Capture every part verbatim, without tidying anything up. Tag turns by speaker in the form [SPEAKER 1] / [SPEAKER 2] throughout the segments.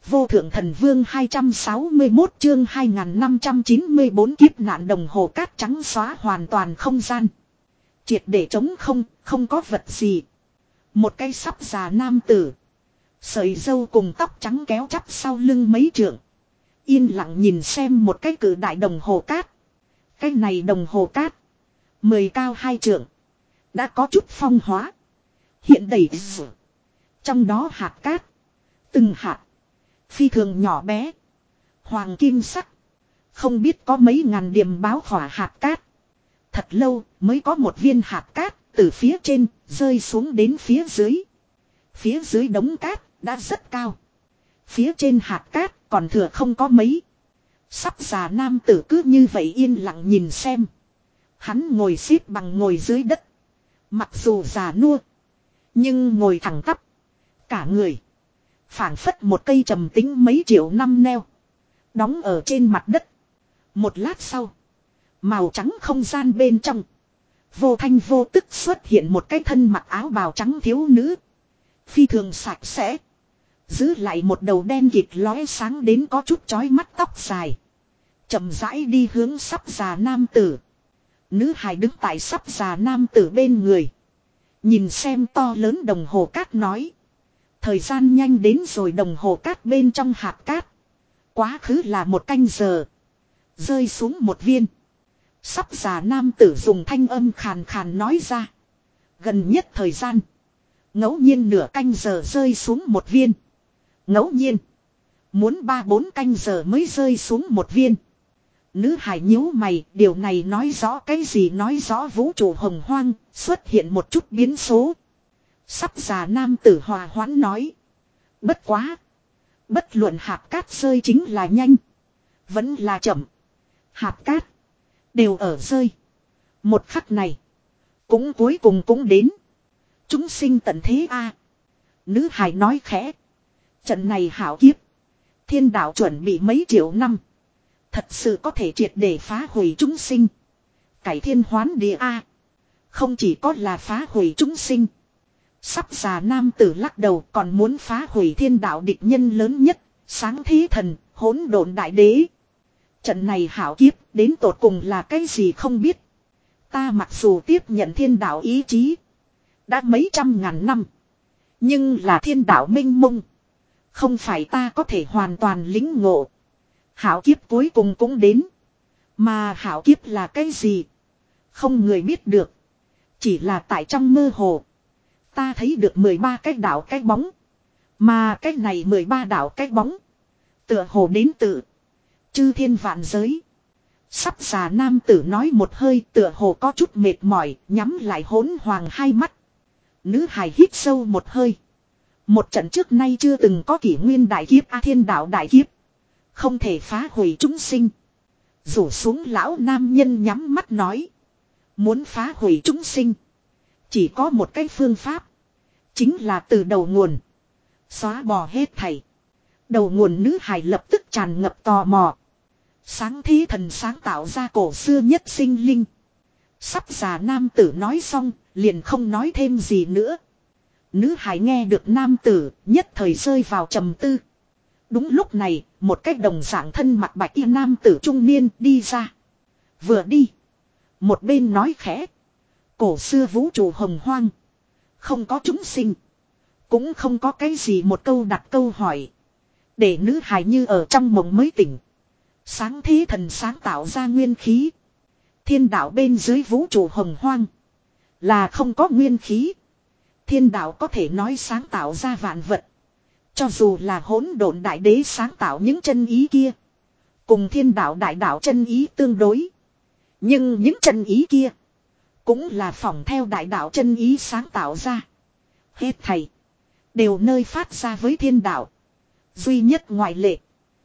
[SPEAKER 1] Vô thượng thần vương hai trăm sáu mươi mốt chương hai nghìn năm trăm chín mươi bốn kiếp nạn đồng hồ cát trắng xóa hoàn toàn không gian. Triệt để trống không, không có vật gì. Một cây sắp già nam tử. Sợi râu cùng tóc trắng kéo chắp sau lưng mấy trượng. Yên lặng nhìn xem một cái cử đại đồng hồ cát. Cái này đồng hồ cát. Mười cao hai trượng. Đã có chút phong hóa. Hiện đầy rửa. Trong đó hạt cát. Từng hạt. Phi thường nhỏ bé. Hoàng kim sắc. Không biết có mấy ngàn điểm báo hỏa hạt cát. Thật lâu mới có một viên hạt cát từ phía trên rơi xuống đến phía dưới. Phía dưới đống cát đã rất cao. Phía trên hạt cát còn thừa không có mấy. Sắp già nam tử cứ như vậy yên lặng nhìn xem. Hắn ngồi xếp bằng ngồi dưới đất. Mặc dù già nua. Nhưng ngồi thẳng tắp. Cả người. Phảng phất một cây trầm tính mấy triệu năm neo. Đóng ở trên mặt đất. Một lát sau. Màu trắng không gian bên trong. Vô thanh vô tức xuất hiện một cái thân mặc áo bào trắng thiếu nữ. Phi thường sạch sẽ. Giữ lại một đầu đen kịt lóe sáng đến có chút chói mắt tóc dài. Chậm rãi đi hướng sắp già nam tử. Nữ hài đứng tại sắp già nam tử bên người. Nhìn xem to lớn đồng hồ cát nói. Thời gian nhanh đến rồi đồng hồ cát bên trong hạt cát. Quá khứ là một canh giờ. Rơi xuống một viên. Sắp già nam tử dùng thanh âm khàn khàn nói ra. Gần nhất thời gian. Ngẫu nhiên nửa canh giờ rơi xuống một viên. Ngẫu nhiên. Muốn ba bốn canh giờ mới rơi xuống một viên. Nữ hải nhíu mày, điều này nói rõ cái gì, nói rõ vũ trụ hồng hoang, xuất hiện một chút biến số. Sắp già nam tử hòa hoãn nói. Bất quá. Bất luận hạt cát rơi chính là nhanh. Vẫn là chậm. Hạt cát. Đều ở rơi. Một khắc này. Cũng cuối cùng cũng đến. Chúng sinh tận thế a. Nữ hải nói khẽ. Trận này hảo kiếp. Thiên đạo chuẩn bị mấy triệu năm. Thật sự có thể triệt để phá hủy chúng sinh. Cải thiên hoán địa a. Không chỉ có là phá hủy chúng sinh. Sắp già nam tử lắc đầu còn muốn phá hủy thiên đạo địch nhân lớn nhất. Sáng thế thần, hỗn độn đại đế. Trận này hảo kiếp đến tột cùng là cái gì không biết. Ta mặc dù tiếp nhận thiên đạo ý chí. Đã mấy trăm ngàn năm. Nhưng là thiên đạo minh mông. Không phải ta có thể hoàn toàn lĩnh ngộ. Hảo kiếp cuối cùng cũng đến. Mà hảo kiếp là cái gì? Không người biết được. Chỉ là tại trong mơ hồ. Ta thấy được mười ba cái đạo cái bóng. Mà cái này mười ba đạo cái bóng. Tựa hồ đến tự. Chư thiên vạn giới. Sắp già nam tử nói một hơi tựa hồ có chút mệt mỏi. Nhắm lại hỗn hoàng hai mắt. Nữ hài hít sâu một hơi. Một trận trước nay chưa từng có kỷ nguyên đại kiếp a thiên đạo đại kiếp. Không thể phá hủy chúng sinh. Rủ xuống lão nam nhân nhắm mắt nói. Muốn phá hủy chúng sinh. Chỉ có một cái phương pháp. Chính là từ đầu nguồn. Xóa bỏ hết thảy. Đầu nguồn nữ hài lập tức tràn ngập tò mò. Sáng thế thần sáng tạo ra cổ xưa nhất sinh linh. Sắp già nam tử nói xong. Liền không nói thêm gì nữa. Nữ hài nghe được nam tử. Nhất thời rơi vào trầm tư. Đúng lúc này. Một cách đồng dạng thân mặc bạch y nam tử trung niên đi ra. Vừa đi. Một bên nói khẽ. Cổ xưa vũ trụ hồng hoang. Không có chúng sinh. Cũng không có cái gì một câu đặt câu hỏi. Để nữ hài như ở trong mộng mới tỉnh. Sáng thế thần sáng tạo ra nguyên khí. Thiên đạo bên dưới vũ trụ hồng hoang. Là không có nguyên khí. Thiên đạo có thể nói sáng tạo ra vạn vật. Cho dù là hỗn độn đại đế sáng tạo những chân ý kia. Cùng thiên đạo đại đạo chân ý tương đối. Nhưng những chân ý kia. Cũng là phỏng theo đại đạo chân ý sáng tạo ra. Hết thầy. Đều nơi phát ra với thiên đạo. Duy nhất ngoại lệ.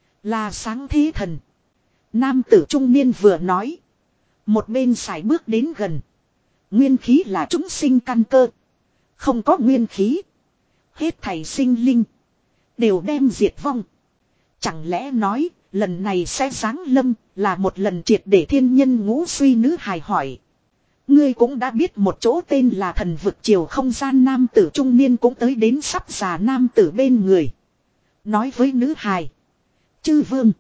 [SPEAKER 1] Là sáng thế thần. Nam tử trung niên vừa nói. Một bên sải bước đến gần. Nguyên khí là chúng sinh căn cơ. Không có nguyên khí. Hết thầy sinh linh. Đều đem diệt vong. Chẳng lẽ nói. Lần này sẽ giáng lâm. Là một lần triệt để thiên nhân ngũ suy nữ hài hỏi. Ngươi cũng đã biết một chỗ tên là thần vực chiều không gian nam tử trung niên cũng tới đến sắp già nam tử bên người. Nói với nữ hài. Chư vương.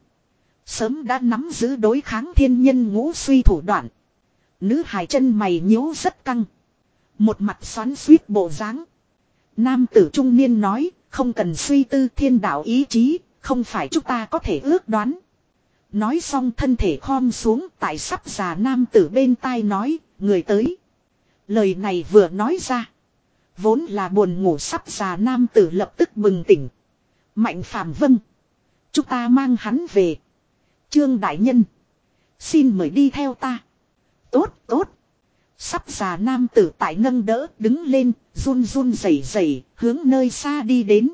[SPEAKER 1] Sớm đã nắm giữ đối kháng thiên nhân ngũ suy thủ đoạn. Nữ hài chân mày nhíu rất căng. Một mặt xoắn xuýt bộ dáng. Nam tử trung niên nói. Không cần suy tư thiên đạo ý chí. Không phải chúng ta có thể ước đoán. Nói xong thân thể khom xuống tại sắp già nam tử bên tai nói. Người tới. Lời này vừa nói ra. Vốn là buồn ngủ sắp già nam tử lập tức bừng tỉnh. Mạnh phàm vâng. Chúng ta mang hắn về. Trương đại nhân. Xin mời đi theo ta. Tốt tốt. Sắp già nam tử tại nâng đỡ đứng lên. Run run rẩy rẩy hướng nơi xa đi đến.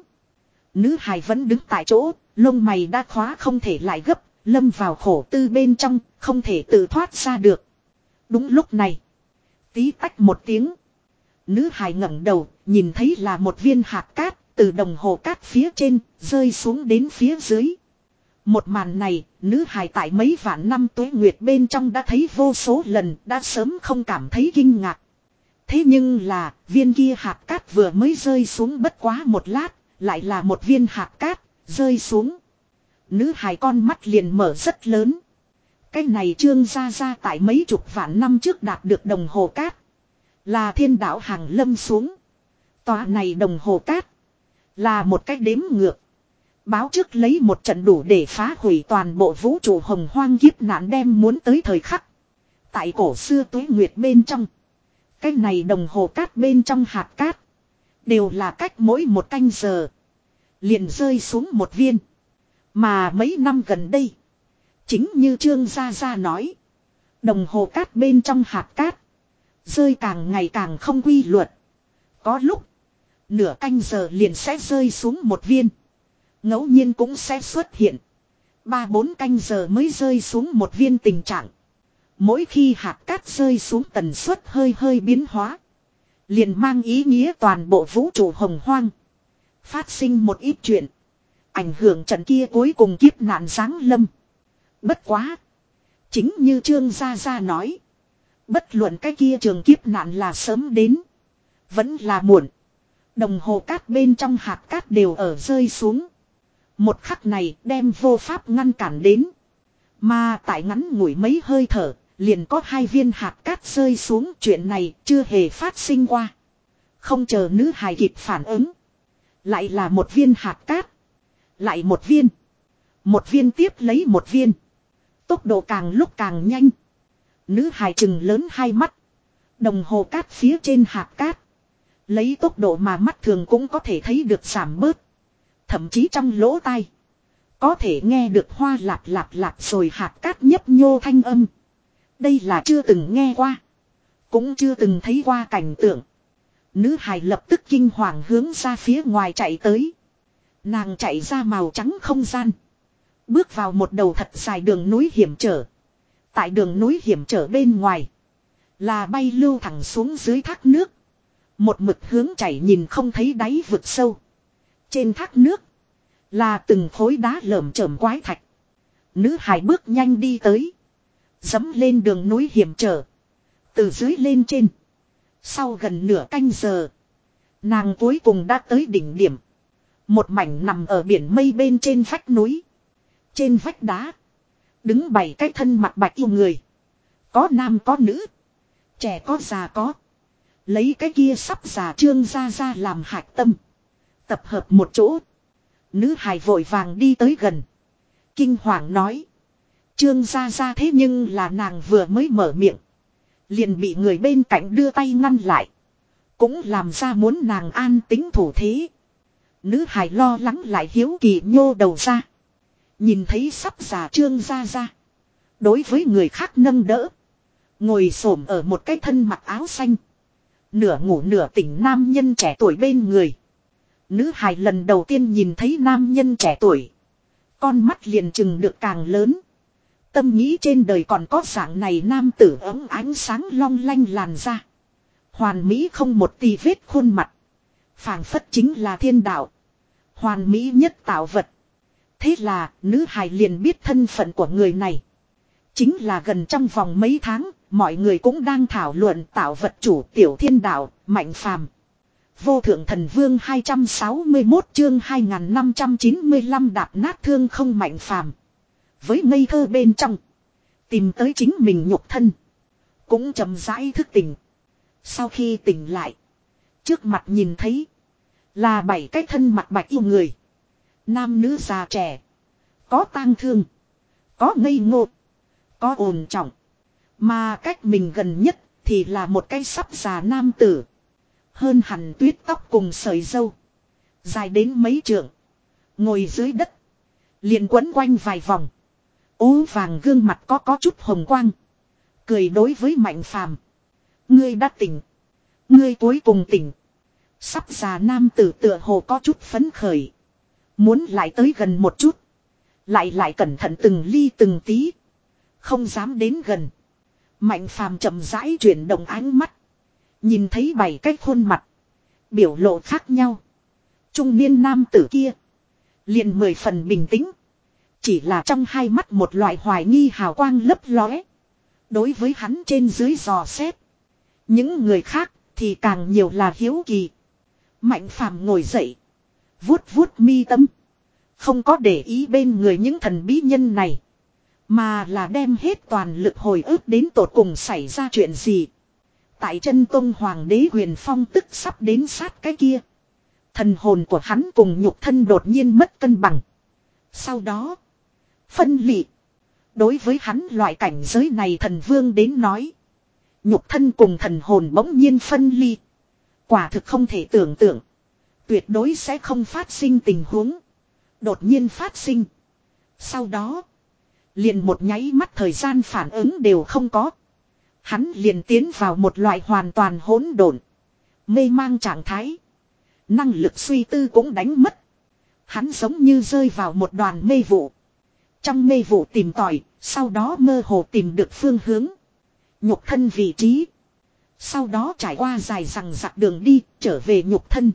[SPEAKER 1] Nữ hài vẫn đứng tại chỗ. Lông mày đã khóa không thể lại gấp. Lâm vào khổ tư bên trong. Không thể tự thoát ra được. Đúng lúc này. Tí tách một tiếng. Nữ hài ngẩng đầu. Nhìn thấy là một viên hạt cát. Từ đồng hồ cát phía trên. Rơi xuống đến phía dưới. Một màn này, nữ hài tại mấy vạn năm tuế nguyệt bên trong đã thấy vô số lần, đã sớm không cảm thấy kinh ngạc. Thế nhưng là, viên kia hạt cát vừa mới rơi xuống bất quá một lát, lại là một viên hạt cát, rơi xuống. Nữ hài con mắt liền mở rất lớn. Cái này Trương gia gia tại mấy chục vạn năm trước đạt được đồng hồ cát. Là thiên đạo hàng lâm xuống. Tòa này đồng hồ cát, là một cách đếm ngược. Báo trước lấy một trận đủ để phá hủy toàn bộ vũ trụ hồng hoang kiếp nạn đem muốn tới thời khắc. Tại cổ xưa tuế nguyệt bên trong. Cái này đồng hồ cát bên trong hạt cát. Đều là cách mỗi một canh giờ. Liền rơi xuống một viên. Mà mấy năm gần đây. Chính như Trương Gia Gia nói. Đồng hồ cát bên trong hạt cát. Rơi càng ngày càng không quy luật. Có lúc. Nửa canh giờ liền sẽ rơi xuống một viên. Ngẫu nhiên cũng sẽ xuất hiện. Ba bốn canh giờ mới rơi xuống một viên tình trạng. Mỗi khi hạt cát rơi xuống tần suất hơi hơi biến hóa. Liền mang ý nghĩa toàn bộ vũ trụ hồng hoang. Phát sinh một ít chuyện. Ảnh hưởng trận kia cuối cùng kiếp nạn giáng lâm. Bất quá. Chính như Trương Gia Gia nói. Bất luận cái kia trường kiếp nạn là sớm đến. Vẫn là muộn. Đồng hồ cát bên trong hạt cát đều ở rơi xuống. Một khắc này đem vô pháp ngăn cản đến. Mà tại ngắn ngủi mấy hơi thở, liền có hai viên hạt cát rơi xuống. Chuyện này chưa hề phát sinh qua. Không chờ nữ hài kịp phản ứng. Lại là một viên hạt cát. Lại một viên. Một viên tiếp lấy một viên. Tốc độ càng lúc càng nhanh. Nữ hài trừng lớn hai mắt. Đồng hồ cát phía trên hạt cát. Lấy tốc độ mà mắt thường cũng có thể thấy được giảm bớt. Thậm chí trong lỗ tai. Có thể nghe được hoa lạp lạp lạp rồi hạt cát nhấp nhô thanh âm. Đây là chưa từng nghe qua. Cũng chưa từng thấy qua cảnh tượng. Nữ hài lập tức kinh hoàng hướng ra phía ngoài chạy tới. Nàng chạy ra màu trắng không gian. Bước vào một đầu thật dài đường núi hiểm trở. Tại đường núi hiểm trở bên ngoài. Là bay lưu thẳng xuống dưới thác nước. Một mực hướng chảy nhìn không thấy đáy vực sâu. Trên thác nước. Là từng khối đá lởm chởm quái thạch. Nữ hài bước nhanh đi tới. Dẫm lên đường núi hiểm trở. Từ dưới lên trên. Sau gần nửa canh giờ. Nàng cuối cùng đã tới đỉnh điểm. Một mảnh nằm ở biển mây bên trên vách núi. Trên vách đá. Đứng bảy cái thân mặt bạch yêu người. Có nam có nữ. Trẻ có già có. Lấy cái kia sắp già Trương Gia Gia làm hạch tâm. Tập hợp một chỗ. Nữ hài vội vàng đi tới gần. Kinh hoàng nói. Trương Gia Gia thế nhưng là nàng vừa mới mở miệng. Liền bị người bên cạnh đưa tay ngăn lại. Cũng làm ra muốn nàng an tính thủ thế. Nữ hài lo lắng lại hiếu kỳ nhô đầu ra. Nhìn thấy sắp già Trương Gia Gia. Đối với người khác nâng đỡ. Ngồi xổm ở một cái thân mặc áo xanh. Nửa ngủ nửa tỉnh nam nhân trẻ tuổi bên người. Nữ hài lần đầu tiên nhìn thấy nam nhân trẻ tuổi. Con mắt liền chừng được càng lớn. Tâm nghĩ trên đời còn có dạng này nam tử ấm ánh sáng long lanh làn da. Hoàn mỹ không một tì vết khuôn mặt. Phảng phất chính là thiên đạo. Hoàn mỹ nhất tạo vật. Thế là nữ hài liền biết thân phận của người này. Chính là gần trong vòng mấy tháng. Mọi người cũng đang thảo luận tạo vật chủ tiểu thiên đạo, mạnh phàm. Vô thượng thần vương hai trăm sáu mươi mốt chương hai nghìn năm trăm chín mươi lăm đạp nát thương không Mạnh Phàm. Với ngây thơ bên trong. Tìm tới chính mình nhục thân. Cũng chậm rãi thức tỉnh. Sau khi tỉnh lại. Trước mặt nhìn thấy. Là bảy cái thân mặt bạch yêu người. Nam nữ già trẻ. Có tang thương. Có ngây ngô. Có ồn trọng. Mà cách mình gần nhất thì là một cái sắp già nam tử. Hơn hẳn tuyết tóc cùng sợi râu. Dài đến mấy trượng. Ngồi dưới đất. Liền quấn quanh vài vòng. Ố vàng gương mặt có có chút hồng quang. Cười đối với Mạnh Phàm. Ngươi đã tỉnh. Ngươi cuối cùng tỉnh. Sắp già nam tử tựa hồ có chút phấn khởi. Muốn lại tới gần một chút. Lại lại cẩn thận từng ly từng tí. Không dám đến gần. Mạnh Phàm chậm rãi chuyển động ánh mắt. Nhìn thấy bảy cái khuôn mặt. Biểu lộ khác nhau. Trung niên nam tử kia. Liền mười phần bình tĩnh. Chỉ là trong hai mắt một loại hoài nghi hào quang lấp lóe. Đối với hắn trên dưới dò xét. Những người khác thì càng nhiều là hiếu kỳ. Mạnh Phàm ngồi dậy. Vuốt vuốt mi tâm. Không có để ý bên người những thần bí nhân này. Mà là đem hết toàn lực hồi ức đến tột cùng xảy ra chuyện gì. Tại chân Tông Hoàng đế Huyền Phong tức sắp đến sát cái kia. Thần hồn của hắn cùng nhục thân đột nhiên mất cân bằng. Sau đó. Phân lị. Đối với hắn loại cảnh giới này thần vương đến nói. Nhục thân cùng thần hồn bỗng nhiên phân ly. Quả thực không thể tưởng tượng. Tuyệt đối sẽ không phát sinh tình huống. Đột nhiên phát sinh. Sau đó. Liền một nháy mắt thời gian phản ứng đều không có. Hắn liền tiến vào một loại hoàn toàn hỗn độn. Mê mang trạng thái. Năng lực suy tư cũng đánh mất. Hắn giống như rơi vào một đoàn mê vụ. Trong mê vụ tìm tòi. Sau đó mơ hồ tìm được phương hướng. Nhục thân vị trí. Sau đó trải qua dài rằng dặc đường đi trở về nhục thân.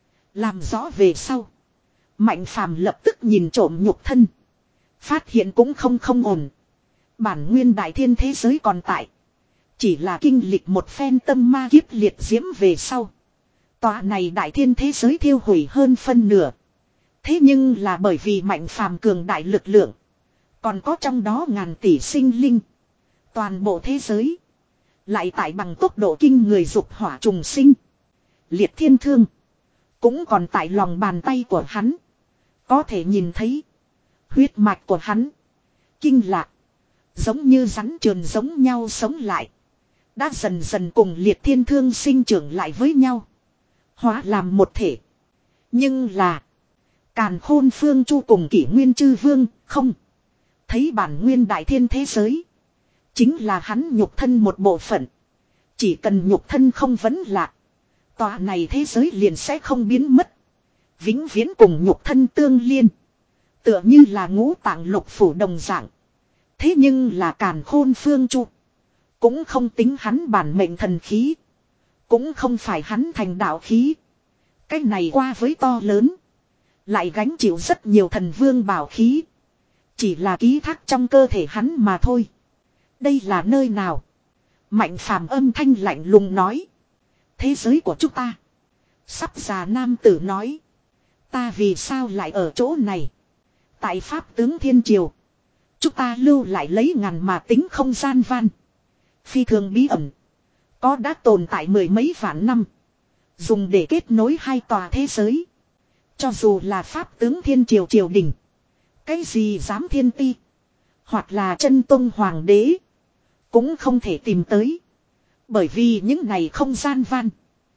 [SPEAKER 1] Làm rõ về sau. Mạnh Phàm lập tức nhìn trộm nhục thân. Phát hiện cũng không không ổn. Bản nguyên đại thiên thế giới còn tại. Chỉ là kinh lịch một phen tâm ma kiếp liệt diễm về sau. Tòa này đại thiên thế giới thiêu hủy hơn phân nửa. Thế nhưng là bởi vì Mạnh Phàm cường đại lực lượng. Còn có trong đó ngàn tỷ sinh linh. Toàn bộ thế giới. Lại tại bằng tốc độ kinh người dục hỏa trùng sinh. Liệt thiên thương. Cũng còn tại lòng bàn tay của hắn. Có thể nhìn thấy. Huyết mạch của hắn. Kinh lạc. Giống như rắn trườn giống nhau sống lại. Đã dần dần cùng liệt thiên thương sinh trưởng lại với nhau. Hóa làm một thể. Nhưng là. Càn Khôn Phương Chu cùng Kỷ Nguyên Chư Vương không. Thấy bản nguyên đại thiên thế giới. Chính là hắn nhục thân một bộ phận. Chỉ cần nhục thân không vấn lạc. Tòa này thế giới liền sẽ không biến mất. Vĩnh viễn cùng nhục thân tương liên. Tựa như là ngũ tạng lục phủ đồng dạng. Thế nhưng là Càn Khôn Phương Chu. Cũng không tính hắn bản mệnh thần khí. Cũng không phải hắn thành đạo khí. Cái này qua với to lớn. Lại gánh chịu rất nhiều thần vương bảo khí. Chỉ là ký thác trong cơ thể hắn mà thôi. Đây là nơi nào? Mạnh Phàm âm thanh lạnh lùng nói. Thế giới của chúng ta. Sắp già nam tử nói. Ta vì sao lại ở chỗ này? Tại Pháp tướng Thiên Triều. Chúng ta lưu lại lấy ngàn mà tính không gian van. Phi thường bí ẩn. Có đã tồn tại mười mấy vạn năm. Dùng để kết nối hai tòa thế giới. Cho dù là Pháp tướng Thiên Triều triều đình. Cái gì dám thiên ti. Hoặc là chân tông hoàng đế. Cũng không thể tìm tới. Bởi vì những này không gian van.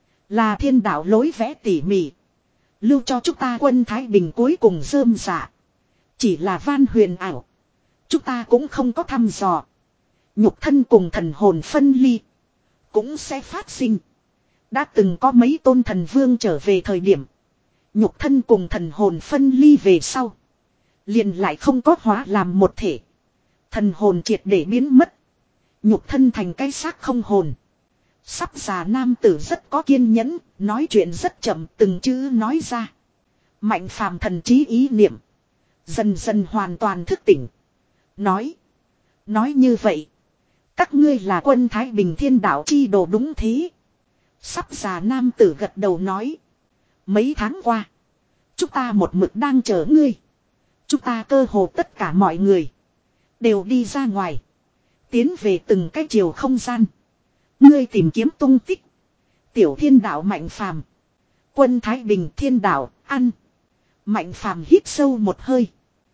[SPEAKER 1] Là thiên đạo lối vẽ tỉ mỉ. Lưu cho chúng ta quân Thái Bình cuối cùng rơm rạ. Chỉ là van huyền ảo. Chúng ta cũng không có thăm dò. Nhục thân cùng thần hồn phân ly. Cũng sẽ phát sinh. Đã từng có mấy tôn thần vương trở về thời điểm. Nhục thân cùng thần hồn phân ly về sau. Liền lại không có hóa làm một thể. Thần hồn triệt để biến mất. Nhục thân thành cái xác không hồn. Sắp già nam tử rất có kiên nhẫn. Nói chuyện rất chậm từng chữ nói ra. Mạnh Phàm thần trí ý niệm. Dần dần hoàn toàn thức tỉnh. Nói. Nói như vậy. Các ngươi là quân Thái Bình thiên đạo chi đồ đúng thế. Sắp già nam tử gật đầu nói. Mấy tháng qua. Chúng ta một mực đang chờ ngươi. Chúng ta cơ hồ tất cả mọi người. Đều đi ra ngoài. Tiến về từng cái chiều không gian. Ngươi tìm kiếm tung tích. Tiểu thiên đạo Mạnh Phàm. Quân Thái Bình thiên đạo, ăn. Mạnh Phàm hít sâu một hơi.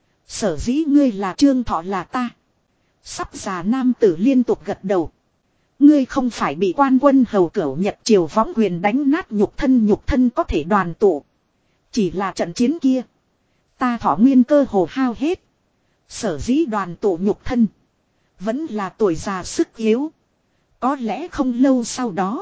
[SPEAKER 1] Sở dĩ ngươi là Trương Thọ là ta. Sắp già nam tử liên tục gật đầu. Ngươi không phải bị quan quân hầu cửu Nhật triều võng quyền đánh nát nhục thân nhục thân có thể đoàn tụ. Chỉ là trận chiến kia. Ta thọ nguyên cơ hồ hao hết. Sở dĩ đoàn tụ nhục thân. Vẫn là tuổi già sức yếu. Có lẽ không lâu sau đó.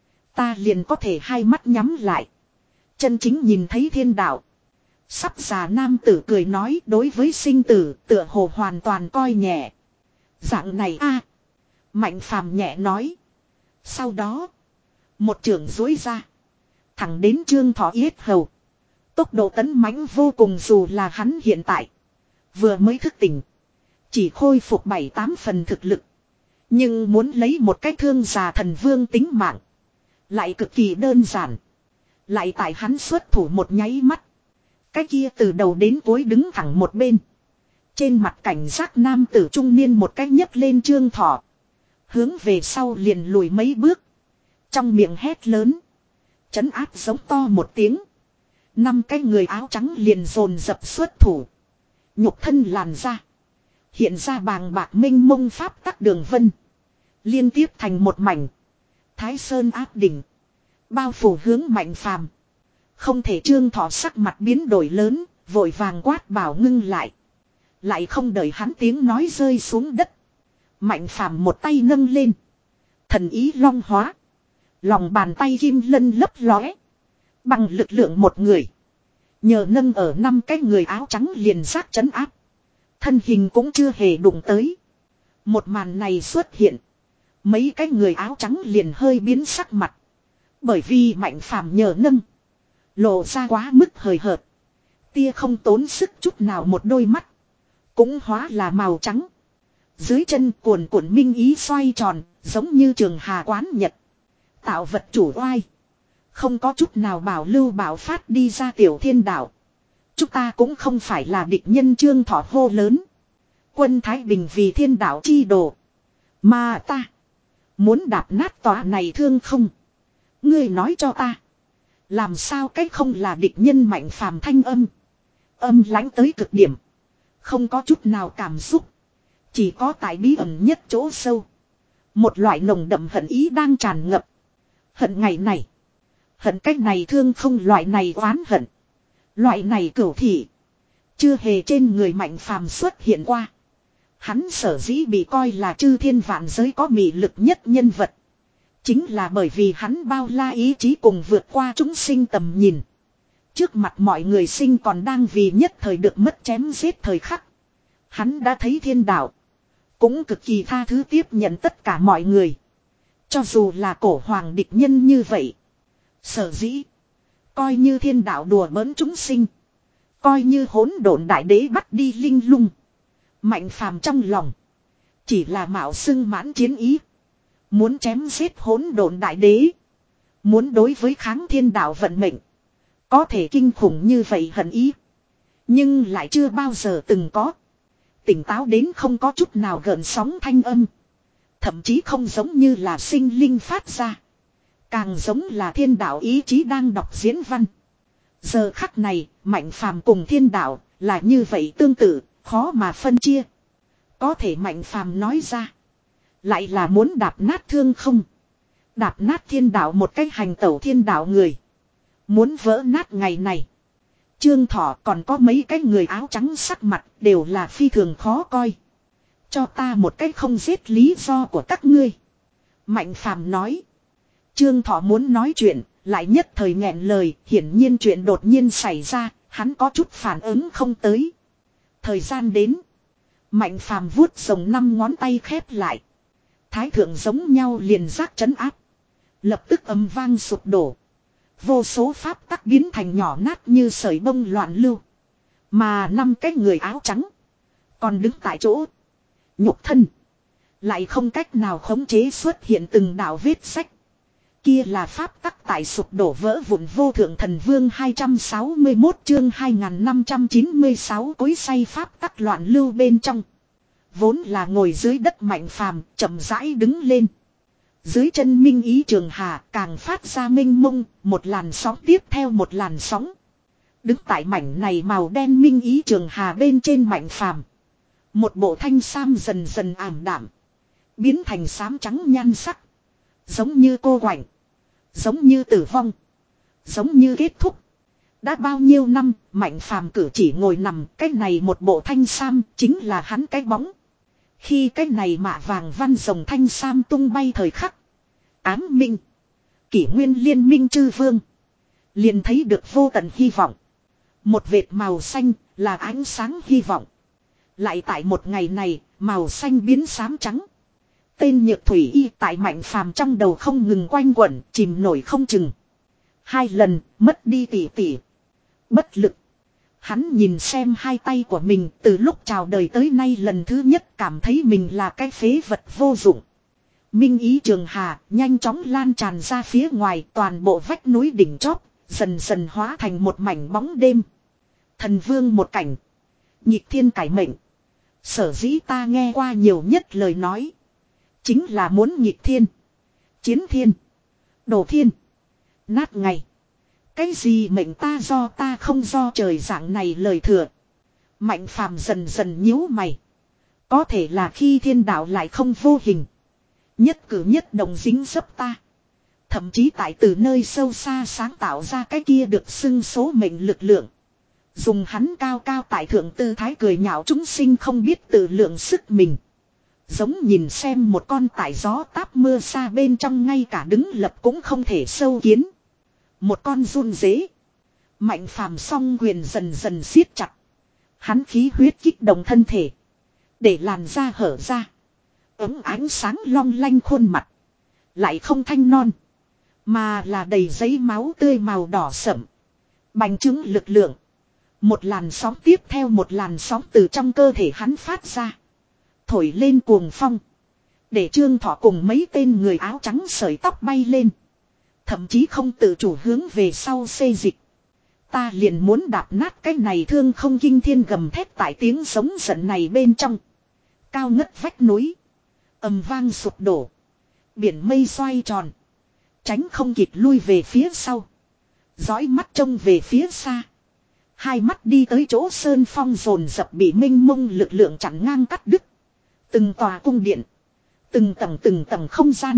[SPEAKER 1] Ta liền có thể hai mắt nhắm lại. Chân chính nhìn thấy thiên đạo. Sắp già nam tử cười nói đối với sinh tử tựa hồ hoàn toàn coi nhẹ. Dạng này a Mạnh Phàm nhẹ nói. Sau đó. Một trường dối ra. Thẳng đến Trương Thọ yết hầu. Tốc độ tấn mãnh vô cùng dù là hắn hiện tại. Vừa mới thức tỉnh. Chỉ khôi phục bảy tám phần thực lực. Nhưng muốn lấy một cái thương già thần vương tính mạng. Lại cực kỳ đơn giản. Lại tại hắn xuất thủ một nháy mắt. Cái kia từ đầu đến cuối đứng thẳng một bên. Trên mặt cảnh giác nam tử trung niên một cách nhấc lên Trương Thọ. Hướng về sau liền lùi mấy bước. Trong miệng hét lớn. Trấn áp giống to một tiếng. Năm cái người áo trắng liền dồn dập xuất thủ. Nhục thân làn ra. Hiện ra bàng bạc minh mông pháp tắc đường vân. Liên tiếp thành một mảnh. Thái Sơn áp đỉnh. Bao phủ hướng Mạnh Phàm. Không thể Trương Thọ sắc mặt biến đổi lớn. Vội vàng quát bảo ngưng lại. Lại không đợi hắn tiếng nói rơi xuống đất. Mạnh Phàm một tay nâng lên. Thần ý long hóa. Lòng bàn tay kim lân lấp lóe. Bằng lực lượng một người. Nhờ nâng ở năm cái người áo trắng liền giác trấn áp. Thân hình cũng chưa hề đụng tới. Một màn này xuất hiện. Mấy cái người áo trắng liền hơi biến sắc mặt. Bởi vì Mạnh Phàm nhờ nâng. Lộ ra quá mức hời hợt. Tia không tốn sức chút nào một đôi mắt. Cũng hóa là màu trắng. Dưới chân cuồn cuộn minh ý xoay tròn. Giống như trường hà quán nhật. Tạo vật chủ oai. Không có chút nào bảo lưu bảo phát đi ra tiểu thiên đạo. Chúng ta cũng không phải là địch nhân Trương Thọ hô lớn. Quân Thái Bình vì thiên đạo chi đồ. Mà ta. Muốn đạp nát tòa này thương không. Ngươi nói cho ta. Làm sao cách không là địch nhân Mạnh Phàm thanh âm. Âm lãnh tới cực điểm. Không có chút nào cảm xúc. Chỉ có tại bí ẩn nhất chỗ sâu. Một loại nồng đậm hận ý đang tràn ngập. Hận ngày này. Hận cách này thương không loại này oán hận. Loại này cửu thị. Chưa hề trên người Mạnh Phàm xuất hiện qua. Hắn sở dĩ bị coi là chư thiên vạn giới có mị lực nhất nhân vật. Chính là bởi vì hắn bao la ý chí cùng vượt qua chúng sinh tầm nhìn. Trước mặt mọi người sinh còn đang vì nhất thời được mất chém giết thời khắc. Hắn đã thấy thiên đạo. Cũng cực kỳ tha thứ tiếp nhận tất cả mọi người. Cho dù là cổ hoàng địch nhân như vậy. Sở dĩ. Coi như thiên đạo đùa bỡn chúng sinh. Coi như hỗn độn đại đế bắt đi linh lung. Mạnh Phàm trong lòng. Chỉ là mạo xưng mãn chiến ý. Muốn chém giết hỗn độn đại đế. Muốn đối với kháng thiên đạo vận mệnh. Có thể kinh khủng như vậy hận ý. Nhưng lại chưa bao giờ từng có. Tỉnh táo đến không có chút nào gợn sóng thanh âm. Thậm chí không giống như là sinh linh phát ra. Càng giống là thiên đạo ý chí đang đọc diễn văn. Giờ khắc này, Mạnh Phàm cùng thiên đạo là như vậy tương tự, khó mà phân chia. Có thể Mạnh Phàm nói ra. Lại là muốn đạp nát thương không. Đạp nát thiên đạo một cách hành tẩu thiên đạo người. Muốn vỡ nát ngày này. Trương Thọ còn có mấy cái người áo trắng sắc mặt đều là phi thường khó coi. Cho ta một cách không giết lý do của các ngươi. Mạnh Phàm nói. Trương Thọ muốn nói chuyện, lại nhất thời nghẹn lời, hiển nhiên chuyện đột nhiên xảy ra, hắn có chút phản ứng không tới. Thời gian đến. Mạnh Phàm vuốt rồng năm ngón tay khép lại. Thái thượng giống nhau liền giác trấn áp. Lập tức âm vang sụp đổ. Vô số pháp tắc biến thành nhỏ nát như sợi bông loạn lưu. Mà năm cái người áo trắng. Còn đứng tại chỗ. Nhục thân. Lại không cách nào khống chế xuất hiện từng đạo vết sách. Kia là pháp tắc tại sụp đổ vỡ vụn vô thượng thần vương hai trăm sáu mươi mốt chương hai nghìn năm trăm chín mươi sáu cối say pháp tắc loạn lưu bên trong. Vốn là ngồi dưới đất Mạnh Phàm chậm rãi đứng lên. Dưới chân minh ý trường hà càng phát ra minh mông, một làn sóng tiếp theo một làn sóng. Đứng tại mảnh này màu đen minh ý trường hà bên trên Mạnh Phàm. Một bộ thanh sam dần dần ảm đạm. Biến thành xám trắng nhan sắc. Giống như cô quạnh. Giống như tử vong. Giống như kết thúc. Đã bao nhiêu năm, Mạnh Phàm cử chỉ ngồi nằm, cái này một bộ thanh sam chính là hắn cái bóng. Khi cái này mạ vàng văn rồng thanh sam tung bay thời khắc. Ám minh. Kỷ nguyên liên minh chư vương. Liền thấy được vô tận hy vọng. Một vệt màu xanh là ánh sáng hy vọng. Lại tại một ngày này, màu xanh biến xám trắng. Tên Nhược Thủy Y tại Mạnh Phàm trong đầu không ngừng quanh quẩn, chìm nổi không chừng. Hai lần, mất đi tỷ tỷ. Bất lực. Hắn nhìn xem hai tay của mình từ lúc chào đời tới nay lần thứ nhất cảm thấy mình là cái phế vật vô dụng. Minh ý trường hà nhanh chóng lan tràn ra phía ngoài toàn bộ vách núi đỉnh chóp, dần dần hóa thành một mảnh bóng đêm. Thần vương một cảnh. Nhịp thiên cải mệnh. Sở dĩ ta nghe qua nhiều nhất lời nói. Chính là muốn nhịp thiên. Chiến thiên. Đổ thiên. Nát ngày. Cái gì mệnh ta do ta không do trời dạng này lời thừa. Mạnh Phàm dần dần nhíu mày. Có thể là khi thiên đạo lại không vô hình. Nhất cử nhất động dính dấp ta. Thậm chí tại từ nơi sâu xa sáng tạo ra cái kia được xưng số mệnh lực lượng. Dùng hắn cao cao tại thượng tư thái cười nhạo chúng sinh không biết tự lượng sức mình. Giống nhìn xem một con tại gió táp mưa xa bên trong ngay cả đứng lập cũng không thể sâu kiến. Một con run dế. Mạnh Phàm song quyền dần dần siết chặt. Hắn khí huyết kích động thân thể. Để làn da hở ra. Ấm ánh sáng long lanh khuôn mặt. Lại không thanh non. Mà là đầy giấy máu tươi màu đỏ sẫm. Bành trướng lực lượng. Một làn sóng tiếp theo một làn sóng từ trong cơ thể hắn phát ra. Thổi lên cuồng phong. Để Trương Thọ cùng mấy tên người áo trắng sợi tóc bay lên. Thậm chí không tự chủ hướng về sau xê dịch. Ta liền muốn đạp nát cái này thương không kinh thiên gầm thét tại tiếng sống giận này bên trong. Cao ngất vách núi. Ầm vang sụp đổ. Biển mây xoay tròn. Tránh không kịp lui về phía sau. Dõi mắt trông về phía xa. Hai mắt đi tới chỗ sơn phong dồn dập bị minh mông lực lượng chặn ngang cắt đứt. Từng tòa cung điện. Từng tầng từng tầng không gian.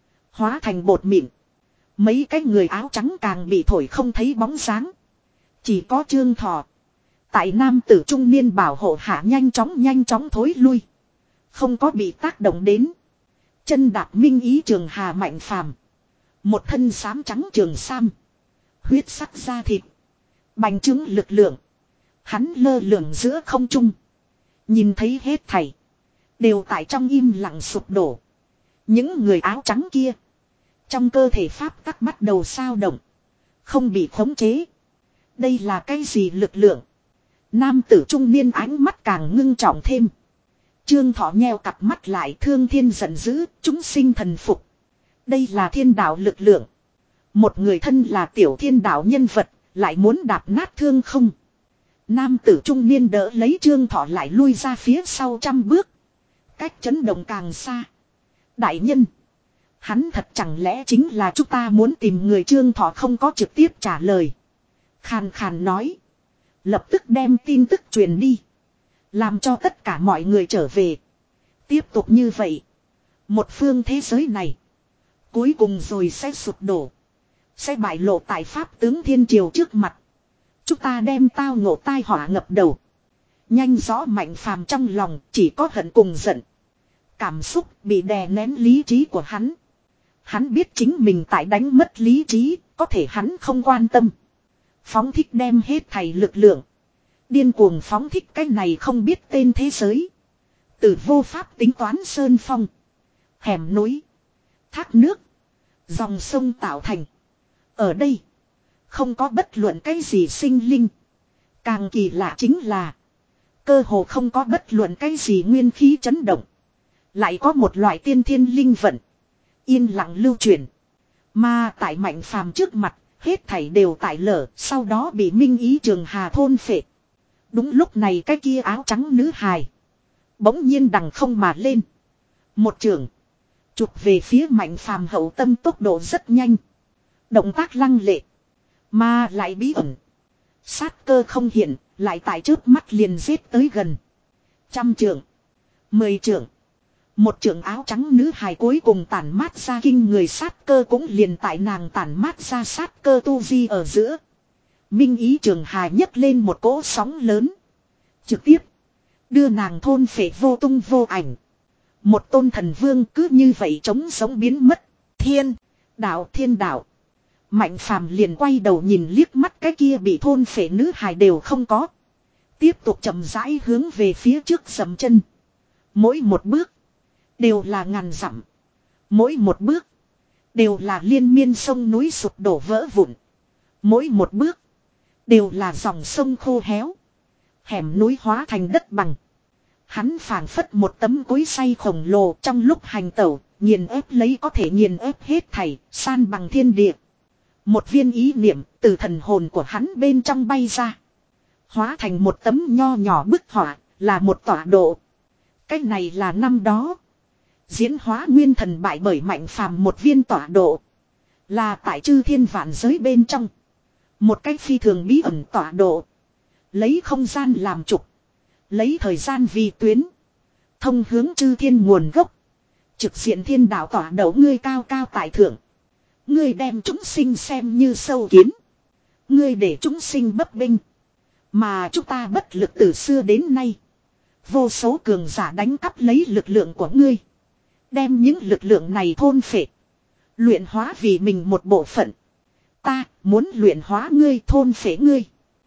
[SPEAKER 1] Hóa thành bột mịn. Mấy cái người áo trắng càng bị thổi không thấy bóng dáng. Chỉ có Trương Thọ. Tại nam tử trung niên bảo hộ hạ nhanh chóng nhanh chóng thối lui. Không có bị tác động đến. Chân đạp minh ý trường hà Mạnh Phàm. Một thân xám trắng trường sam. Huyết sắc da thịt. Bành trướng lực lượng. Hắn lơ lửng giữa không trung. Nhìn thấy hết thảy. Đều tại trong im lặng sụp đổ. Những người áo trắng kia. Trong cơ thể pháp tắc bắt đầu sao động. Không bị khống chế. Đây là cái gì lực lượng? Nam tử trung niên ánh mắt càng ngưng trọng thêm. Trương Thọ nheo cặp mắt lại thương thiên giận dữ, chúng sinh thần phục. Đây là thiên đạo lực lượng. Một người thân là tiểu thiên đạo nhân vật, lại muốn đạp nát thương không. Nam tử trung niên đỡ lấy Trương Thọ lại lui ra phía sau trăm bước. Cách chấn động càng xa. Đại nhân. Hắn thật chẳng lẽ chính là chúng ta muốn tìm người. Trương Thọ không có trực tiếp trả lời. Khàn khàn nói. Lập tức đem tin tức truyền đi. Làm cho tất cả mọi người trở về. Tiếp tục như vậy. Một phương thế giới này. Cuối cùng rồi sẽ sụp đổ. Sẽ bại lộ tại pháp tướng thiên triều trước mặt. Chúng ta đem tao ngộ tai họa ngập đầu. Nhanh rõ Mạnh Phàm trong lòng chỉ có hận cùng giận. Cảm xúc bị đè nén lý trí của hắn. Hắn biết chính mình tại đánh mất lý trí. Có thể hắn không quan tâm. Phóng thích đem hết thảy lực lượng. Điên cuồng phóng thích cái này không biết tên thế giới. Từ vô pháp tính toán sơn phong. Hẻm núi. Thác nước. Dòng sông tạo thành. Ở đây. Không có bất luận cái gì sinh linh. Càng kỳ lạ chính là. Cơ hồ không có bất luận cái gì nguyên khí chấn động. Lại có một loại tiên thiên linh vận. Yên lặng lưu truyền. Mà tại Mạnh Phàm trước mặt, hết thảy đều tại lở, sau đó bị Minh Ý Trường Hà thôn phệ. Đúng lúc này cái kia áo trắng nữ hài bỗng nhiên đằng không mà lên. Một trường chụp về phía Mạnh Phàm hậu tâm, tốc độ rất nhanh. Động tác lăng lệ, mà lại bí ẩn. Sát cơ không hiện, lại tại trước mắt liền giết tới gần. Trăm trường, mười trường. Một trường áo trắng nữ hài cuối cùng tản mát ra kinh người sát cơ, cũng liền tại nàng tản mát ra sát cơ tu vi ở giữa. Minh Ý Trường Hà nhấc lên một cỗ sóng lớn, trực tiếp đưa nàng thôn phệ vô tung vô ảnh. Một tôn thần vương cứ như vậy trống sống biến mất. Thiên đạo, thiên đạo. Mạnh Phàm liền quay đầu nhìn liếc mắt cái kia bị thôn phệ nữ hài đều không có. Tiếp tục chậm rãi hướng về phía trước dậm chân. Mỗi một bước đều là ngàn dặm. Mỗi một bước đều là liên miên sông núi sụp đổ vỡ vụn. Mỗi một bước đều là dòng sông khô héo, hẻm núi hóa thành đất bằng. Hắn phảng phất một tấm cối xay khổng lồ, trong lúc hành tẩu, nghiền ép lấy có thể nghiền ép hết thảy, san bằng thiên địa. Một viên ý niệm từ thần hồn của hắn bên trong bay ra, hóa thành một tấm nho nhỏ bức họa, là một tọa độ. Cái này là năm đó diễn hóa nguyên thần bại bởi Mạnh Phàm một viên tọa độ, là tại chư thiên vạn giới bên trong một cách phi thường bí ẩn tọa độ, lấy không gian làm trục, lấy thời gian vì tuyến, thông hướng chư thiên nguồn gốc. Trực diện thiên đạo tọa độ, ngươi cao cao tại thượng, ngươi đem chúng sinh xem như sâu kiến, ngươi để chúng sinh bấp bênh, mà chúng ta bất lực từ xưa đến nay. Vô số cường giả đánh cắp lấy lực lượng của ngươi, đem những lực lượng này thôn phệ, luyện hóa vì mình một bộ phận. Ta muốn luyện hóa ngươi, thôn phệ ngươi.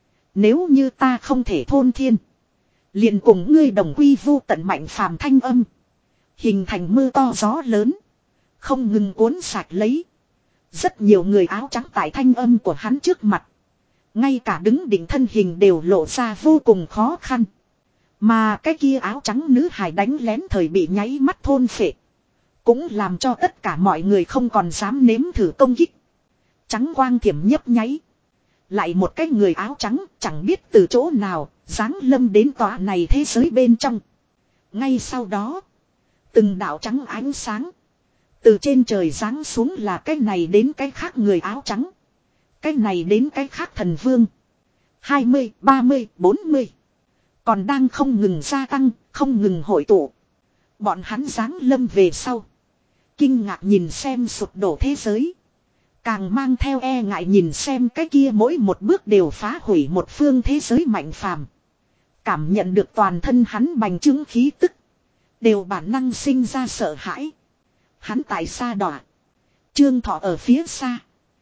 [SPEAKER 1] Nếu như ta không thể thôn thiên, liền cùng ngươi đồng quy vu tận. Mạnh Phàm thanh âm hình thành mưa to gió lớn, không ngừng cuốn sạch lấy. Rất nhiều người áo trắng tại thanh âm của hắn trước mặt, ngay cả đứng đỉnh thân hình đều lộ ra vô cùng khó khăn. Mà cái kia áo trắng nữ hài đánh lén thời bị nháy mắt thôn phệ, cũng làm cho tất cả mọi người không còn dám nếm thử công kích. Trắng quang thiểm nhấp nháy, lại một cái người áo trắng chẳng biết từ chỗ nào giáng lâm đến tòa này thế giới bên trong. Ngay sau đó, từng đạo trắng ánh sáng từ trên trời giáng xuống, là cái này đến cái khác người áo trắng, cái này đến cái khác thần vương. Hai mươi, ba mươi, bốn mươi, còn đang không ngừng gia tăng, không ngừng hội tụ. Bọn hắn giáng lâm về sau, kinh ngạc nhìn xem sụp đổ thế giới, càng mang theo e ngại nhìn xem cái kia mỗi một bước đều phá hủy một phương thế giới. Mạnh Phàm cảm nhận được toàn thân hắn bành trướng khí tức, đều bản năng sinh ra sợ hãi. Hắn tại xa đọa, Trương Thọ ở phía xa,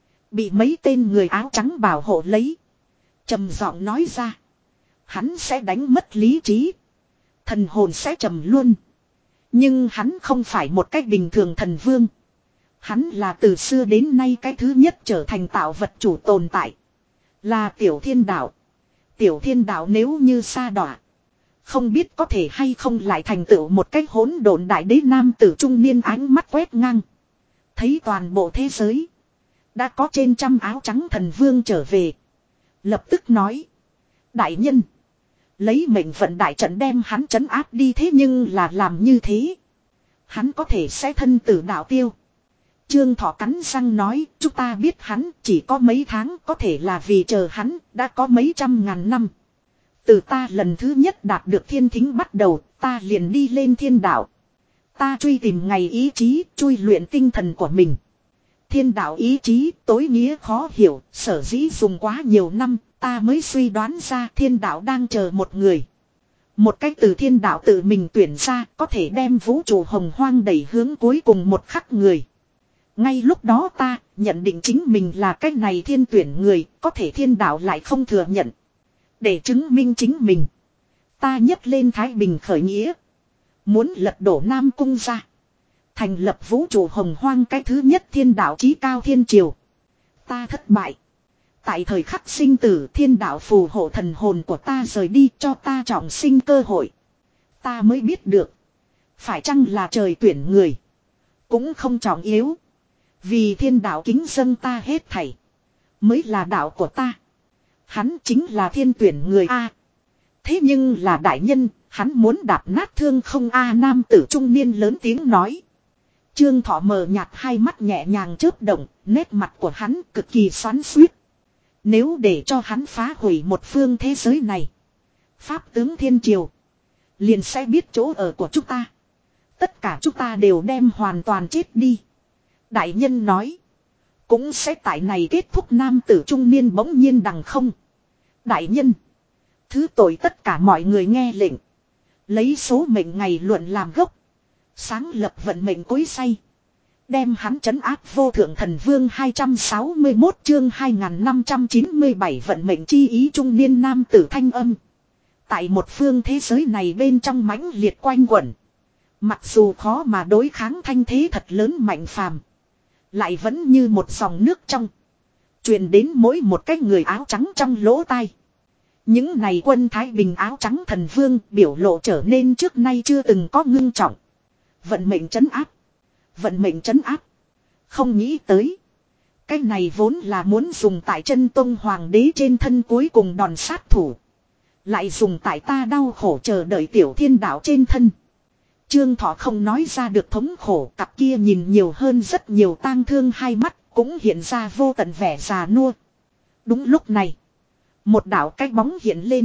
[SPEAKER 1] bị mấy tên người áo trắng bảo hộ lấy, trầm giọng nói ra, hắn sẽ đánh mất lý trí, thần hồn sẽ trầm luôn. Nhưng hắn không phải một cách bình thường thần vương, hắn là từ xưa đến nay cái thứ nhất trở thành tạo vật chủ tồn tại, là tiểu thiên đạo. Tiểu thiên đạo nếu như sa đọa, không biết có thể hay không lại thành tựu một cách hỗn độn đại đế. Nam tử trung niên ánh mắt quét ngang, thấy toàn bộ thế giới đã có trên trăm áo trắng thần vương trở về, lập tức nói, đại nhân, lấy mệnh vận đại trận đem hắn trấn áp đi. Thế nhưng là làm như thế, hắn có thể sẽ thân tử đạo tiêu. Trương Thọ cắn răng nói, chúng ta biết hắn chỉ có mấy tháng, có thể là vì chờ hắn đã có mấy trăm ngàn năm. Từ ta lần thứ nhất đạt được thiên thính bắt đầu, ta liền đi lên thiên đạo. Ta truy tìm ngày ý chí, chui luyện tinh thần của mình. Thiên đạo ý chí tối nghĩa khó hiểu, sở dĩ dùng quá nhiều năm, ta mới suy đoán ra thiên đạo đang chờ một người. Một cách từ thiên đạo tự mình tuyển ra, có thể đem vũ trụ hồng hoang đẩy hướng cuối cùng một khắc người. Ngay lúc đó ta nhận định chính mình là cách này thiên tuyển người, có thể thiên đạo lại không thừa nhận. Để chứng minh chính mình, ta nhấc lên Thái Bình khởi nghĩa, muốn lật đổ Nam Cung ra, thành lập vũ trụ hồng hoang cái thứ nhất thiên đạo chí cao thiên triều. Ta thất bại. Tại thời khắc sinh tử, thiên đạo phù hộ thần hồn của ta rời đi, cho ta trọng sinh cơ hội. Ta mới biết được, phải chăng là trời tuyển người cũng không trọng yếu, Vì thiên đạo kính dâng ta hết thảy. Mới là đạo của ta. Hắn chính là thiên tuyển người A. Thế nhưng là đại nhân, hắn muốn đạp nát thương không A nam tử trung niên lớn tiếng nói. Trương Thọ mờ nhạt hai mắt nhẹ nhàng chớp động, nét mặt của hắn cực kỳ xoắn xuýt. Nếu để cho hắn phá hủy một phương thế giới này. Pháp tướng thiên triều. Liền sẽ biết chỗ ở của chúng ta. Tất cả chúng ta đều đem hoàn toàn chết đi. Đại nhân nói. Cũng sẽ tại này kết thúc nam tử trung niên bỗng nhiên đằng không. Đại nhân. Thứ tội tất cả mọi người nghe lệnh. Lấy số mệnh ngày luận làm gốc. Sáng lập vận mệnh cối say. Đem hắn trấn áp vô thượng thần vương hai trăm sáu mươi mốt chương hai nghìn năm trăm chín mươi bảy vận mệnh chi ý trung niên nam tử thanh âm. Tại một phương thế giới này bên trong mãnh liệt quanh quẩn. Mặc dù khó mà đối kháng thanh thế thật lớn mạnh phàm. Lại vẫn như một dòng nước trong. Truyền đến mỗi một cái người áo trắng trong lỗ tai. Những này quân Thái Bình áo trắng thần vương biểu lộ trở nên trước nay chưa từng có ngưng trọng. Vận mệnh trấn áp. Vận mệnh trấn áp. Không nghĩ tới. Cái này vốn là muốn dùng tại chân tông hoàng đế trên thân cuối cùng đòn sát thủ. Lại dùng tại ta đau khổ chờ đợi tiểu thiên đạo trên thân. Trương Thọ không nói ra được thống khổ, cặp kia nhìn nhiều hơn rất nhiều tang thương hai mắt, cũng hiện ra vô tận vẻ già nua. Đúng lúc này, một đạo cái bóng hiện lên.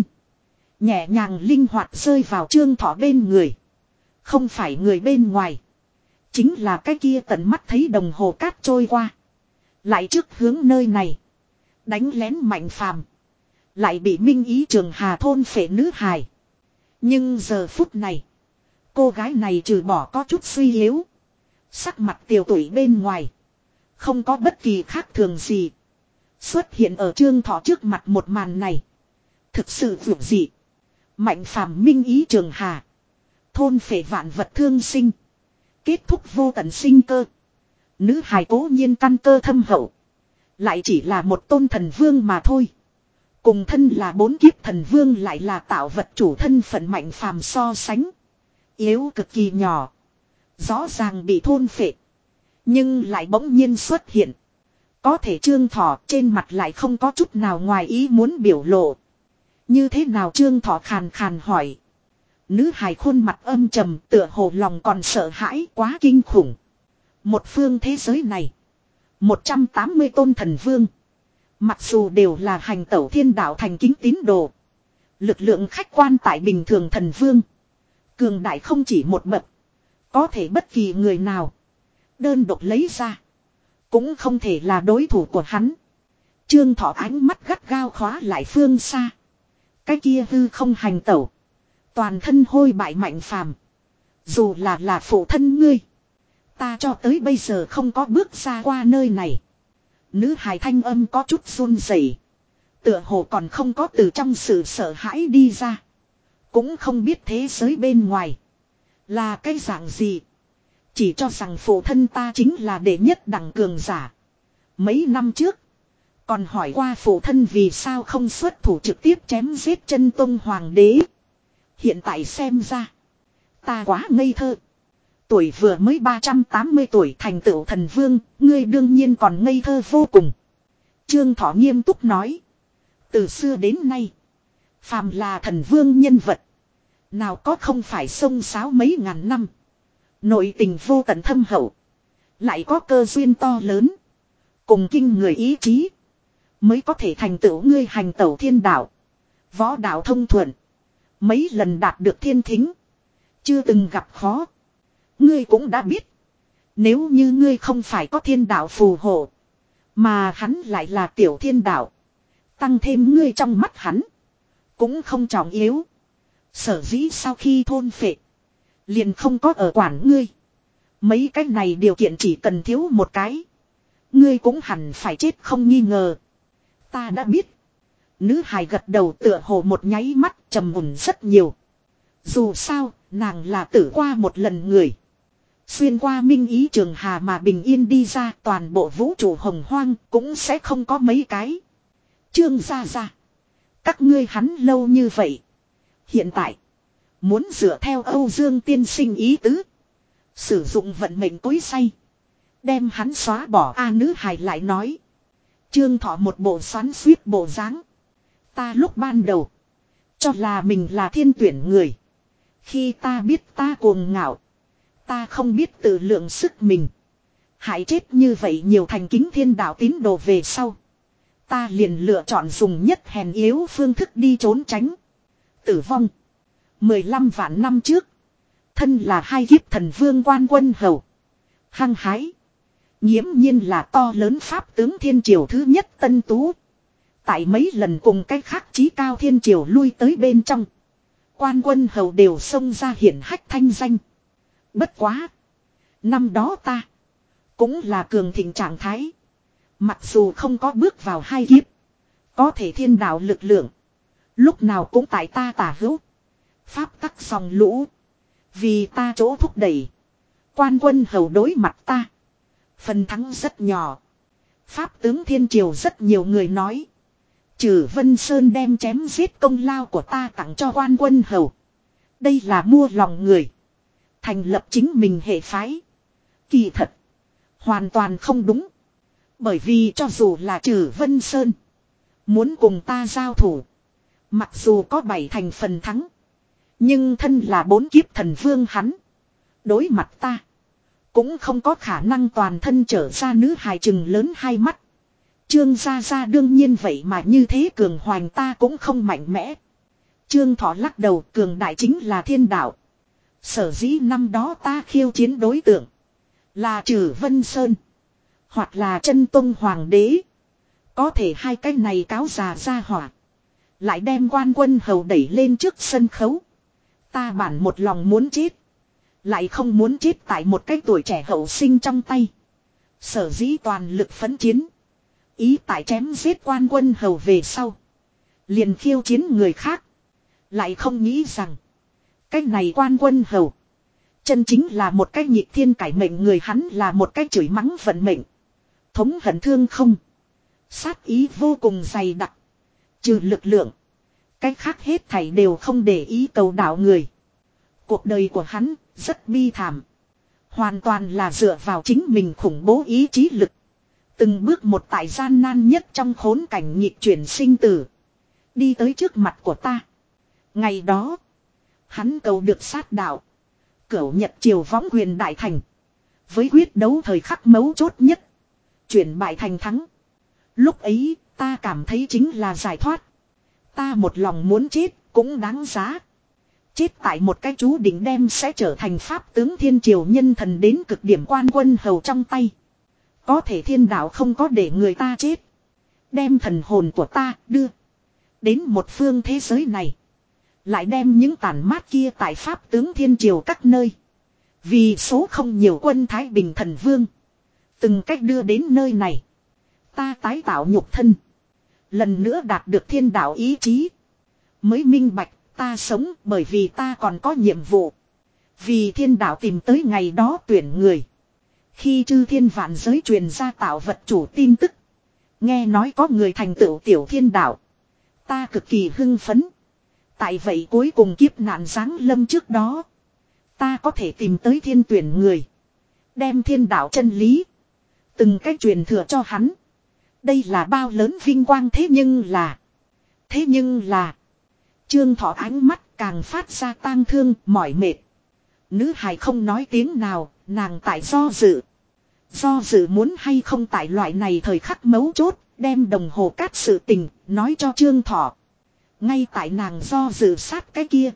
[SPEAKER 1] Nhẹ nhàng linh hoạt rơi vào Trương Thọ bên người. Không phải người bên ngoài. Chính là cái kia tận mắt thấy đồng hồ cát trôi qua. Lại trước hướng nơi này. Đánh lén mạnh phàm. Lại bị Minh Ý Trường Hà thôn phệ nữ hài. Nhưng giờ phút này. Cô gái này trừ bỏ có chút suy yếu. Sắc mặt tiều tụy bên ngoài. Không có bất kỳ khác thường gì. Xuất hiện ở Trương Thọ trước mặt một màn này. Thực sự vượt dị. Mạnh phàm Minh Ý Trường Hà. Thôn phệ vạn vật thương sinh. Kết thúc vô tận sinh cơ. Nữ hài cố nhiên căn cơ thâm hậu. Lại chỉ là một tôn thần vương mà thôi. Cùng thân là bốn kiếp thần vương lại là tạo vật chủ thân phận mạnh phàm so sánh. Yếu cực kỳ nhỏ. Rõ ràng bị thôn phệ. Nhưng lại bỗng nhiên xuất hiện. Có thể Trương Thọ trên mặt lại không có chút nào ngoài ý muốn biểu lộ. Như thế nào Trương Thọ khàn khàn hỏi. Nữ hài khuôn mặt âm trầm tựa hồ lòng còn sợ hãi quá kinh khủng. Một phương thế giới này. một trăm tám mươi tôn thần vương. Mặc dù đều là hành tẩu thiên đạo thành kính tín đồ. Lực lượng khách quan tại bình thường thần vương. Cường đại không chỉ một bậc. Có thể bất kỳ người nào. Đơn độc lấy ra. Cũng không thể là đối thủ của hắn. Trương Thọ ánh mắt gắt gao khóa lại phương xa. Cái kia hư không hành tẩu. Toàn thân hôi bại mạnh phàm. Dù là là phụ thân ngươi. Ta cho tới bây giờ không có bước ra qua nơi này. Nữ hài thanh âm có chút run rẩy. Tựa hồ còn không có từ trong sự sợ hãi đi ra. Cũng không biết thế giới bên ngoài. Là cái dạng gì. Chỉ cho rằng phụ thân ta chính là đệ nhất đẳng cường giả. Mấy năm trước. Còn hỏi qua phụ thân vì sao không xuất thủ trực tiếp chém giết chân tông hoàng đế. Hiện tại xem ra. Ta quá ngây thơ. Tuổi vừa mới ba trăm tám mươi tuổi thành tựu thần vương. Ngươi đương nhiên còn ngây thơ vô cùng. Trương Thọ nghiêm túc nói. Từ xưa đến nay. Phàm là thần vương nhân vật. Nào có không phải sông sáo mấy ngàn năm. Nội tình vô tận thâm hậu. Lại có cơ duyên to lớn. Cùng kinh người ý chí. Mới có thể thành tựu ngươi hành tẩu thiên đạo. Võ đạo thông thuận. Mấy lần đạt được thiên thính. Chưa từng gặp khó. Ngươi cũng đã biết. Nếu như ngươi không phải có thiên đạo phù hộ. Mà hắn lại là tiểu thiên đạo. Tăng thêm ngươi trong mắt hắn. Cũng không trọng yếu. Sở dĩ sau khi thôn phệ. Liền không có ở quản ngươi. Mấy cái này điều kiện chỉ cần thiếu một cái. Ngươi cũng hẳn phải chết không nghi ngờ. Ta đã biết. Nữ hài gật đầu tựa hồ một nháy mắt trầm mùn rất nhiều. Dù sao, nàng là tử qua một lần người. Xuyên qua Minh Ý Trường Hà mà bình yên đi ra toàn bộ vũ trụ hồng hoang cũng sẽ không có mấy cái. Trương gia gia. Các ngươi hắn lâu như vậy. Hiện tại. Muốn dựa theo Âu Dương tiên sinh ý tứ. Sử dụng vận mệnh cối say. Đem hắn xóa bỏ A nữ hài lại nói. Trương Thọ một bộ xoắn suýt bộ dáng. Ta lúc ban đầu. Cho là mình là thiên tuyển người. Khi ta biết ta cuồng ngạo. Ta không biết tự lượng sức mình. Hại chết như vậy nhiều thành kính thiên đạo tín đồ về sau. Ta liền lựa chọn dùng nhất hèn yếu phương thức đi trốn tránh. Tử vong. mười lăm vạn năm trước. Thân là hai kiếp thần vương Quan Quân Hầu. Hăng hái. Nghiễm nhiên là to lớn pháp tướng thiên triều thứ nhất Tân Tú. Tại mấy lần cùng cách khác chí cao thiên triều lui tới bên trong. Quan Quân Hầu đều xông ra hiển hách thanh danh. Bất quá. Năm đó ta. Cũng là cường thịnh trạng thái. Mặc dù không có bước vào hai kiếp. Có thể thiên đạo lực lượng. Lúc nào cũng tại ta tả hữu. Pháp tắc dòng lũ. Vì ta chỗ thúc đẩy. Quan Quân Hầu đối mặt ta. Phần thắng rất nhỏ. Pháp tướng thiên triều rất nhiều người nói. Trừ Vân Sơn đem chém giết công lao của ta tặng cho Quan Quân Hầu. Đây là mua lòng người. Thành lập chính mình hệ phái. Kỳ thật. Hoàn toàn không đúng. Bởi vì cho dù là Trừ Vân Sơn. Muốn cùng ta giao thủ. Mặc dù có bảy thành phần thắng. Nhưng thân là bốn kiếp thần vương hắn. Đối mặt ta. Cũng không có khả năng toàn thân trở ra nữ hài trừng lớn hai mắt. Trương Gia Gia đương nhiên vậy mà như thế cường hoành ta cũng không mạnh mẽ. Trương Thọ lắc đầu cường đại chính là thiên đạo. Sở dĩ năm đó ta khiêu chiến đối tượng. Là Trừ Vân Sơn. Hoặc là Chân Tông Hoàng đế. Có thể hai cái này cáo già ra hỏa. Lại đem Quan Quân Hầu đẩy lên trước sân khấu. Ta bản một lòng muốn chết. Lại không muốn chết tại một cái tuổi trẻ hậu sinh trong tay. Sở dĩ toàn lực phấn chiến. Ý tại chém giết Quan Quân Hầu về sau. Liền khiêu chiến người khác. Lại không nghĩ rằng. Cái này Quan Quân Hầu. Chân chính là một cái nhịp thiên cải mệnh người, hắn là một cái chửi mắng vận mệnh. Thống hận thương không. Sát ý vô cùng dày đặc. Trừ lực lượng. Cái khác hết thảy đều không để ý cầu đạo người. Cuộc đời của hắn rất bi thảm. Hoàn toàn là dựa vào chính mình khủng bố ý chí lực. Từng bước một tại gian nan nhất trong khốn cảnh nhịp chuyển sinh tử. Đi tới trước mặt của ta. Ngày đó. Hắn cầu được sát đạo. Cửu Nhật triều võng quyền đại thành. Với quyết đấu thời khắc mấu chốt nhất. Chuyển bại thành thắng. Lúc ấy ta cảm thấy chính là giải thoát. Ta một lòng muốn chết cũng đáng giá. Chết tại một cái chú định đem sẽ trở thành pháp tướng thiên triều nhân thần đến cực điểm Quan Quân Hầu trong tay. Có thể thiên đạo không có để người ta chết. Đem thần hồn của ta đưa. Đến một phương thế giới này. Lại đem những tàn mát kia tại pháp tướng thiên triều các nơi. Vì số không nhiều quân Thái Bình thần vương. Từng cách đưa đến nơi này. Ta tái tạo nhục thân. Lần nữa đạt được thiên đạo ý chí. Mới minh bạch ta sống bởi vì ta còn có nhiệm vụ. Vì thiên đạo tìm tới ngày đó tuyển người. Khi chư thiên vạn giới truyền ra tạo vật chủ tin tức. Nghe nói có người thành tựu tiểu thiên đạo. Ta cực kỳ hưng phấn. Tại vậy cuối cùng kiếp nạn giáng lâm trước đó. Ta có thể tìm tới thiên tuyển người. Đem thiên đạo chân lý. Từng cách truyền thừa cho hắn. Đây là bao lớn vinh quang thế nhưng là. Thế nhưng là. Trương Thọ ánh mắt càng phát ra tang thương mỏi mệt. Nữ hài không nói tiếng nào. Nàng tại do dự. Do dự muốn hay không tại loại này thời khắc mấu chốt. Đem đồng hồ cát sự tình nói cho Trương Thọ. Ngay tại nàng do dự sát cái kia.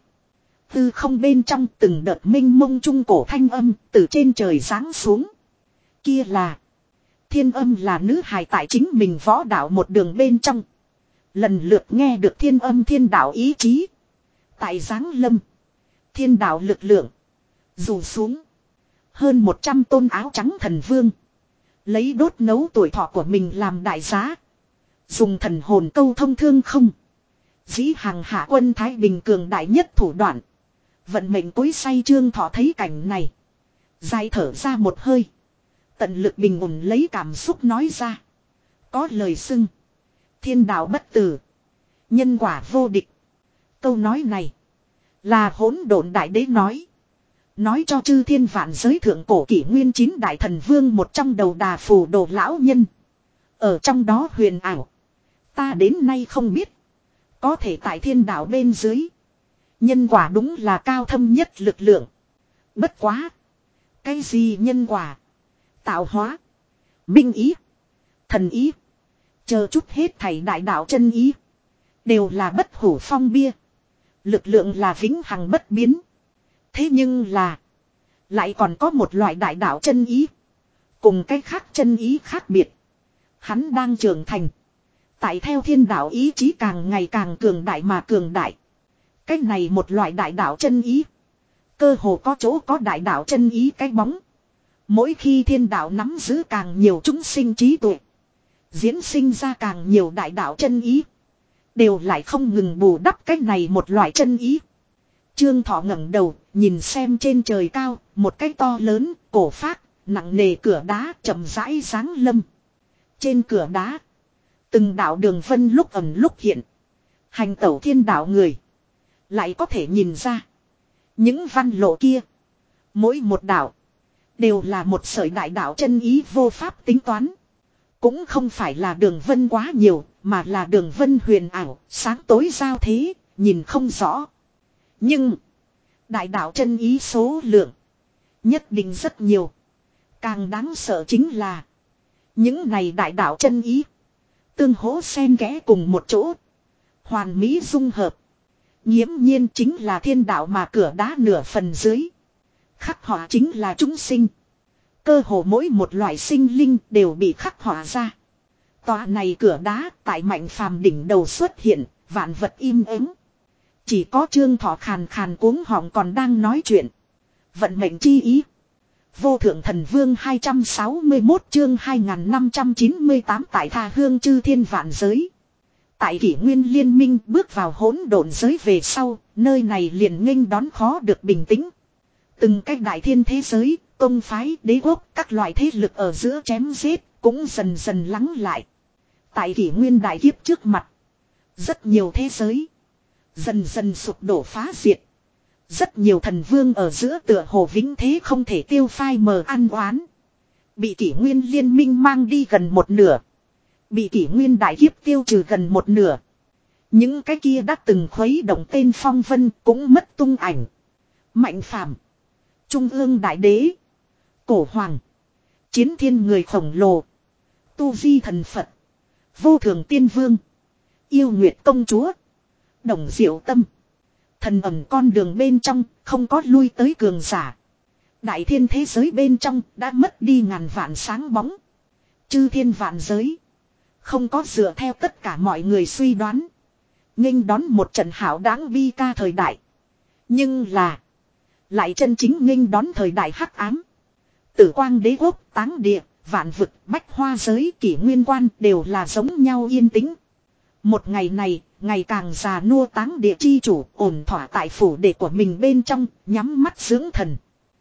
[SPEAKER 1] Từ không bên trong từng đợt minh mông trung cổ thanh âm từ trên trời giáng xuống. Kia là. Thiên âm là nữ hài tại chính mình võ đạo một đường bên trong. Lần lượt nghe được thiên âm thiên đạo ý chí. Tại giáng lâm. Thiên đạo lực lượng. Rủ xuống. Hơn một trăm tôn áo trắng thần vương. Lấy đốt nấu tuổi thọ của mình làm đại giá. Dùng thần hồn câu thông thương không. Dĩ hàng hạ quân Thái Bình cường đại nhất thủ đoạn. Vận mệnh cối say Trương Thọ thấy cảnh này. Dài thở ra một hơi. Tận lực bình ổn lấy cảm xúc nói ra. Có lời xưng. Thiên đạo bất tử. Nhân quả vô địch. Câu nói này. Là hỗn độn đại đế nói. Nói cho chư thiên vạn giới thượng cổ kỷ nguyên chín đại thần vương một trong đầu đà phù đồ lão nhân. Ở trong đó huyền ảo. Ta đến nay không biết. Có thể tại thiên đạo bên dưới. Nhân quả đúng là cao thâm nhất lực lượng. Bất quá. Cái gì nhân quả? Tạo hóa. Minh ý. Thần ý. Chờ chút hết thảy đại đạo chân ý. Đều là bất hủ phong bia. Lực lượng là vĩnh hằng bất biến. Thế nhưng là. Lại còn có một loại đại đạo chân ý. Cùng cái khác chân ý khác biệt. Hắn đang trưởng thành. Tại theo thiên đạo ý chí càng ngày càng cường đại mà cường đại. Cái này một loại đại đạo chân ý. Cơ hồ có chỗ có đại đạo chân ý cái bóng. Mỗi khi thiên đạo nắm giữ càng nhiều chúng sinh trí tuệ. Diễn sinh ra càng nhiều đại đạo chân ý. Đều lại không ngừng bù đắp cái này một loại chân ý. Trương Thọ ngẩng đầu, nhìn xem trên trời cao, một cái to lớn, cổ phác, nặng nề cửa đá chậm rãi giáng lâm. Trên cửa đá, từng đạo đường vân lúc ẩn lúc hiện. Hành tẩu thiên đạo người. Lại có thể nhìn ra. Những văn lộ kia. Mỗi một đạo. Đều là một sợi đại đạo chân ý vô pháp tính toán. Cũng không phải là đường vân quá nhiều. Mà là đường vân huyền ảo. Sáng tối giao thế. Nhìn không rõ. Nhưng. Đại đạo chân ý số lượng. Nhất định rất nhiều. Càng đáng sợ chính là. Những này đại đạo chân ý. Tương hỗ xen kẽ cùng một chỗ. Hoàn mỹ dung hợp. Nghiễm nhiên chính là thiên đạo mà cửa đá nửa phần dưới. Khắc họa chính là chúng sinh. Cơ hồ mỗi một loại sinh linh đều bị khắc họa ra. Tòa này cửa đá tại Mạnh Phàm đỉnh đầu xuất hiện, vạn vật im ắng. Chỉ có Trương Thọ khàn khàn cuống họng còn đang nói chuyện. Vận mệnh chi ý. Vô thượng thần vương hai trăm sáu mươi mốt chương hai nghìn năm trăm chín mươi tám tại tha hương chư thiên vạn giới. Tại kỷ nguyên liên minh bước vào hỗn độn giới về sau, nơi này liền nghênh đón khó được bình tĩnh. Từng cách đại thiên thế giới, tông phái, đế quốc, các loại thế lực ở giữa chém giết, cũng dần dần lắng lại. Tại kỷ nguyên đại kiếp trước mặt, rất nhiều thế giới, dần dần sụp đổ phá diệt. Rất nhiều thần vương ở giữa tựa hồ vĩnh thế không thể tiêu phai mờ ăn oán. Bị kỷ nguyên liên minh mang đi gần một nửa. Bị kỷ nguyên đại kiếp tiêu trừ gần một nửa. Những cái kia đã từng khuấy động tên phong vân cũng mất tung ảnh. Mạnh Phàm, Trung ương đại đế, Cổ Hoàng, Chiến Thiên người khổng lồ, Tu Vi thần Phật, Vô Thường Tiên Vương, Yêu Nguyệt công chúa, Đồng Diệu Tâm. Thần ẩn con đường bên trong không có lui tới cường giả. Đại thiên thế giới bên trong đã mất đi ngàn vạn sáng bóng. Chư thiên vạn giới. Không có dựa theo tất cả mọi người suy đoán. Nghênh đón một trận hảo đáng bi ca thời đại. Nhưng là. Lại chân chính nghênh đón thời đại hắc ám. Tử quang đế quốc, táng địa, vạn vực, bách hoa giới, kỷ nguyên quan đều là giống nhau yên tĩnh. Một ngày này, ngày càng già nua táng địa chi chủ ổn thỏa tại phủ đệ của mình bên trong, nhắm mắt dưỡng thần.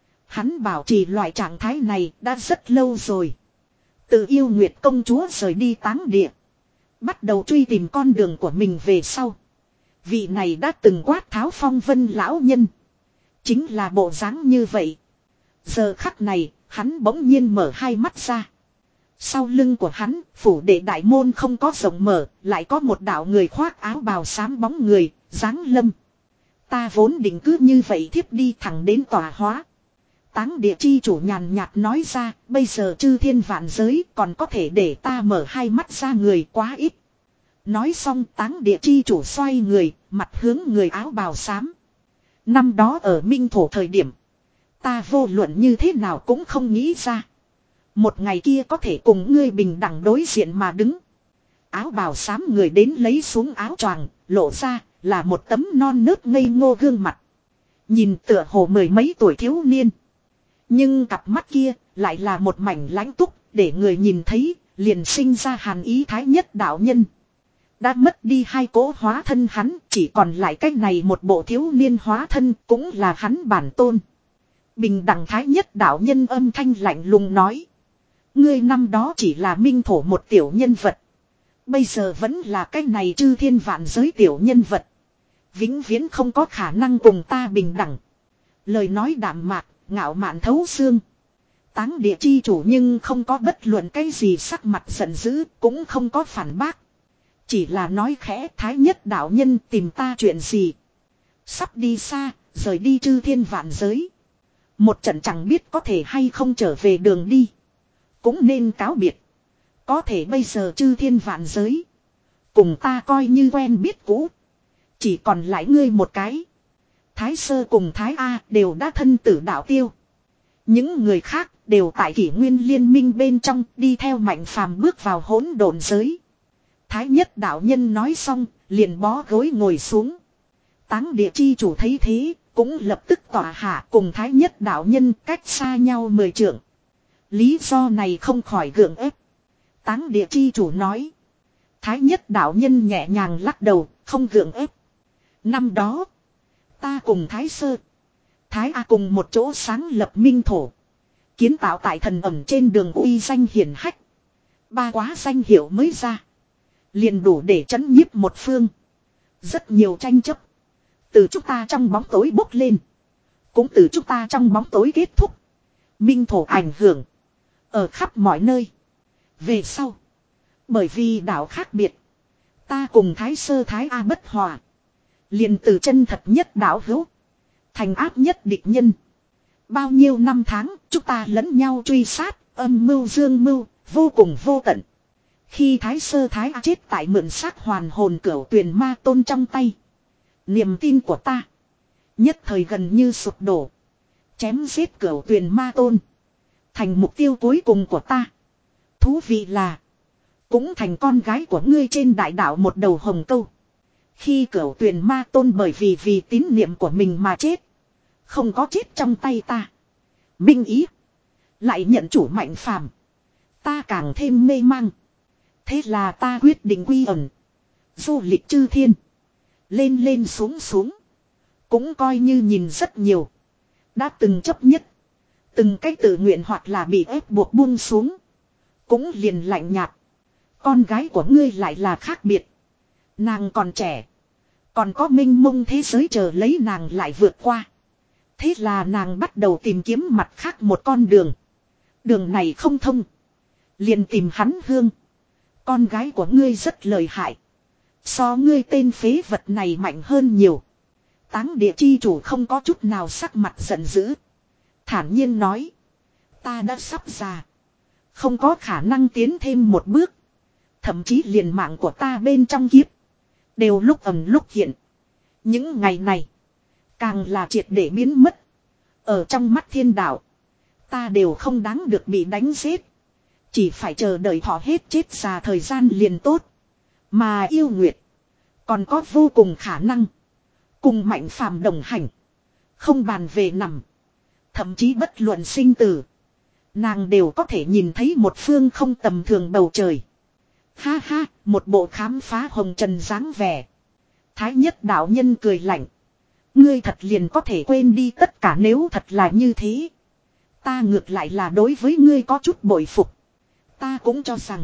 [SPEAKER 1] Hắn bảo trì loại trạng thái này đã rất lâu rồi. Từ Yêu Nguyệt công chúa rời đi táng địa. Bắt đầu truy tìm con đường của mình về sau. Vị này đã từng quát tháo phong vân lão nhân. Chính là bộ dáng như vậy. Giờ khắc này, hắn bỗng nhiên mở hai mắt ra. Sau lưng của hắn, phủ đệ đại môn không có rộng mở, lại có một đạo người khoác áo bào xám bóng người, dáng lâm. Ta vốn định cứ như vậy thiếp đi thẳng đến tòa hóa. Táng địa chi chủ nhàn nhạt nói ra, bây giờ chư thiên vạn giới còn có thể để ta mở hai mắt ra người quá ít. Nói xong táng địa chi chủ xoay người, mặt hướng người áo bào xám. Năm đó ở Minh Thổ thời điểm, ta vô luận như thế nào cũng không nghĩ ra. Một ngày kia có thể cùng ngươi bình đẳng đối diện mà đứng. Áo bào xám người đến lấy xuống áo choàng, lộ ra là một tấm non nớt ngây ngô gương mặt. Nhìn tựa hồ mười mấy tuổi thiếu niên. Nhưng cặp mắt kia lại là một mảnh lãnh túc, để người nhìn thấy, liền sinh ra hàn ý thái nhất đạo nhân. Đã mất đi hai cỗ hóa thân hắn, chỉ còn lại cách này một bộ thiếu niên hóa thân cũng là hắn bản tôn. Bình đẳng thái nhất đạo nhân âm thanh lạnh lùng nói. Ngươi năm đó chỉ là Minh Thổ một tiểu nhân vật. Bây giờ vẫn là cái này chư thiên vạn giới tiểu nhân vật. Vĩnh viễn không có khả năng cùng ta bình đẳng. Lời nói đạm mạc, ngạo mạn thấu xương. Táng địa chi chủ nhưng không có bất luận cái gì sắc mặt giận dữ, cũng không có phản bác. Chỉ là nói khẽ Thái Nhất đạo nhân tìm ta chuyện gì. Sắp đi xa, rời đi chư thiên vạn giới. Một trận chẳng biết có thể hay không trở về đường đi. Cũng nên cáo biệt. Có thể bây giờ chư thiên vạn giới. Cùng ta coi như quen biết cũ. Chỉ còn lại ngươi một cái. Thái Sơ cùng Thái A đều đã thân tử đạo tiêu. Những người khác đều tại kỷ nguyên liên minh bên trong đi theo Mạnh Phàm bước vào hỗn độn giới. Thái Nhất đạo nhân nói xong, liền bó gối ngồi xuống. Táng địa chi chủ thấy thế, cũng lập tức tỏa hạ cùng Thái Nhất đạo nhân cách xa nhau mười trượng. Lý do này không khỏi gượng ép. Táng địa chi chủ nói. Thái Nhất đạo nhân nhẹ nhàng lắc đầu, không gượng ép. Năm đó, ta cùng Thái Sơ, Thái A cùng một chỗ sáng lập minh thổ. Kiến tạo tại thần ẩm trên đường uy danh hiển hách. Ba quá danh hiệu mới ra. Liền đủ để chấn nhiếp một phương. Rất nhiều tranh chấp. Từ chúng ta trong bóng tối bốc lên. Cũng từ chúng ta trong bóng tối kết thúc. Minh thổ ảnh hưởng. Ở khắp mọi nơi. Về sau. Bởi vì đạo khác biệt. Ta cùng Thái Sơ Thái A bất hòa. Liền từ chân thật nhất đạo hữu. Thành áp nhất địch nhân. Bao nhiêu năm tháng chúng ta lẫn nhau truy sát. Âm mưu dương mưu. Vô cùng vô tận. Khi Thái Sơ Thái A chết tại mượn xác hoàn hồn cửu tuyền ma tôn trong tay. Niềm tin của ta. Nhất thời gần như sụp đổ. Chém giết cửu tuyền ma tôn. Thành mục tiêu cuối cùng của ta. Thú vị là. Cũng thành con gái của ngươi trên đại đạo một đầu hồng câu. Khi cửu tuyền ma tôn bởi vì vì tín niệm của mình mà chết. Không có chết trong tay ta. Minh ý. Lại nhận chủ Mạnh Phàm. Ta càng thêm mê mang. Thế là ta quyết định quy ẩn. Du lịch chư thiên. Lên lên xuống xuống. Cũng coi như nhìn rất nhiều. Đã từng chấp nhất. Từng cách tự nguyện hoặc là bị ép buộc buông xuống. Cũng liền lạnh nhạt. Con gái của ngươi lại là khác biệt. Nàng còn trẻ. Còn có minh mông thế giới chờ lấy nàng lại vượt qua. Thế là nàng bắt đầu tìm kiếm mặt khác một con đường. Đường này không thông. Liền tìm hắn Hương. Con gái của ngươi rất lợi hại. So ngươi tên phế vật này mạnh hơn nhiều. Táng địa chi chủ không có chút nào sắc mặt giận dữ. Thản nhiên nói. Ta đã sắp già. Không có khả năng tiến thêm một bước. Thậm chí liền mạng của ta bên trong kiếp. Đều lúc ầm lúc hiện. Những ngày này. Càng là triệt để biến mất. Ở trong mắt thiên đạo. Ta đều không đáng được bị đánh giết. Chỉ phải chờ đợi họ hết chết già thời gian liền tốt. Mà yêu nguyệt. Còn có vô cùng khả năng. Cùng Mạnh Phàm đồng hành. Không bàn về nằm. Thậm chí bất luận sinh tử. Nàng đều có thể nhìn thấy một phương không tầm thường bầu trời. Ha ha, một bộ khám phá hồng trần dáng vẻ. Thái Nhất đạo nhân cười lạnh. Ngươi thật liền có thể quên đi tất cả nếu thật là như thế. Ta ngược lại là đối với ngươi có chút bội phục. Ta cũng cho rằng.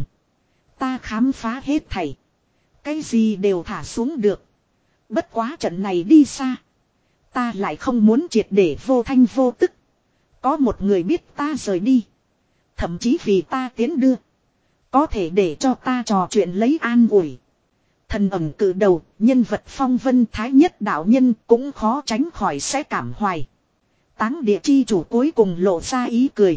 [SPEAKER 1] Ta khám phá hết thảy. Cái gì đều thả xuống được. Bất quá trận này đi xa. Ta lại không muốn triệt để vô thanh vô tức. Có một người biết ta rời đi. Thậm chí vì ta tiến đưa. Có thể để cho ta trò chuyện lấy an ủi. Thần ẩm cử đầu, nhân vật phong vân Thái Nhất đạo nhân cũng khó tránh khỏi sẽ cảm hoài. Táng địa chi chủ cuối cùng lộ ra ý cười.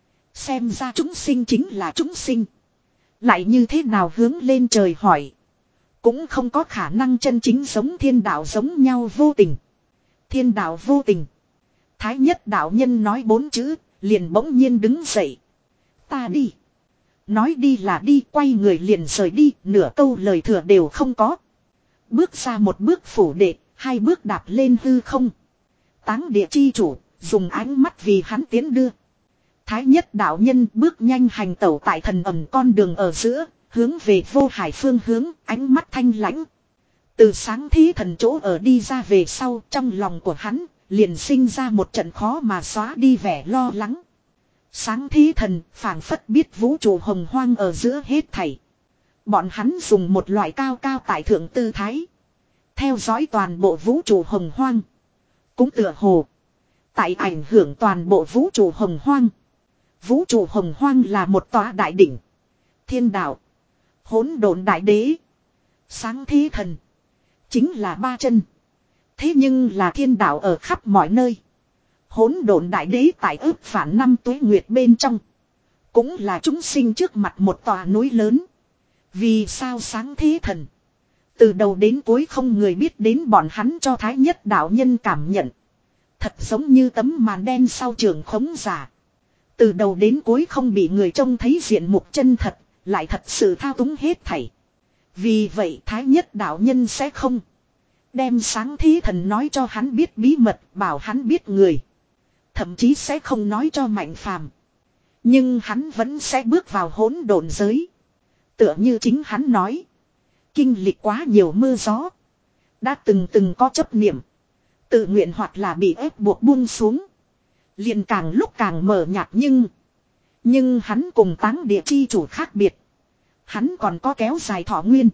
[SPEAKER 1] Xem ra chúng sinh chính là chúng sinh. Lại như thế nào hướng lên trời hỏi. Cũng không có khả năng chân chính giống thiên đạo giống nhau vô tình. Thiên đạo vô tình. Thái Nhất đạo nhân nói bốn chữ, liền bỗng nhiên đứng dậy. Ta đi. Nói đi là đi, quay người liền rời đi, nửa câu lời thừa đều không có. Bước ra một bước phủ đệ, hai bước đạp lên hư không. Táng địa chi chủ, dùng ánh mắt vì hắn tiến đưa. Thái Nhất đạo nhân bước nhanh hành tẩu tại thần ẩm con đường ở giữa, hướng về vô hải phương hướng, ánh mắt thanh lãnh. Từ sáng thí thần chỗ ở đi ra về sau, trong lòng của hắn, liền sinh ra một trận khó mà xóa đi vẻ lo lắng. Sáng thí thần phảng phất biết vũ trụ hồng hoang ở giữa hết thảy. Bọn hắn dùng một loại cao cao tại thượng tư thái. Theo dõi toàn bộ vũ trụ hồng hoang. Cũng tựa hồ. Tại ảnh hưởng toàn bộ vũ trụ hồng hoang. Vũ trụ hồng hoang là một tòa đại đỉnh. Thiên đạo. Hỗn độn đại đế. Sáng thế thần. Chính là ba chân. Thế nhưng là thiên đạo ở khắp mọi nơi. Hỗn độn đại đế tại ước phản năm tuế nguyệt bên trong. Cũng là chúng sinh trước mặt một tòa núi lớn. Vì sao sáng thế thần. Từ đầu đến cuối không người biết đến bọn hắn cho thái nhất đạo nhân cảm nhận. Thật giống như tấm màn đen sau trường khống giả. Từ đầu đến cuối không bị người trông thấy diện mục chân thật. Lại thật sự thao túng hết thảy. Vì vậy thái nhất đạo nhân sẽ không đem sáng thế thần nói cho hắn biết bí mật, bảo hắn biết người. Thậm chí sẽ không nói cho Mạnh Phàm. Nhưng hắn vẫn sẽ bước vào hỗn độn giới. Tựa như chính hắn nói. Kinh lịch quá nhiều mưa gió. Đã từng từng có chấp niệm. Tự nguyện hoặc là bị ép buộc buông xuống. Liền càng lúc càng mờ nhạt nhưng. Nhưng hắn cùng táng địa chi chủ khác biệt. Hắn còn có kéo dài thọ nguyên.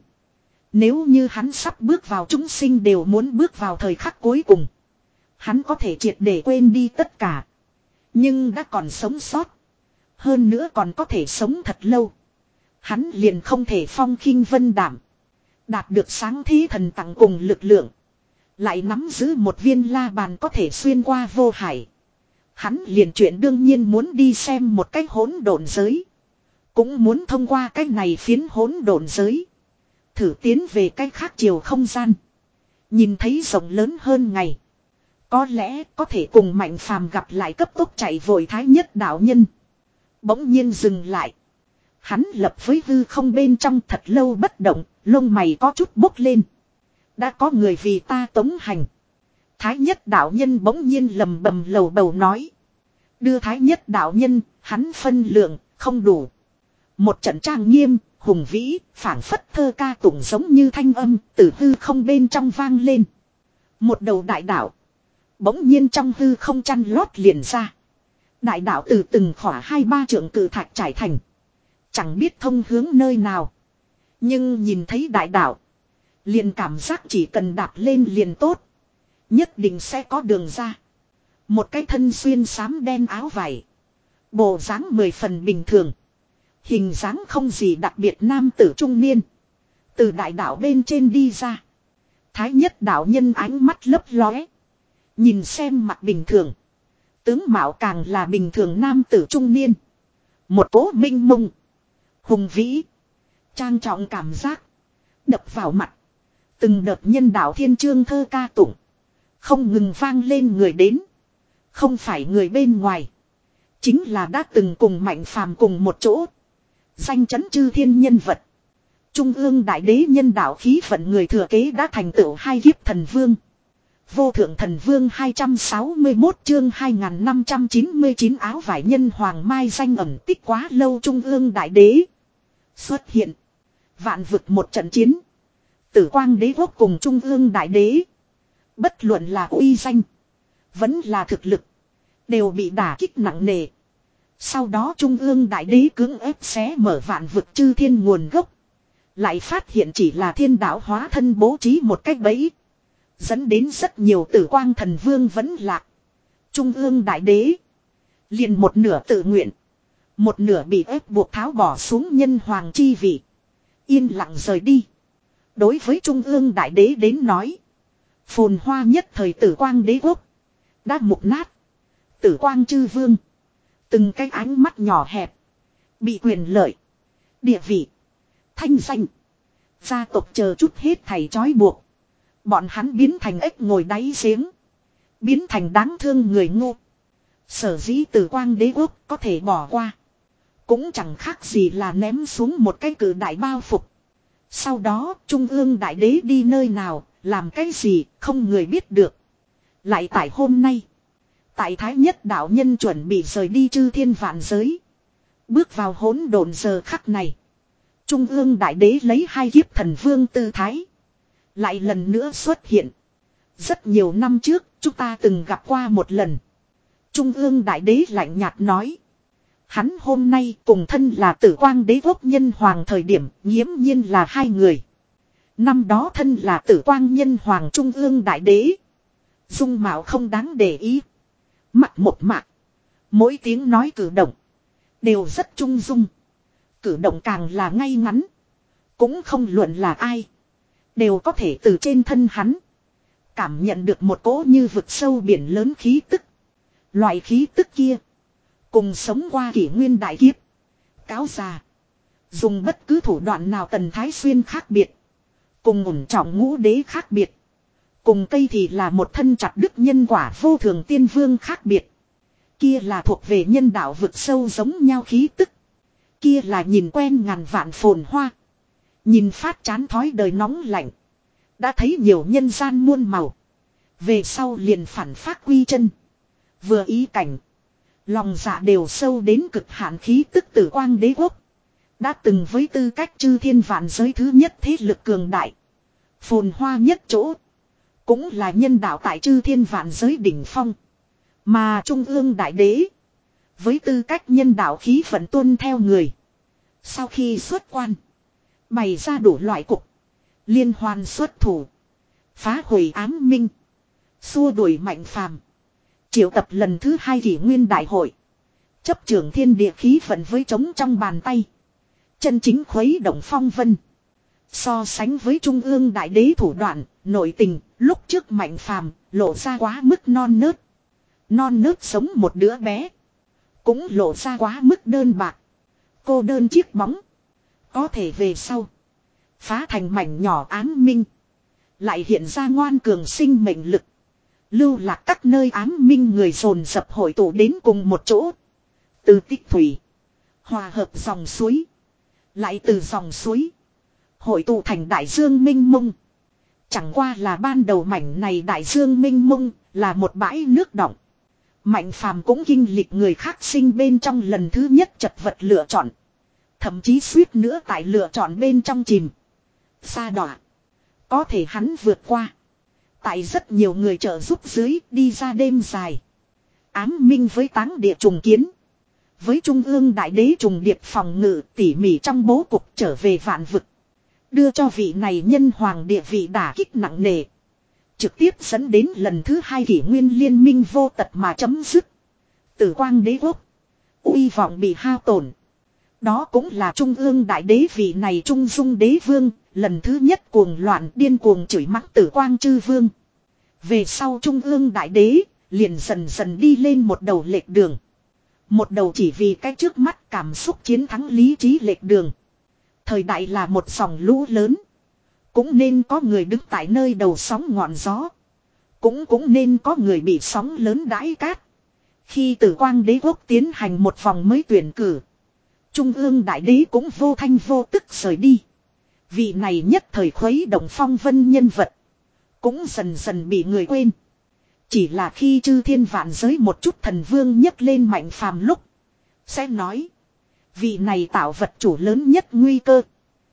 [SPEAKER 1] Nếu như hắn sắp bước vào chúng sinh đều muốn bước vào thời khắc cuối cùng. Hắn có thể triệt để quên đi tất cả. Nhưng đã còn sống sót. Hơn nữa còn có thể sống thật lâu. Hắn liền không thể phong khinh vân đảm. Đạt được sáng thế thần tặng cùng lực lượng. Lại nắm giữ một viên la bàn có thể xuyên qua vô hải. Hắn liền chuyện đương nhiên muốn đi xem một cách hỗn độn giới. Cũng muốn thông qua cách này phiến hỗn độn giới. Thử tiến về cách khác chiều không gian. Nhìn thấy rộng lớn hơn ngày. Có lẽ có thể cùng Mạnh Phàm gặp lại cấp tốc chạy vội thái nhất đạo nhân. Bỗng nhiên dừng lại. Hắn lập với hư không bên trong thật lâu bất động, lông mày có chút bốc lên. Đã có người vì ta tống hành. Thái nhất đạo nhân bỗng nhiên lầm bầm lầu bầu nói. Đưa thái nhất đạo nhân, hắn phân lượng, không đủ. Một trận trang nghiêm, hùng vĩ, phảng phất thơ ca tụng giống như thanh âm, từ hư không bên trong vang lên. Một đầu đại đạo. Bỗng nhiên trong hư không chăn lót liền ra. Đại đạo từ từng khỏa hai ba trượng cự thạch trải thành. Chẳng biết thông hướng nơi nào. Nhưng nhìn thấy đại đạo. Liền cảm giác chỉ cần đạp lên liền tốt. Nhất định sẽ có đường ra. Một cái thân xuyên xám đen áo vải. Bộ dáng mười phần bình thường. Hình dáng không gì đặc biệt nam tử trung niên. Từ đại đạo bên trên đi ra. Thái nhất đạo nhân ánh mắt lấp lóe. Nhìn xem mặt bình thường. Tướng mạo càng là bình thường nam tử trung niên. Một cố minh mông. Hùng vĩ. Trang trọng cảm giác. Đập vào mặt. Từng đợt nhân đạo thiên chương thơ ca tụng. Không ngừng vang lên người đến. Không phải người bên ngoài. Chính là đã từng cùng Mạnh Phàm cùng một chỗ. Danh chấn chư thiên nhân vật. Trung ương đại đế nhân đạo khí vận người thừa kế đã thành tựu hai kiếp thần vương. Vô thượng thần vương hai trăm sáu mươi mốt chương hai nghìn năm trăm chín mươi chín áo vải nhân hoàng mai danh ẩn tích quá lâu trung ương đại đế. Xuất hiện. Vạn vực một trận chiến. Tử quang đế quốc cùng trung ương đại đế. Bất luận là uy danh. Vẫn là thực lực. Đều bị đả kích nặng nề. Sau đó trung ương đại đế cưỡng ép xé mở vạn vực chư thiên nguồn gốc. Lại phát hiện chỉ là thiên đạo hóa thân bố trí một cách bẫy. Dẫn đến rất nhiều tử quang thần vương vẫn lạc. Trung ương đại đế. Liền một nửa tự nguyện. Một nửa bị ép buộc tháo bỏ xuống nhân hoàng chi vị. Yên lặng rời đi. Đối với trung ương đại đế đến nói. Phồn hoa nhất thời tử quang đế quốc. Đã mục nát. Tử quang chư vương. Từng cái ánh mắt nhỏ hẹp. Bị quyền lợi. Địa vị. Thanh danh. Gia tộc chờ chút hết thầy trói buộc. Bọn hắn biến thành ếch ngồi đáy giếng. Biến thành đáng thương người ngu. Sở dĩ tử quang đế quốc có thể bỏ qua. Cũng chẳng khác gì là ném xuống một cái cử đại bao phục. Sau đó trung ương đại đế đi nơi nào, làm cái gì không người biết được. Lại tại hôm nay. Tại thái nhất đạo nhân chuẩn bị rời đi chư thiên vạn giới. Bước vào hỗn độn giờ khắc này. Trung ương đại đế lấy hai kiếp thần vương tư thái. Lại lần nữa xuất hiện. Rất nhiều năm trước chúng ta từng gặp qua một lần. Trung ương đại đế lạnh nhạt nói. Hắn hôm nay cùng thân là tử quang đế quốc nhân hoàng thời điểm nghiễm nhiên là hai người. Năm đó thân là tử quang nhân hoàng trung ương đại đế. Dung mạo không đáng để ý. Mặt một mạc. Mỗi tiếng nói cử động. Đều rất trung dung. Cử động càng là ngay ngắn. Cũng không luận là ai. Đều có thể từ trên thân hắn. Cảm nhận được một cỗ như vực sâu biển lớn khí tức. Loại khí tức kia. Cùng sống qua kỷ nguyên đại kiếp. Cáo già. Dùng bất cứ thủ đoạn nào Tần Thái Xuyên khác biệt. Cùng ổn trọng ngũ đế khác biệt. Cùng cây thì là một thân chặt đức nhân quả vô thường tiên vương khác biệt. Kia là thuộc về nhân đạo vực sâu giống nhau khí tức. Kia là nhìn quen ngàn vạn phồn hoa. Nhìn phát chán thói đời nóng lạnh. Đã thấy nhiều nhân gian muôn màu. Về sau liền phản phát quy chân. Vừa ý cảnh. Lòng dạ đều sâu đến cực hạn khí tức tử quang đế quốc. Đã từng với tư cách chư thiên vạn giới thứ nhất thế lực cường đại. Phồn hoa nhất chỗ. Cũng là nhân đạo tại chư thiên vạn giới đỉnh phong. Mà Trung ương đại đế. Với tư cách nhân đạo khí vận tuân theo người. Sau khi xuất quan. Bày ra đủ loại cục. Liên hoàn xuất thủ. Phá hủy ám minh. Xua đuổi mạnh phàm. Triệu tập lần thứ hai kỷ nguyên đại hội. Chấp trưởng thiên địa khí vận với trống trong bàn tay. Chân chính khuấy động phong vân. So sánh với trung ương đại đế thủ đoạn, nội tình, lúc trước mạnh phàm, lộ ra quá mức non nớt. Non nớt sống một đứa bé. Cũng lộ ra quá mức đơn bạc. Cô đơn chiếc bóng. Có thể về sau. Phá thành mảnh nhỏ ám minh. Lại hiện ra ngoan cường sinh mệnh lực. Lưu lạc các nơi ám minh người dồn dập hội tụ đến cùng một chỗ. Từ tích thủy. Hòa hợp dòng suối. Lại từ dòng suối. Hội tụ thành đại dương minh mông. Chẳng qua là ban đầu mảnh này đại dương minh mông là một bãi nước đọng. Mạnh phàm cũng kinh lịch người khác sinh bên trong lần thứ nhất chật vật lựa chọn. Thậm chí suýt nữa tại lựa chọn bên trong chìm. Sa đọa. Có thể hắn vượt qua. Tại rất nhiều người trợ giúp dưới đi ra đêm dài. Ám minh với táng địa trùng kiến. Với trung ương đại đế trùng điệp phòng ngự tỉ mỉ trong bố cục trở về vạn vực. Đưa cho vị này nhân hoàng địa vị đả kích nặng nề. Trực tiếp dẫn đến lần thứ hai kỷ nguyên liên minh vô tật mà chấm dứt. Tử quang đế quốc. Uy vọng bị hao tổn. Đó cũng là trung ương đại đế vị này trung dung đế vương. Lần thứ nhất cuồng loạn điên cuồng chửi mắng tử quang chư vương. Về sau trung ương đại đế liền dần dần đi lên một đầu lệch đường. Một đầu chỉ vì cái trước mắt cảm xúc chiến thắng lý trí lệch đường. Thời đại là một dòng lũ lớn. Cũng nên có người đứng tại nơi đầu sóng ngọn gió. Cũng cũng nên có người bị sóng lớn đãi cát. Khi tử quang đế quốc tiến hành một vòng mới tuyển cử. Trung ương đại đế cũng vô thanh vô tức rời đi. Vị này nhất thời khuấy động phong vân nhân vật. Cũng dần dần bị người quên. Chỉ là khi chư thiên vạn giới một chút thần vương nhấc lên mạnh phàm lúc. Sẽ nói. Vị này tạo vật chủ lớn nhất nguy cơ.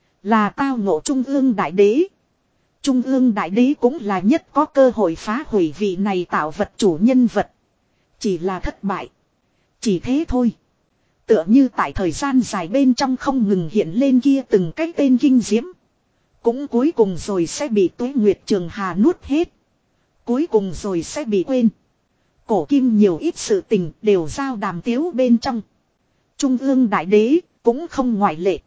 [SPEAKER 1] Là tao ngộ trung ương đại đế. Trung ương đại đế cũng là nhất có cơ hội phá hủy vị này tạo vật chủ nhân vật. Chỉ là thất bại. Chỉ thế thôi. Tựa như tại thời gian dài bên trong không ngừng hiện lên kia từng cái tên kinh diễm. Cũng cuối cùng rồi sẽ bị Tuế Nguyệt Trường Hà nuốt hết. Cuối cùng rồi sẽ bị quên. Cổ kim nhiều ít sự tình đều giao đàm tiếu bên trong. Trung ương đại đế cũng không ngoại lệ.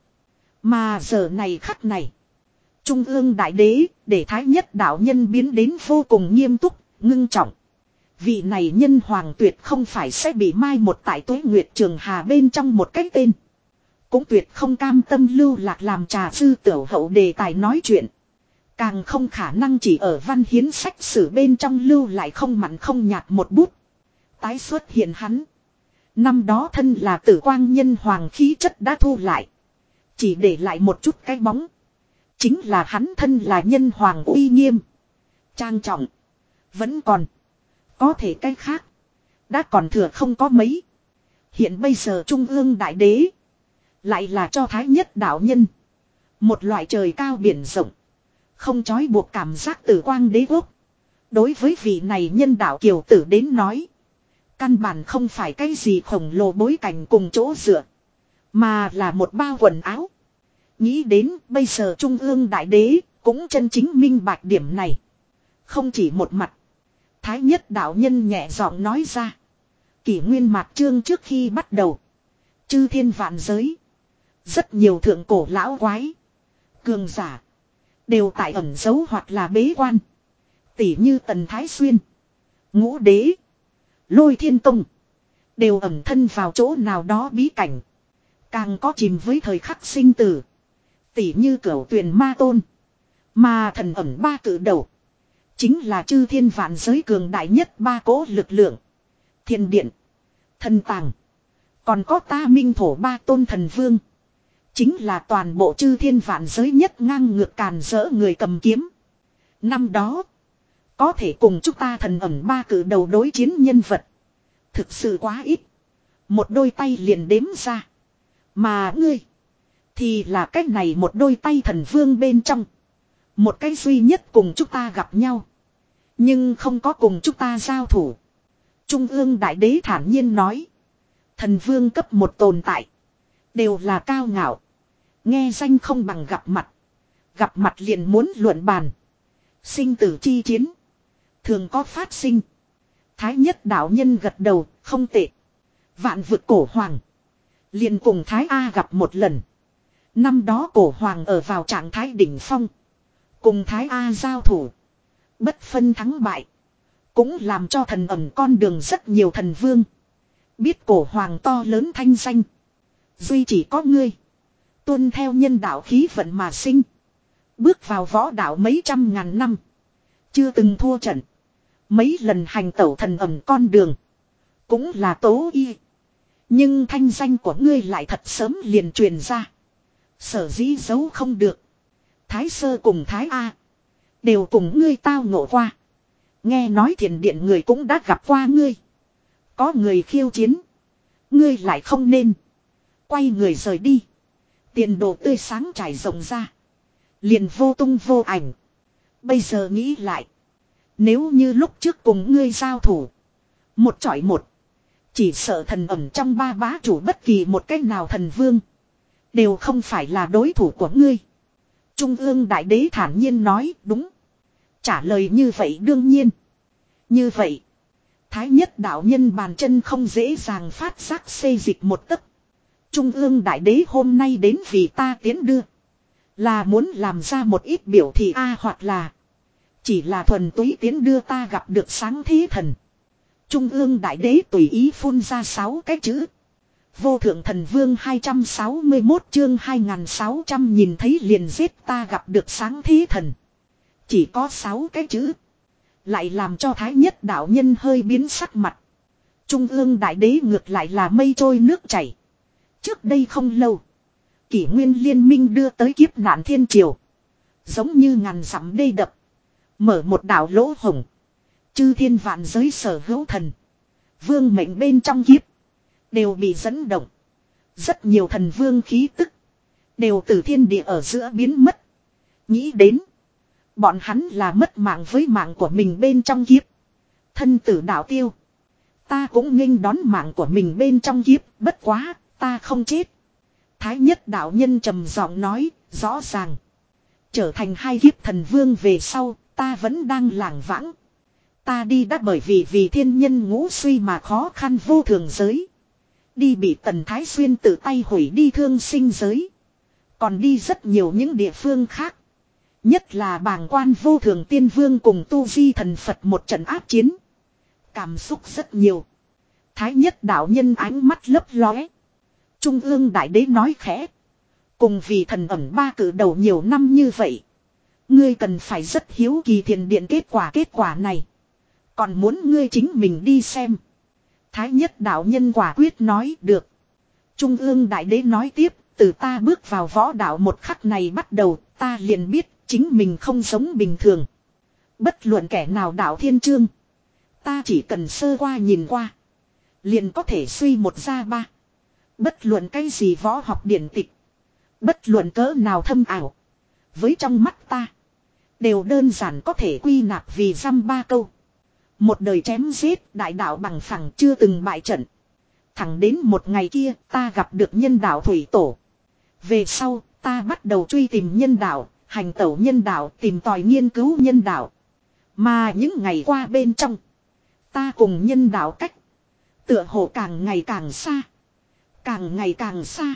[SPEAKER 1] Mà giờ này khắc này. Trung ương đại đế để thái nhất đạo nhân biến đến vô cùng nghiêm túc, ngưng trọng. Vị này nhân hoàng tuyệt không phải sẽ bị mai một tại Tuế Nguyệt Trường Hà bên trong một cái tên. Cũng tuyệt không cam tâm lưu lạc làm trà sư tiểu hậu đề tài nói chuyện. Càng không khả năng chỉ ở văn hiến sách sử bên trong lưu lại không mặn không nhạt một bút. Tái xuất hiện hắn. Năm đó thân là tử quang nhân hoàng khí chất đã thu lại. Chỉ để lại một chút cái bóng. Chính là hắn thân là nhân hoàng uy nghiêm. Trang trọng. Vẫn còn. Có thể cái khác. Đã còn thừa không có mấy. Hiện bây giờ trung ương đại đế. Lại là cho thái nhất đạo nhân. Một loại trời cao biển rộng. Không trói buộc cảm giác tử quang đế quốc. Đối với vị này nhân đạo kiều tử đến nói. Căn bản không phải cái gì khổng lồ bối cảnh cùng chỗ dựa. Mà là một bao quần áo. Nghĩ đến bây giờ trung ương đại đế cũng chân chính minh bạch điểm này. Không chỉ một mặt. Thái nhất đạo nhân nhẹ giọng nói ra. Kỷ nguyên mạt chương trước khi bắt đầu. Chư thiên vạn giới. Rất nhiều thượng cổ lão quái. Cường giả. Đều tại ẩn giấu hoặc là bế quan. Tỷ như Tần Thái Xuyên. Ngũ Đế. Lôi Thiên Tông. Đều ẩn thân vào chỗ nào đó bí cảnh. Càng có chìm với thời khắc sinh tử. Tỷ như Cửu Tuyền Ma Tôn. Mà thần ẩn ba cử đầu. Chính là chư thiên vạn giới cường đại nhất ba cỗ lực lượng. Thiên điện. Thần tàng. Còn có ta minh thổ ba tôn thần vương. Chính là toàn bộ chư thiên vạn giới nhất ngang ngược càn rỡ người cầm kiếm. Năm đó. Có thể cùng chúng ta thần ẩn ba cử đầu đối chiến nhân vật. Thực sự quá ít. Một đôi tay liền đếm ra. Mà ngươi. Thì là cách này một đôi tay thần vương bên trong. Một cái duy nhất cùng chúng ta gặp nhau. Nhưng không có cùng chúng ta giao thủ. Trung ương đại đế thản nhiên nói. Thần vương cấp một tồn tại. Đều là cao ngạo. Nghe danh không bằng gặp mặt. Gặp mặt liền muốn luận bàn. Sinh tử chi chiến. Thường có phát sinh. Thái nhất đạo nhân gật đầu, không tệ. Vạn vực cổ hoàng. Liền cùng Thái A gặp một lần. Năm đó cổ hoàng ở vào trạng thái đỉnh phong. Cùng Thái A giao thủ. Bất phân thắng bại. Cũng làm cho thần ẩn con đường rất nhiều thần vương. Biết cổ hoàng to lớn thanh danh. Duy chỉ có ngươi. Tuân theo nhân đạo khí vận mà sinh. Bước vào võ đạo mấy trăm ngàn năm. Chưa từng thua trận. Mấy lần hành tẩu thần ẩn con đường. Cũng là tố y. Nhưng thanh danh của ngươi lại thật sớm liền truyền ra. Sở dĩ giấu không được. Thái sơ cùng Thái A. Đều cùng ngươi tao ngộ qua. Nghe nói thiền điện người cũng đã gặp qua ngươi. Có người khiêu chiến. Ngươi lại không nên. Quay người rời đi. Tiền đồ tươi sáng trải rộng ra. Liền vô tung vô ảnh. Bây giờ nghĩ lại. Nếu như lúc trước cùng ngươi giao thủ. Một chọi một. Chỉ sợ thần ẩm trong ba bá chủ bất kỳ một cách nào thần vương. Đều không phải là đối thủ của ngươi. Trung ương đại đế thản nhiên nói đúng. Trả lời như vậy đương nhiên. Như vậy. Thái nhất đạo nhân bàn chân không dễ dàng phát giác xê dịch một tấc. Trung ương đại đế hôm nay đến vì ta tiến đưa. Là muốn làm ra một ít biểu thị a hoặc là. Chỉ là thuần túy tiến đưa ta gặp được sáng thế thần. Trung ương đại đế tùy ý phun ra sáu cái chữ. Vô thượng thần vương hai trăm sáu mươi mốt chương hai nghìn sáu trăm nhìn thấy liền giết ta gặp được sáng thế thần. Chỉ có sáu cái chữ. Lại làm cho thái nhất đạo nhân hơi biến sắc mặt. Trung ương đại đế ngược lại là mây trôi nước chảy. Trước đây không lâu. Kỷ nguyên liên minh đưa tới kiếp nạn thiên triều. Giống như ngàn dặm đê đập. Mở một đảo lỗ hổng. Chư thiên vạn giới sở hữu thần. Vương mệnh bên trong kiếp. Đều bị dẫn động. Rất nhiều thần vương khí tức. Đều từ thiên địa ở giữa biến mất. Nghĩ đến. Bọn hắn là mất mạng với mạng của mình bên trong kiếp. Thân tử đạo tiêu. Ta cũng nghênh đón mạng của mình bên trong kiếp. Bất quá, ta không chết. Thái nhất đạo nhân trầm giọng nói, rõ ràng. Trở thành hai kiếp thần vương về sau, ta vẫn đang lảng vãng. Ta đi đã bởi vì vì thiên nhân ngũ suy mà khó khăn vô thường giới. Đi bị Tần Thái Xuyên tự tay hủy đi thương sinh giới. Còn đi rất nhiều những địa phương khác. Nhất là bàng quan vô thường tiên vương cùng tu di thần Phật một trận áp chiến. Cảm xúc rất nhiều. Thái nhất đạo nhân ánh mắt lấp lóe. Trung ương đại đế nói khẽ. Cùng vì thần ẩn ba cử đầu nhiều năm như vậy. Ngươi cần phải rất hiếu kỳ thiền điện kết quả kết quả này. Còn muốn ngươi chính mình đi xem. Thái nhất đạo nhân quả quyết nói được. Trung ương đại đế nói tiếp. Từ ta bước vào võ đạo một khắc này bắt đầu. Ta liền biết chính mình không giống bình thường. Bất luận kẻ nào đạo thiên chương. Ta chỉ cần sơ qua nhìn qua. Liền có thể suy một ra ba. Bất luận cái gì võ học điển tịch. Bất luận cỡ nào thâm ảo. Với trong mắt ta. Đều đơn giản có thể quy nạp vì dăm ba câu. Một đời chém giết đại đạo bằng phẳng chưa từng bại trận. Thẳng đến một ngày kia ta gặp được nhân đạo thủy tổ. Về sau ta bắt đầu truy tìm nhân đạo, hành tẩu nhân đạo, tìm tòi nghiên cứu nhân đạo. Mà những ngày qua bên trong. Ta cùng nhân đạo cách. Tựa hồ càng ngày càng xa. Càng ngày càng xa.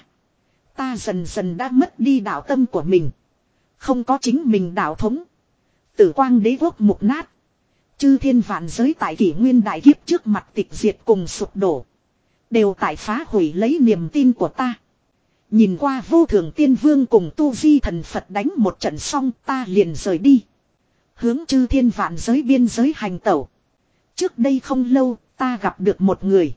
[SPEAKER 1] Ta dần dần đã mất đi đạo tâm của mình. Không có chính mình đạo thống. Tử quang đế quốc mục nát. Chư thiên vạn giới tại kỷ nguyên đại kiếp trước mặt tịch diệt cùng sụp đổ. Đều tại phá hủy lấy niềm tin của ta. Nhìn qua vô thường tiên vương cùng tu di thần Phật đánh một trận xong ta liền rời đi. Hướng chư thiên vạn giới biên giới hành tẩu. Trước đây không lâu ta gặp được một người.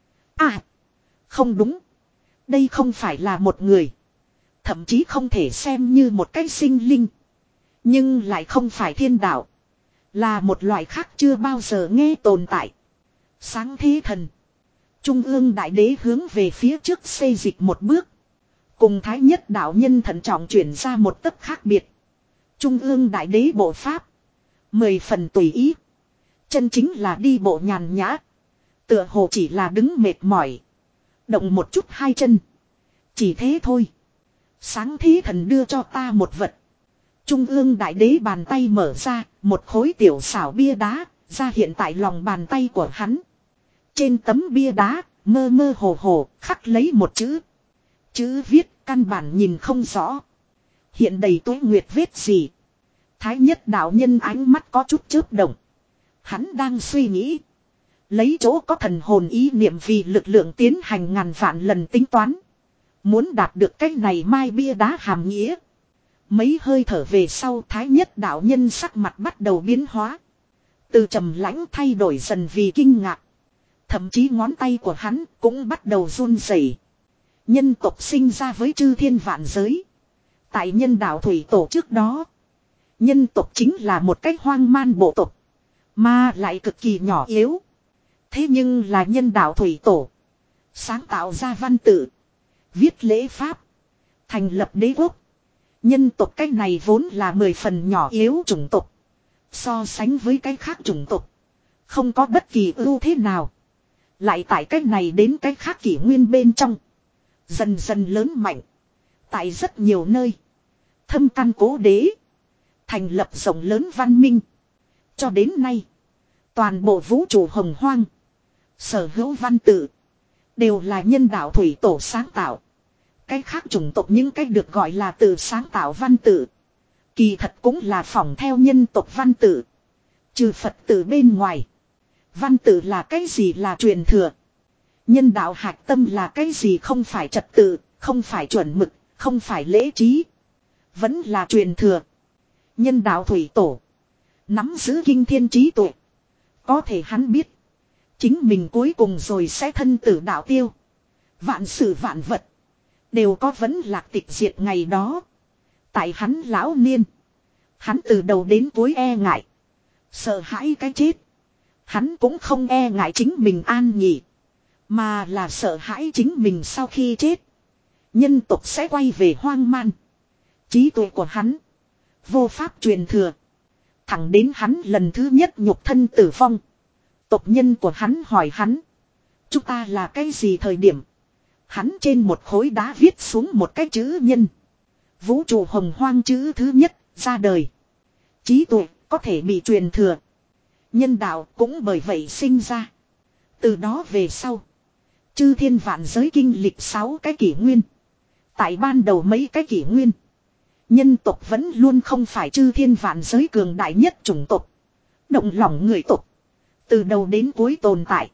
[SPEAKER 1] À, không đúng. Đây không phải là một người. Thậm chí không thể xem như một cái sinh linh. Nhưng lại không phải thiên đạo. Là một loại khác chưa bao giờ nghe tồn tại. Sáng thế thần. Trung ương đại đế hướng về phía trước xây dịch một bước. Cùng thái nhất đạo nhân thận trọng chuyển ra một tấc khác biệt. Trung ương đại đế bộ pháp. Mười phần tùy ý. Chân chính là đi bộ nhàn nhã. Tựa hồ chỉ là đứng mệt mỏi. Động một chút hai chân. Chỉ thế thôi. Sáng thế thần đưa cho ta một vật. Trung ương đại đế bàn tay mở ra. Một khối tiểu xảo bia đá. Ra hiện tại lòng bàn tay của hắn. Trên tấm bia đá. Mơ mơ hồ hồ khắc lấy một chữ. Chữ viết căn bản nhìn không rõ. Hiện đầy tuế nguyệt vết gì. Thái nhất đạo nhân ánh mắt có chút chớp động. Hắn đang suy nghĩ. Lấy chỗ có thần hồn ý niệm vì lực lượng tiến hành ngàn vạn lần tính toán. Muốn đạt được cái này mai bia đá hàm nghĩa. Mấy hơi thở về sau thái nhất đạo nhân sắc mặt bắt đầu biến hóa. Từ trầm lãnh thay đổi dần vì kinh ngạc. Thậm chí ngón tay của hắn cũng bắt đầu run rẩy. Nhân tộc sinh ra với chư thiên vạn giới. Tại nhân đạo thủy tổ trước đó. Nhân tộc chính là một cách hoang man bộ tộc. Mà lại cực kỳ nhỏ yếu. Thế nhưng là nhân đạo thủy tổ. Sáng tạo ra văn tự. Viết lễ pháp. Thành lập đế quốc. Nhân tộc cách này vốn là mười phần nhỏ yếu chủng tộc. So sánh với cái khác chủng tộc. Không có bất kỳ ưu thế nào. Lại tại cách này đến cái khác kỷ nguyên bên trong. Dần dần lớn mạnh. Tại rất nhiều nơi. Thâm căn cố đế. Thành lập rộng lớn văn minh. Cho đến nay. Toàn bộ vũ trụ hồng hoang. Sở hữu văn tự. Đều là nhân đạo thủy tổ sáng tạo. Cái khác chủng tộc những cái được gọi là tự sáng tạo văn tự. Kỳ thật cũng là phỏng theo nhân tộc văn tự. Trừ Phật tử bên ngoài. Văn tự là cái gì là truyền thừa. Nhân đạo hạch tâm là cái gì không phải trật tự, không phải chuẩn mực, không phải lễ trí. Vẫn là truyền thừa. Nhân đạo thủy tổ. Nắm giữ kinh thiên trí tuệ. Có thể hắn biết. Chính mình cuối cùng rồi sẽ thân tử đạo tiêu. Vạn sự vạn vật. Đều có vẫn lạc tịch diệt ngày đó. Tại hắn lão niên. Hắn từ đầu đến cuối e ngại. Sợ hãi cái chết. Hắn cũng không e ngại chính mình an nhỉ. Mà là sợ hãi chính mình sau khi chết. Nhân tộc sẽ quay về hoang man. Trí tuệ của hắn. Vô pháp truyền thừa. Thẳng đến hắn lần thứ nhất nhục thân tử vong. Tộc nhân của hắn hỏi hắn. Chúng ta là cái gì thời điểm. Hắn trên một khối đá viết xuống một cái chữ nhân. Vũ trụ hồng hoang chữ thứ nhất ra đời. Trí tuệ có thể bị truyền thừa. Nhân đạo cũng bởi vậy sinh ra. Từ đó về sau. Chư thiên vạn giới kinh lịch sáu cái kỷ nguyên. Tại ban đầu mấy cái kỷ nguyên. Nhân tộc vẫn luôn không phải chư thiên vạn giới cường đại nhất chủng tộc. Động lòng người tộc. Từ đầu đến cuối tồn tại.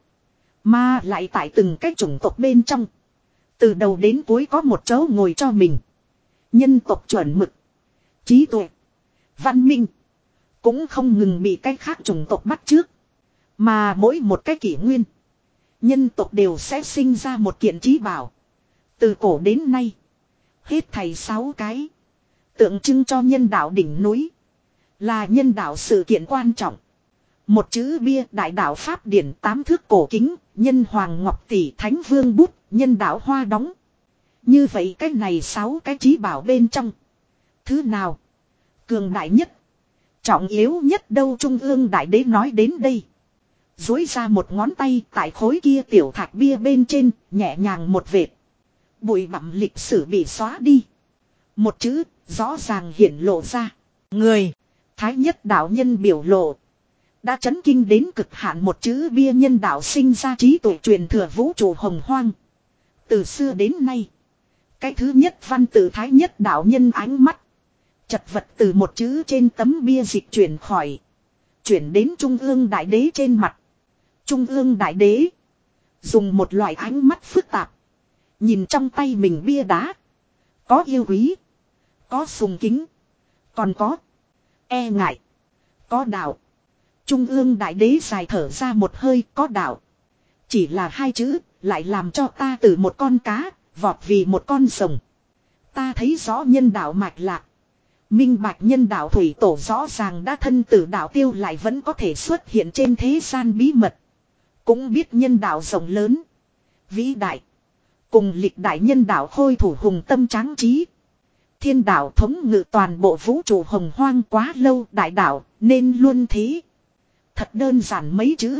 [SPEAKER 1] Mà lại tại từng cái chủng tộc bên trong. Từ đầu đến cuối có một chỗ ngồi cho mình. Nhân tộc chuẩn mực. Trí tuệ. Văn minh. Cũng không ngừng bị cái khác chủng tộc bắt trước. Mà mỗi một cái kỷ nguyên. Nhân tộc đều sẽ sinh ra một kiện trí bảo. Từ cổ đến nay. Hết thảy sáu cái. Tượng trưng cho nhân đạo đỉnh núi. Là nhân đạo sự kiện quan trọng. Một chữ bia đại đạo Pháp điển tám thước cổ kính. Nhân hoàng ngọc tỷ thánh vương bút. Nhân đạo hoa đóng. Như vậy cái này sáu cái trí bảo bên trong. Thứ nào? Cường đại nhất. Trọng yếu nhất đâu Trung ương đại đế nói đến đây. Dối ra một ngón tay tại khối kia tiểu thạch bia bên trên. Nhẹ nhàng một vệt. Bụi bặm lịch sử bị xóa đi. Một chữ rõ ràng hiển lộ ra. Người. Thái nhất đạo nhân biểu lộ. Đã chấn kinh đến cực hạn một chữ bia nhân đạo sinh ra trí tuệ truyền thừa vũ trụ hồng hoang. Từ xưa đến nay. Cái thứ nhất văn tự thái nhất đạo nhân ánh mắt. Chật vật từ một chữ trên tấm bia dịch chuyển khỏi. Chuyển đến Trung ương Đại Đế trên mặt. Trung ương Đại Đế. Dùng một loại ánh mắt phức tạp. Nhìn trong tay mình bia đá. Có yêu quý. Có sùng kính. Còn có. E ngại. Có đạo. Trung ương Đại Đế dài thở ra một hơi có đạo. Chỉ là hai chữ. Lại làm cho ta từ một con cá. Vọt vì một con rồng. Ta thấy rõ nhân đạo mạch lạc. Minh bạch nhân đạo thủy tổ rõ ràng đã thân tử đạo tiêu lại vẫn có thể xuất hiện trên thế gian bí mật. Cũng biết nhân đạo rộng lớn. Vĩ đại. Cùng lịch đại nhân đạo khôi thủ hùng tâm tráng trí. Thiên đạo thống ngự toàn bộ vũ trụ hồng hoang quá lâu đại đạo nên luôn thế. Thật đơn giản mấy chữ.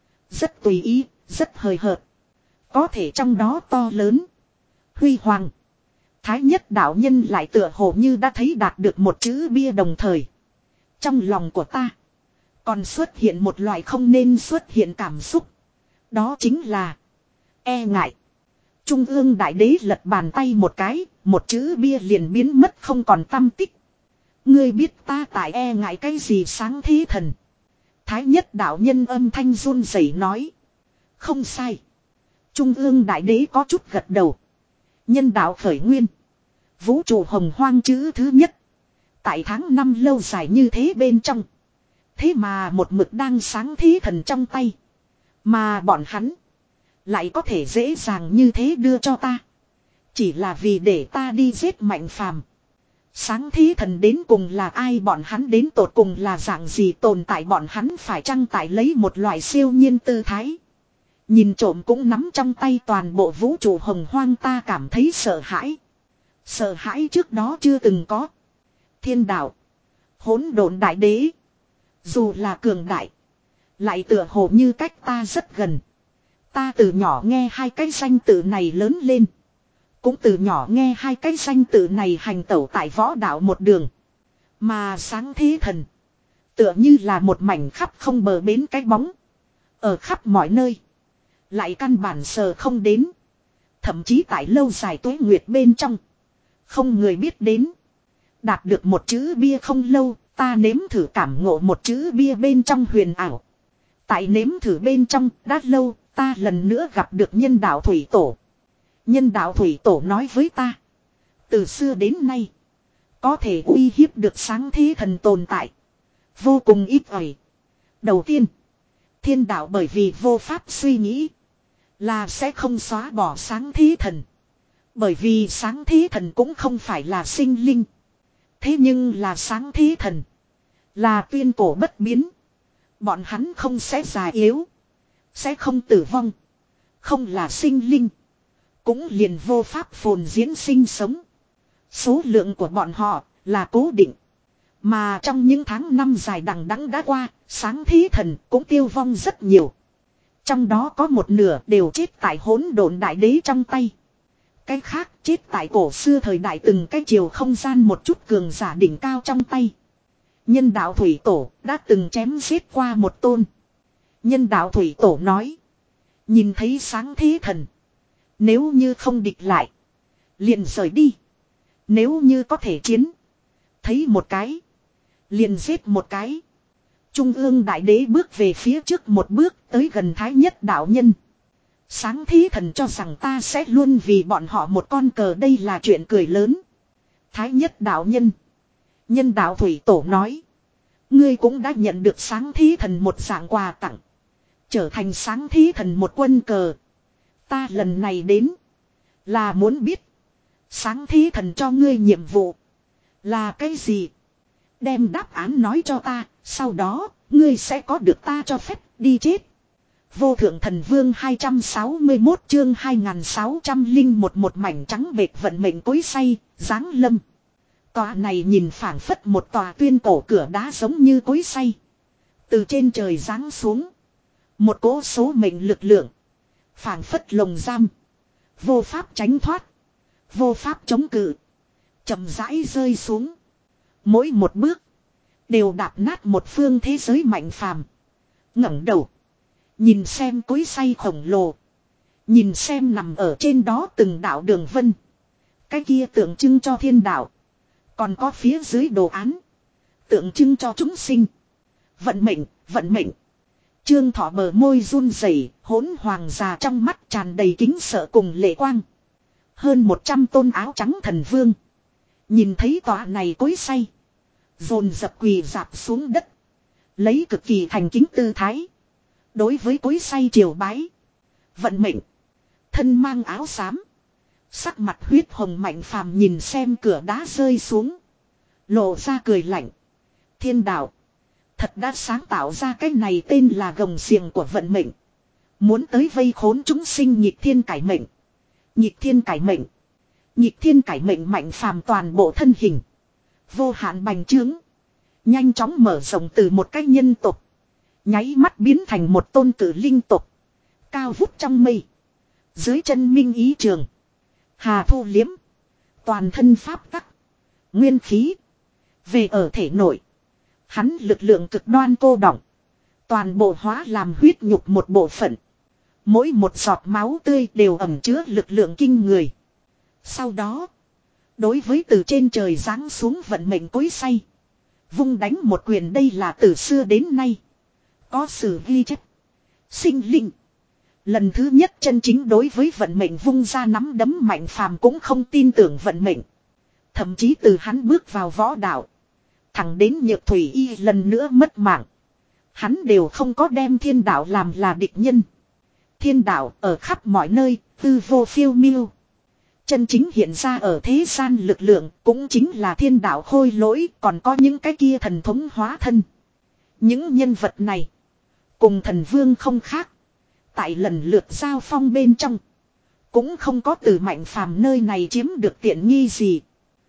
[SPEAKER 1] Rất tùy ý, rất hời hợt. Có thể trong đó to lớn. Huy hoàng. Thái nhất đạo nhân lại tựa hồ như đã thấy đạt được một chữ bia đồng thời. Trong lòng của ta. Còn xuất hiện một loại không nên xuất hiện cảm xúc. Đó chính là. E ngại. Trung ương Đại Đế lật bàn tay một cái. Một chữ bia liền biến mất không còn tăm tích. Ngươi biết ta tại e ngại cái gì sáng thế thần. Thái nhất đạo nhân âm thanh run rẩy nói. Không sai. Trung ương Đại Đế có chút gật đầu. Nhân đạo khởi nguyên. Vũ trụ hồng hoang chữ thứ nhất. Tại tháng năm lâu dài như thế bên trong. Thế mà một mực đang sáng thế thần trong tay. Mà bọn hắn. Lại có thể dễ dàng như thế đưa cho ta. Chỉ là vì để ta đi giết mạnh phàm. Sáng thế thần đến cùng là ai bọn hắn đến tột cùng là dạng gì tồn tại bọn hắn phải chăng tại lấy một loại siêu nhiên tư thái. Nhìn trộm cũng nắm trong tay toàn bộ vũ trụ hồng hoang ta cảm thấy sợ hãi. Sợ hãi trước đó chưa từng có. Thiên đạo. Hỗn độn đại đế. Dù là cường đại. Lại tựa hồ như cách ta rất gần. Ta từ nhỏ nghe hai cái danh tự này lớn lên. Cũng từ nhỏ nghe hai cái danh tự này hành tẩu tại võ đạo một đường. Mà sáng thế thần. Tựa như là một mảnh khắp không bờ bến cái bóng. Ở khắp mọi nơi. Lại căn bản sờ không đến. Thậm chí tại lâu dài tuế nguyệt bên trong. Không người biết đến. Đạt được một chữ bia không lâu. Ta nếm thử cảm ngộ một chữ bia bên trong huyền ảo. Tại nếm thử bên trong đã lâu. Ta lần nữa gặp được nhân đạo thủy tổ. Nhân đạo thủy tổ nói với ta. Từ xưa đến nay. Có thể uy hiếp được sáng thế thần tồn tại. Vô cùng ít ỏi. Đầu tiên. Thiên đạo bởi vì vô pháp suy nghĩ. Là sẽ không xóa bỏ sáng thế thần. Bởi vì sáng thế thần cũng không phải là sinh linh. Thế nhưng là sáng thế thần. Là tuyên cổ bất biến. Bọn hắn không sẽ già yếu. Sẽ không tử vong. Không là sinh linh. Cũng liền vô pháp phồn diễn sinh sống. Số lượng của bọn họ là cố định. Mà trong những tháng năm dài đằng đẵng đã qua, sáng thế thần cũng tiêu vong rất nhiều. Trong đó có một nửa đều chết tại hỗn độn đại đế trong tay. Cái khác chết tại cổ xưa thời đại từng cái chiều không gian một chút cường giả đỉnh cao trong tay. Nhân đạo thủy tổ đã từng chém giết qua một tôn. Nhân đạo thủy tổ nói. Nhìn thấy sáng thế thần. Nếu như không địch lại. Liền rời đi. Nếu như có thể chiến. Thấy một cái. Liền giết một cái. Trung ương đại đế bước về phía trước một bước tới gần thái nhất đạo nhân. Sáng thế thần cho rằng ta sẽ luôn vì bọn họ một con cờ đây là chuyện cười lớn. Thái nhất đạo nhân. Nhân đạo thủy tổ nói. Ngươi cũng đã nhận được sáng thế thần một dạng quà tặng. Trở thành sáng thế thần một quân cờ. Ta lần này đến. Là muốn biết. Sáng thế thần cho ngươi nhiệm vụ. Là cái gì? Đem đáp án nói cho ta. Sau đó ngươi sẽ có được ta cho phép đi chết. Vô thượng thần vương hai trăm sáu mươi mốt chương hai nghìn sáu trăm lẻ một một mảnh trắng bệt vận mệnh cối say, giáng lâm. Tòa này nhìn phảng phất một tòa tuyên cổ cửa đá giống như cối say. Từ trên trời giáng xuống. Một cỗ số mệnh lực lượng. Phảng phất lồng giam. Vô pháp tránh thoát. Vô pháp chống cự. Chậm rãi rơi xuống. Mỗi một bước. Đều đạp nát một phương thế giới mạnh phàm. ngẩng đầu. Nhìn xem cối xay khổng lồ. Nhìn xem nằm ở trên đó từng đạo đường vân. Cái kia tượng trưng cho thiên đạo. Còn có phía dưới đồ án. Tượng trưng cho chúng sinh. Vận mệnh, vận mệnh. Trương Thọ bờ môi run rẩy, hỗn hoàng già trong mắt tràn đầy kính sợ cùng lệ quang. Hơn một trăm tôn áo trắng thần vương. Nhìn thấy tòa này cối xay. Dồn dập quỳ dạp xuống đất. Lấy cực kỳ thành kính tư thái. Đối với cối xay triều bái. Vận mệnh. Thân mang áo xám. Sắc mặt huyết hồng Mạnh Phàm nhìn xem cửa đá rơi xuống. Lộ ra cười lạnh. Thiên đạo. Thật đã sáng tạo ra cái này tên là gồng xiềng của vận mệnh. Muốn tới vây khốn chúng sinh nhịp thiên cải mệnh. Nhịp thiên cải mệnh. Nhịp thiên cải mệnh Mạnh Phàm toàn bộ thân hình. Vô hạn bành trướng. Nhanh chóng mở rộng từ một cái nhân tộc. Nháy mắt biến thành một tôn cử linh tộc. Cao vút trong mây. Dưới chân minh ý trường. Hà thu liếm. Toàn thân pháp tắc. Nguyên khí. Về ở thể nội. Hắn lực lượng cực đoan cô đọng. Toàn bộ hóa làm huyết nhục một bộ phận. Mỗi một giọt máu tươi đều ẩn chứa lực lượng kinh người. Sau đó. Đối với từ trên trời giáng xuống vận mệnh cối xay. Vung đánh một quyền, đây là từ xưa đến nay. Có sự ghi chép. Sinh linh. Lần thứ nhất chân chính đối với vận mệnh vung ra nắm đấm Mạnh Phàm cũng không tin tưởng vận mệnh. Thậm chí từ hắn bước vào võ đạo. Thẳng đến Nhược Thủy Y lần nữa mất mạng. Hắn đều không có đem thiên đạo làm là địch nhân. Thiên đạo ở khắp mọi nơi, tư vô phiêu miêu. Chân chính hiện ra ở thế gian lực lượng cũng chính là thiên đạo khôi lỗi, còn có những cái kia thần thống hóa thân. Những nhân vật này cùng thần vương không khác. Tại lần lượt giao phong bên trong cũng không có từ Mạnh Phàm nơi này chiếm được tiện nghi gì.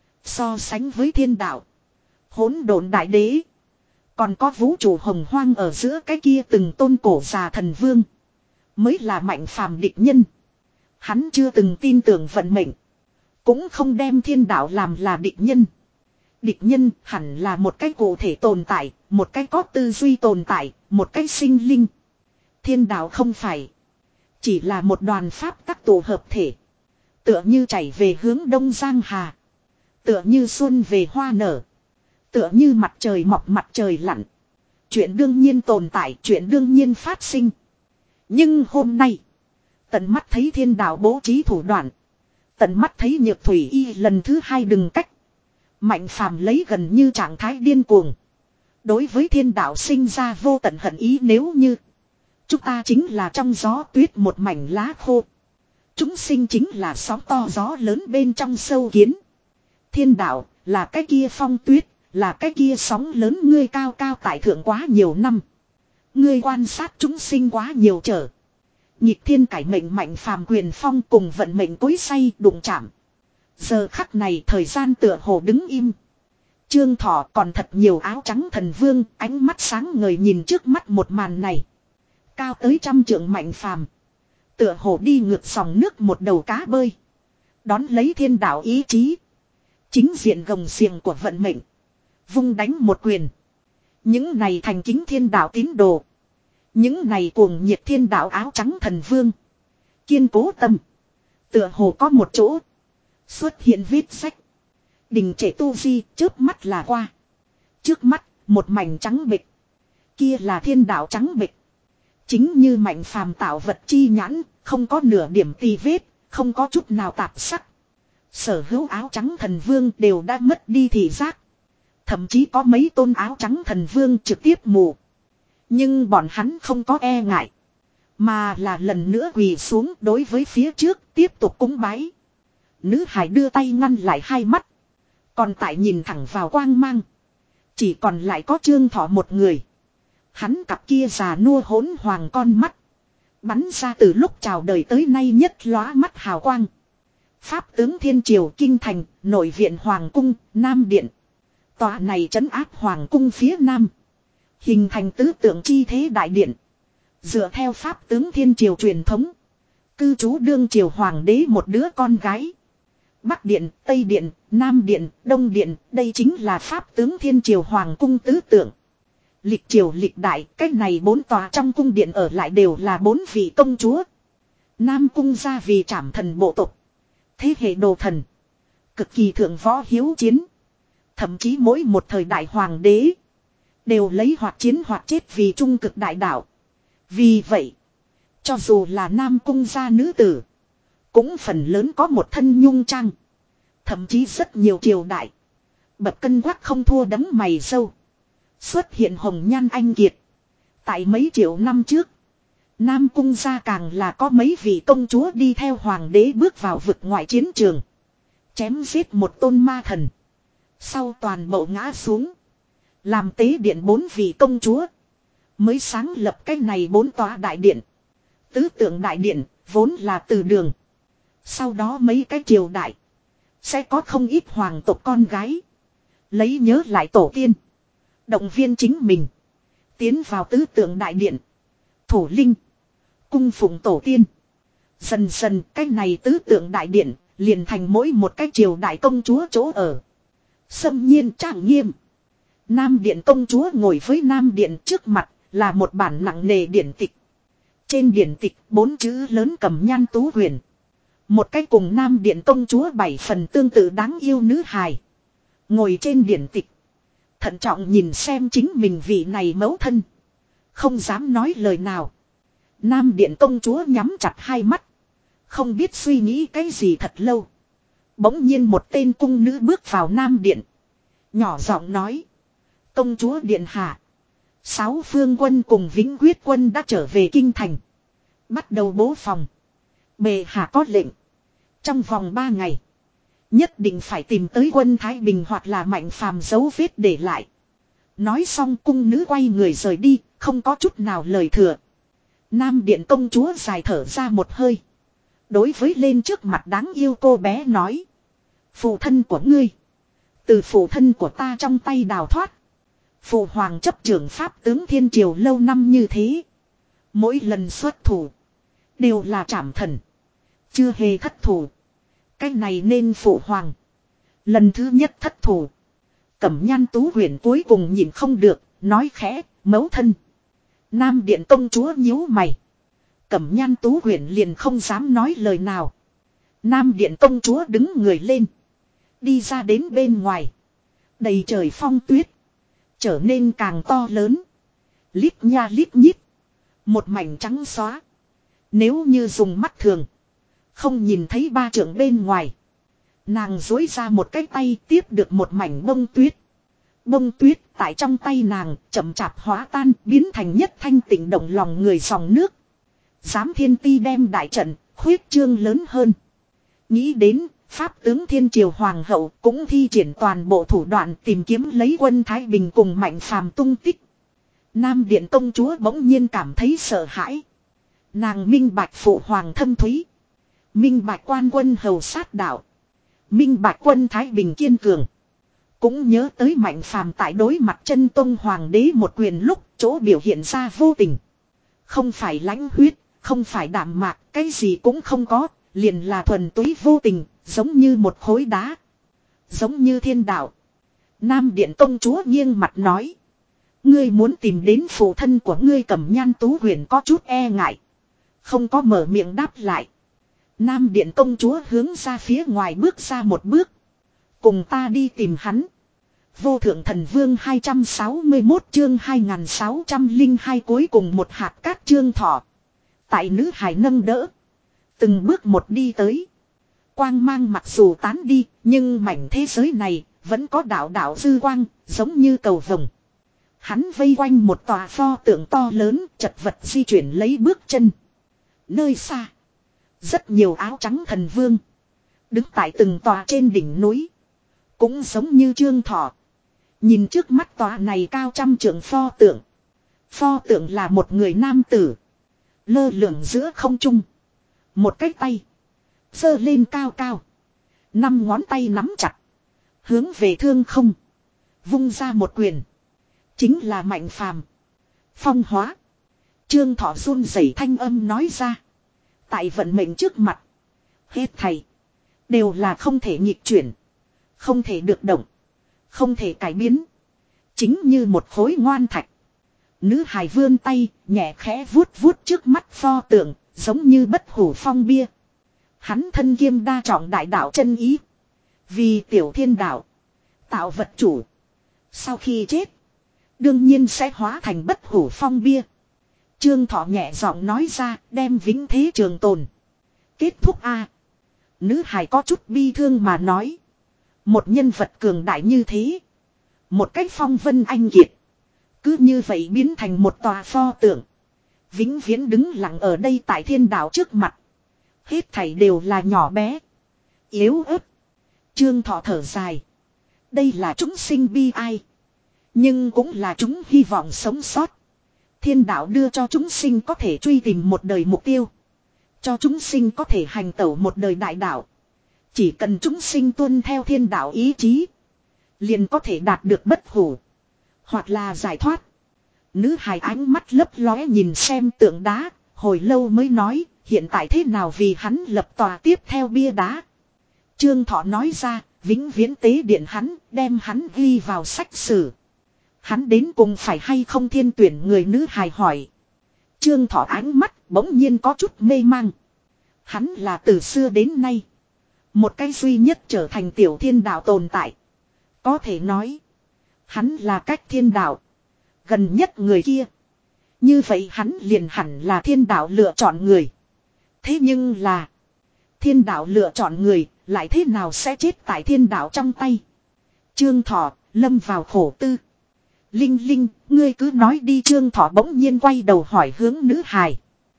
[SPEAKER 1] So sánh với thiên đạo, hỗn độn đại đế, còn có vũ trụ hồng hoang ở giữa cái kia từng tôn cổ già thần vương, mới là Mạnh Phàm địch nhân. Hắn chưa từng tin tưởng vận mệnh, cũng không đem thiên đạo làm là địch nhân. Địch nhân hẳn là một cái cụ thể tồn tại, một cái có tư duy tồn tại, một cái sinh linh. Thiên đạo không phải, chỉ là một đoàn pháp tắc tụ hợp thể. Tựa như chảy về hướng đông giang hà, tựa như xuân về hoa nở, tựa như mặt trời mọc mặt trời lặn. Chuyện đương nhiên tồn tại, chuyện đương nhiên phát sinh. Nhưng hôm nay, tận mắt thấy thiên đạo bố trí thủ đoạn, tận mắt thấy Nhược Thủy Y lần thứ hai đừng cách. Mạnh Phàm lấy gần như trạng thái điên cuồng. Đối với thiên đạo sinh ra vô tận hận ý, nếu như chúng ta chính là trong gió tuyết một mảnh lá khô. Chúng sinh chính là sóng to gió lớn bên trong sâu kiến. Thiên đạo là cái kia phong tuyết, là cái kia sóng lớn, ngươi cao cao tại thượng quá nhiều năm. Ngươi quan sát chúng sinh quá nhiều trở. Nhịp thiên cải mệnh Mạnh Phàm quyền phong cùng vận mệnh cối xay đụng chạm. Giờ khắc này thời gian tựa hồ đứng im. Trương Thọ còn thật nhiều áo trắng thần vương, ánh mắt sáng ngời nhìn trước mắt một màn này. Cao tới trăm trượng Mạnh Phàm, tựa hồ đi ngược dòng nước một đầu cá bơi. Đón lấy thiên đạo ý chí. Chính diện gồng xiềng của vận mệnh. Vung đánh một quyền. Những này thành kính thiên đạo tín đồ. Những này cuồng nhiệt thiên đạo áo trắng thần vương. Kiên cố tâm. Tựa hồ có một chỗ. Xuất hiện vết sách. Đình trệ tu vi chớp mắt là qua. Trước mắt một mảnh trắng bịch. Kia là thiên đạo trắng bịch. Chính như Mạnh Phàm tạo vật chi nhãn. Không có nửa điểm tì vết. Không có chút nào tạp sắc. Sở hữu áo trắng thần vương đều đã mất đi thị giác. Thậm chí có mấy tôn áo trắng thần vương trực tiếp mù. Nhưng bọn hắn không có e ngại. Mà là lần nữa quỳ xuống đối với phía trước tiếp tục cúng bái. Nữ hải đưa tay ngăn lại hai mắt. Còn tại nhìn thẳng vào quang mang. Chỉ còn lại có Trương Thọ một người. Hắn cặp kia già nua hỗn hoàng con mắt. Bắn ra từ lúc chào đời tới nay nhất lóa mắt hào quang. Pháp tướng Thiên Triều Kinh Thành, nội viện Hoàng Cung, Nam Điện. Tòa này trấn áp Hoàng Cung phía Nam. Hình thành tứ tượng chi thế đại điện. Dựa theo Pháp tướng Thiên Triều truyền thống. Cư trú đương triều hoàng đế một đứa con gái. Bắc Điện, Tây Điện, Nam Điện, Đông Điện, đây chính là Pháp tướng Thiên Triều Hoàng Cung tứ tượng. Lịch triều lịch đại, cách này bốn tòa trong cung điện ở lại đều là bốn vị công chúa. Nam cung gia vì trảm thần bộ tộc. Thế hệ đồ thần. Cực kỳ thượng võ hiếu chiến. Thậm chí mỗi một thời đại hoàng đế. Đều lấy hoặc chiến hoặc chết vì trung cực đại đạo. Vì vậy. Cho dù là Nam cung gia nữ tử. Cũng phần lớn có một thân nhung trang. Thậm chí rất nhiều triều đại. Bậc cân quắc không thua đấng mày sâu. Xuất hiện hồng nhan anh kiệt. Tại mấy triệu năm trước. Nam cung gia càng là có mấy vị công chúa đi theo hoàng đế bước vào vực ngoại chiến trường. Chém giết một tôn ma thần. Sau toàn bộ ngã xuống. Làm tế điện bốn vị công chúa. Mới sáng lập cái này bốn tòa đại điện. Tứ tượng đại điện vốn là từ đường. Sau đó mấy cái triều đại. Sẽ có không ít hoàng tộc con gái. Lấy nhớ lại tổ tiên. Động viên chính mình. Tiến vào tứ tượng đại điện. Thủ linh. Cung phụng tổ tiên. Dần dần cái này tứ tượng đại điện. Liền thành mỗi một cái triều đại công chúa chỗ ở. Xâm nhiên trang nghiêm. Nam điện công chúa ngồi với Nam điện trước mặt. Là một bản nặng nề điển tịch. Trên điển tịch bốn chữ lớn cầm nhan tú huyền. Một cái cùng Nam điện công chúa bảy phần tương tự đáng yêu nữ hài. Ngồi trên điển tịch. Thận trọng nhìn xem chính mình vị này mẫu thân. Không dám nói lời nào. Nam điện công chúa nhắm chặt hai mắt. Không biết suy nghĩ cái gì thật lâu. Bỗng nhiên một tên cung nữ bước vào Nam điện. Nhỏ giọng nói. Công chúa điện hạ. Sáu phương quân cùng Vĩnh Quyết quân đã trở về kinh thành. Bắt đầu bố phòng. Bệ hạ có lệnh. Trong vòng ba ngày. Nhất định phải tìm tới quân Thái Bình hoặc là Mạnh Phàm dấu vết để lại. Nói xong cung nữ quay người rời đi. Không có chút nào lời thừa. Nam điện công chúa dài thở ra một hơi. Đối với lên trước mặt đáng yêu cô bé nói. Phụ thân của ngươi. Từ phụ thân của ta trong tay đào thoát. Phụ hoàng chấp trưởng pháp tướng thiên triều lâu năm như thế. Mỗi lần xuất thủ. Đều là trảm thần. Chưa hề thất thủ. Cái này nên phụ hoàng. Lần thứ nhất thất thủ. Cẩm nhan tú huyền cuối cùng nhìn không được. Nói khẽ, mẫu thân. Nam điện công chúa nhíu mày. Cẩm nhan tú huyền liền không dám nói lời nào. Nam điện công chúa đứng người lên. Đi ra đến bên ngoài. Đầy trời phong tuyết. Trở nên càng to lớn. Lít nha lít nhít. Một mảnh trắng xóa. Nếu như dùng mắt thường. Không nhìn thấy ba trượng bên ngoài. Nàng dối ra một cái tay tiếp được một mảnh bông tuyết. Bông tuyết tại trong tay nàng chậm chạp hóa tan biến thành nhất thanh tịnh động lòng người dòng nước. Giám thiên ti đem đại trận khuyết trương lớn hơn. Nghĩ đến pháp tướng thiên triều hoàng hậu cũng thi triển toàn bộ thủ đoạn tìm kiếm lấy quân Thái Bình cùng Mạnh Phàm tung tích. Nam điện công chúa bỗng nhiên cảm thấy sợ hãi. Nàng minh bạch phụ hoàng thâm thúy. Minh bạch quan quân hầu sát đạo. Minh bạch quân Thái Bình kiên cường. Cũng nhớ tới Mạnh Phàm tại đối mặt chân tông hoàng đế một quyền lúc chỗ biểu hiện ra vô tình. Không phải lãnh huyết, không phải đạm mạc, cái gì cũng không có, liền là thuần túy vô tình, giống như một khối đá. Giống như thiên đạo. Nam điện công chúa nghiêng mặt nói. Ngươi muốn tìm đến phụ thân của ngươi Cẩm nhan tú huyền có chút e ngại. Không có mở miệng đáp lại. Nam điện công chúa hướng ra phía ngoài bước ra một bước. Cùng ta đi tìm hắn. Vô thượng thần vương hai trăm sáu mươi mốt chương hai nghìn sáu trăm lẻ hai cuối cùng một hạt cát chương thọ. Tại nữ hải nâng đỡ. Từng bước một đi tới. Quang mang mặc dù tán đi, nhưng mảnh thế giới này vẫn có đạo đạo dư quang, giống như cầu vồng. Hắn vây quanh một tòa pho tượng to lớn, chật vật di chuyển lấy bước chân. Nơi xa, rất nhiều áo trắng thần vương đứng tại từng tòa trên đỉnh núi, cũng giống như Trương Thọ. Nhìn trước mắt tòa này cao trăm trượng pho tượng. Pho tượng là một người nam tử, lơ lửng giữa không trung. Một cái tay giơ lên cao cao, năm ngón tay nắm chặt, hướng về thương không vung ra một quyền. Chính là Mạnh Phàm. Phong hóa. Trương Thọ run rẩy thanh âm nói ra. Tại vận mệnh trước mặt, hết thảy đều là không thể nghịch chuyển, không thể được động, không thể cải biến. Chính như một khối ngoan thạch, Nữ hài vươn tay, nhẹ khẽ vuốt vuốt trước mắt pho tượng, giống như bất hủ phong bia. Hắn thân kiêm đa trọng đại đạo chân ý. Vì tiểu thiên đạo, tạo vật chủ. Sau khi chết, đương nhiên sẽ hóa thành bất hủ phong bia. Trương Thọ nhẹ giọng nói ra, đem vĩnh thế trường tồn. Kết thúc a. Nữ hài có chút bi thương mà nói. Một nhân vật cường đại như thế. Một cách phong vân anh kiệt. Cứ như vậy biến thành một tòa pho tượng. Vĩnh viễn đứng lặng ở đây tại thiên đạo trước mặt. Hết thảy đều là nhỏ bé. Yếu ớt. Trương Thọ thở dài. Đây là chúng sinh bi ai. Nhưng cũng là chúng hy vọng sống sót. Thiên đạo đưa cho chúng sinh có thể truy tìm một đời mục tiêu. Cho chúng sinh có thể hành tẩu một đời đại đạo. Chỉ cần chúng sinh tuân theo thiên đạo ý chí. Liền có thể đạt được bất hủ. Hoặc là giải thoát. Nữ hài ánh mắt lấp lóe nhìn xem tượng đá. Hồi lâu mới nói. Hiện tại thế nào vì hắn lập tòa tiếp theo bia đá. Trương Thọ nói ra. Vĩnh viễn tế điện hắn. Đem hắn ghi vào sách sử. Hắn đến cùng phải hay không thiên tuyển người nữ hài hỏi. Trương Thọ ánh mắt bỗng nhiên có chút mê mang. Hắn là từ xưa đến nay. Một cái duy nhất trở thành tiểu thiên đạo tồn tại. Có thể nói. Hắn là cách thiên đạo. Gần nhất người kia. Như vậy hắn liền hẳn là thiên đạo lựa chọn người. Thế nhưng là. Thiên đạo lựa chọn người. Lại thế nào sẽ chết tại thiên đạo trong tay. Trương Thọ lâm vào khổ tư. Linh Linh, ngươi cứ nói đi. Trương Thọ bỗng nhiên quay đầu hỏi hướng nữ hài.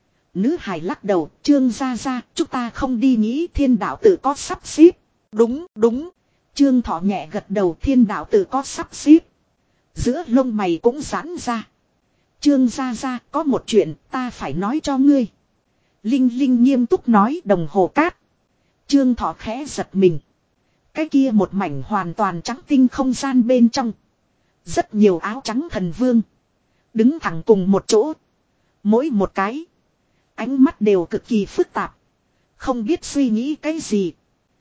[SPEAKER 1] Nữ hài lắc đầu. Trương gia gia, chúng ta không đi nghĩ thiên đạo tự có sắp xếp. Đúng, đúng. Trương Thọ nhẹ gật đầu. Thiên đạo tự có sắp xếp. Giữa lông mày cũng giãn ra. Trương gia gia, có một chuyện ta phải nói cho ngươi. Linh Linh nghiêm túc nói. Đồng hồ cát. Trương Thọ khẽ giật mình. Cái kia một mảnh hoàn toàn trắng tinh không gian bên trong. Rất nhiều áo trắng thần vương. Đứng thẳng cùng một chỗ. Mỗi một cái. Ánh mắt đều cực kỳ phức tạp. Không biết suy nghĩ cái gì.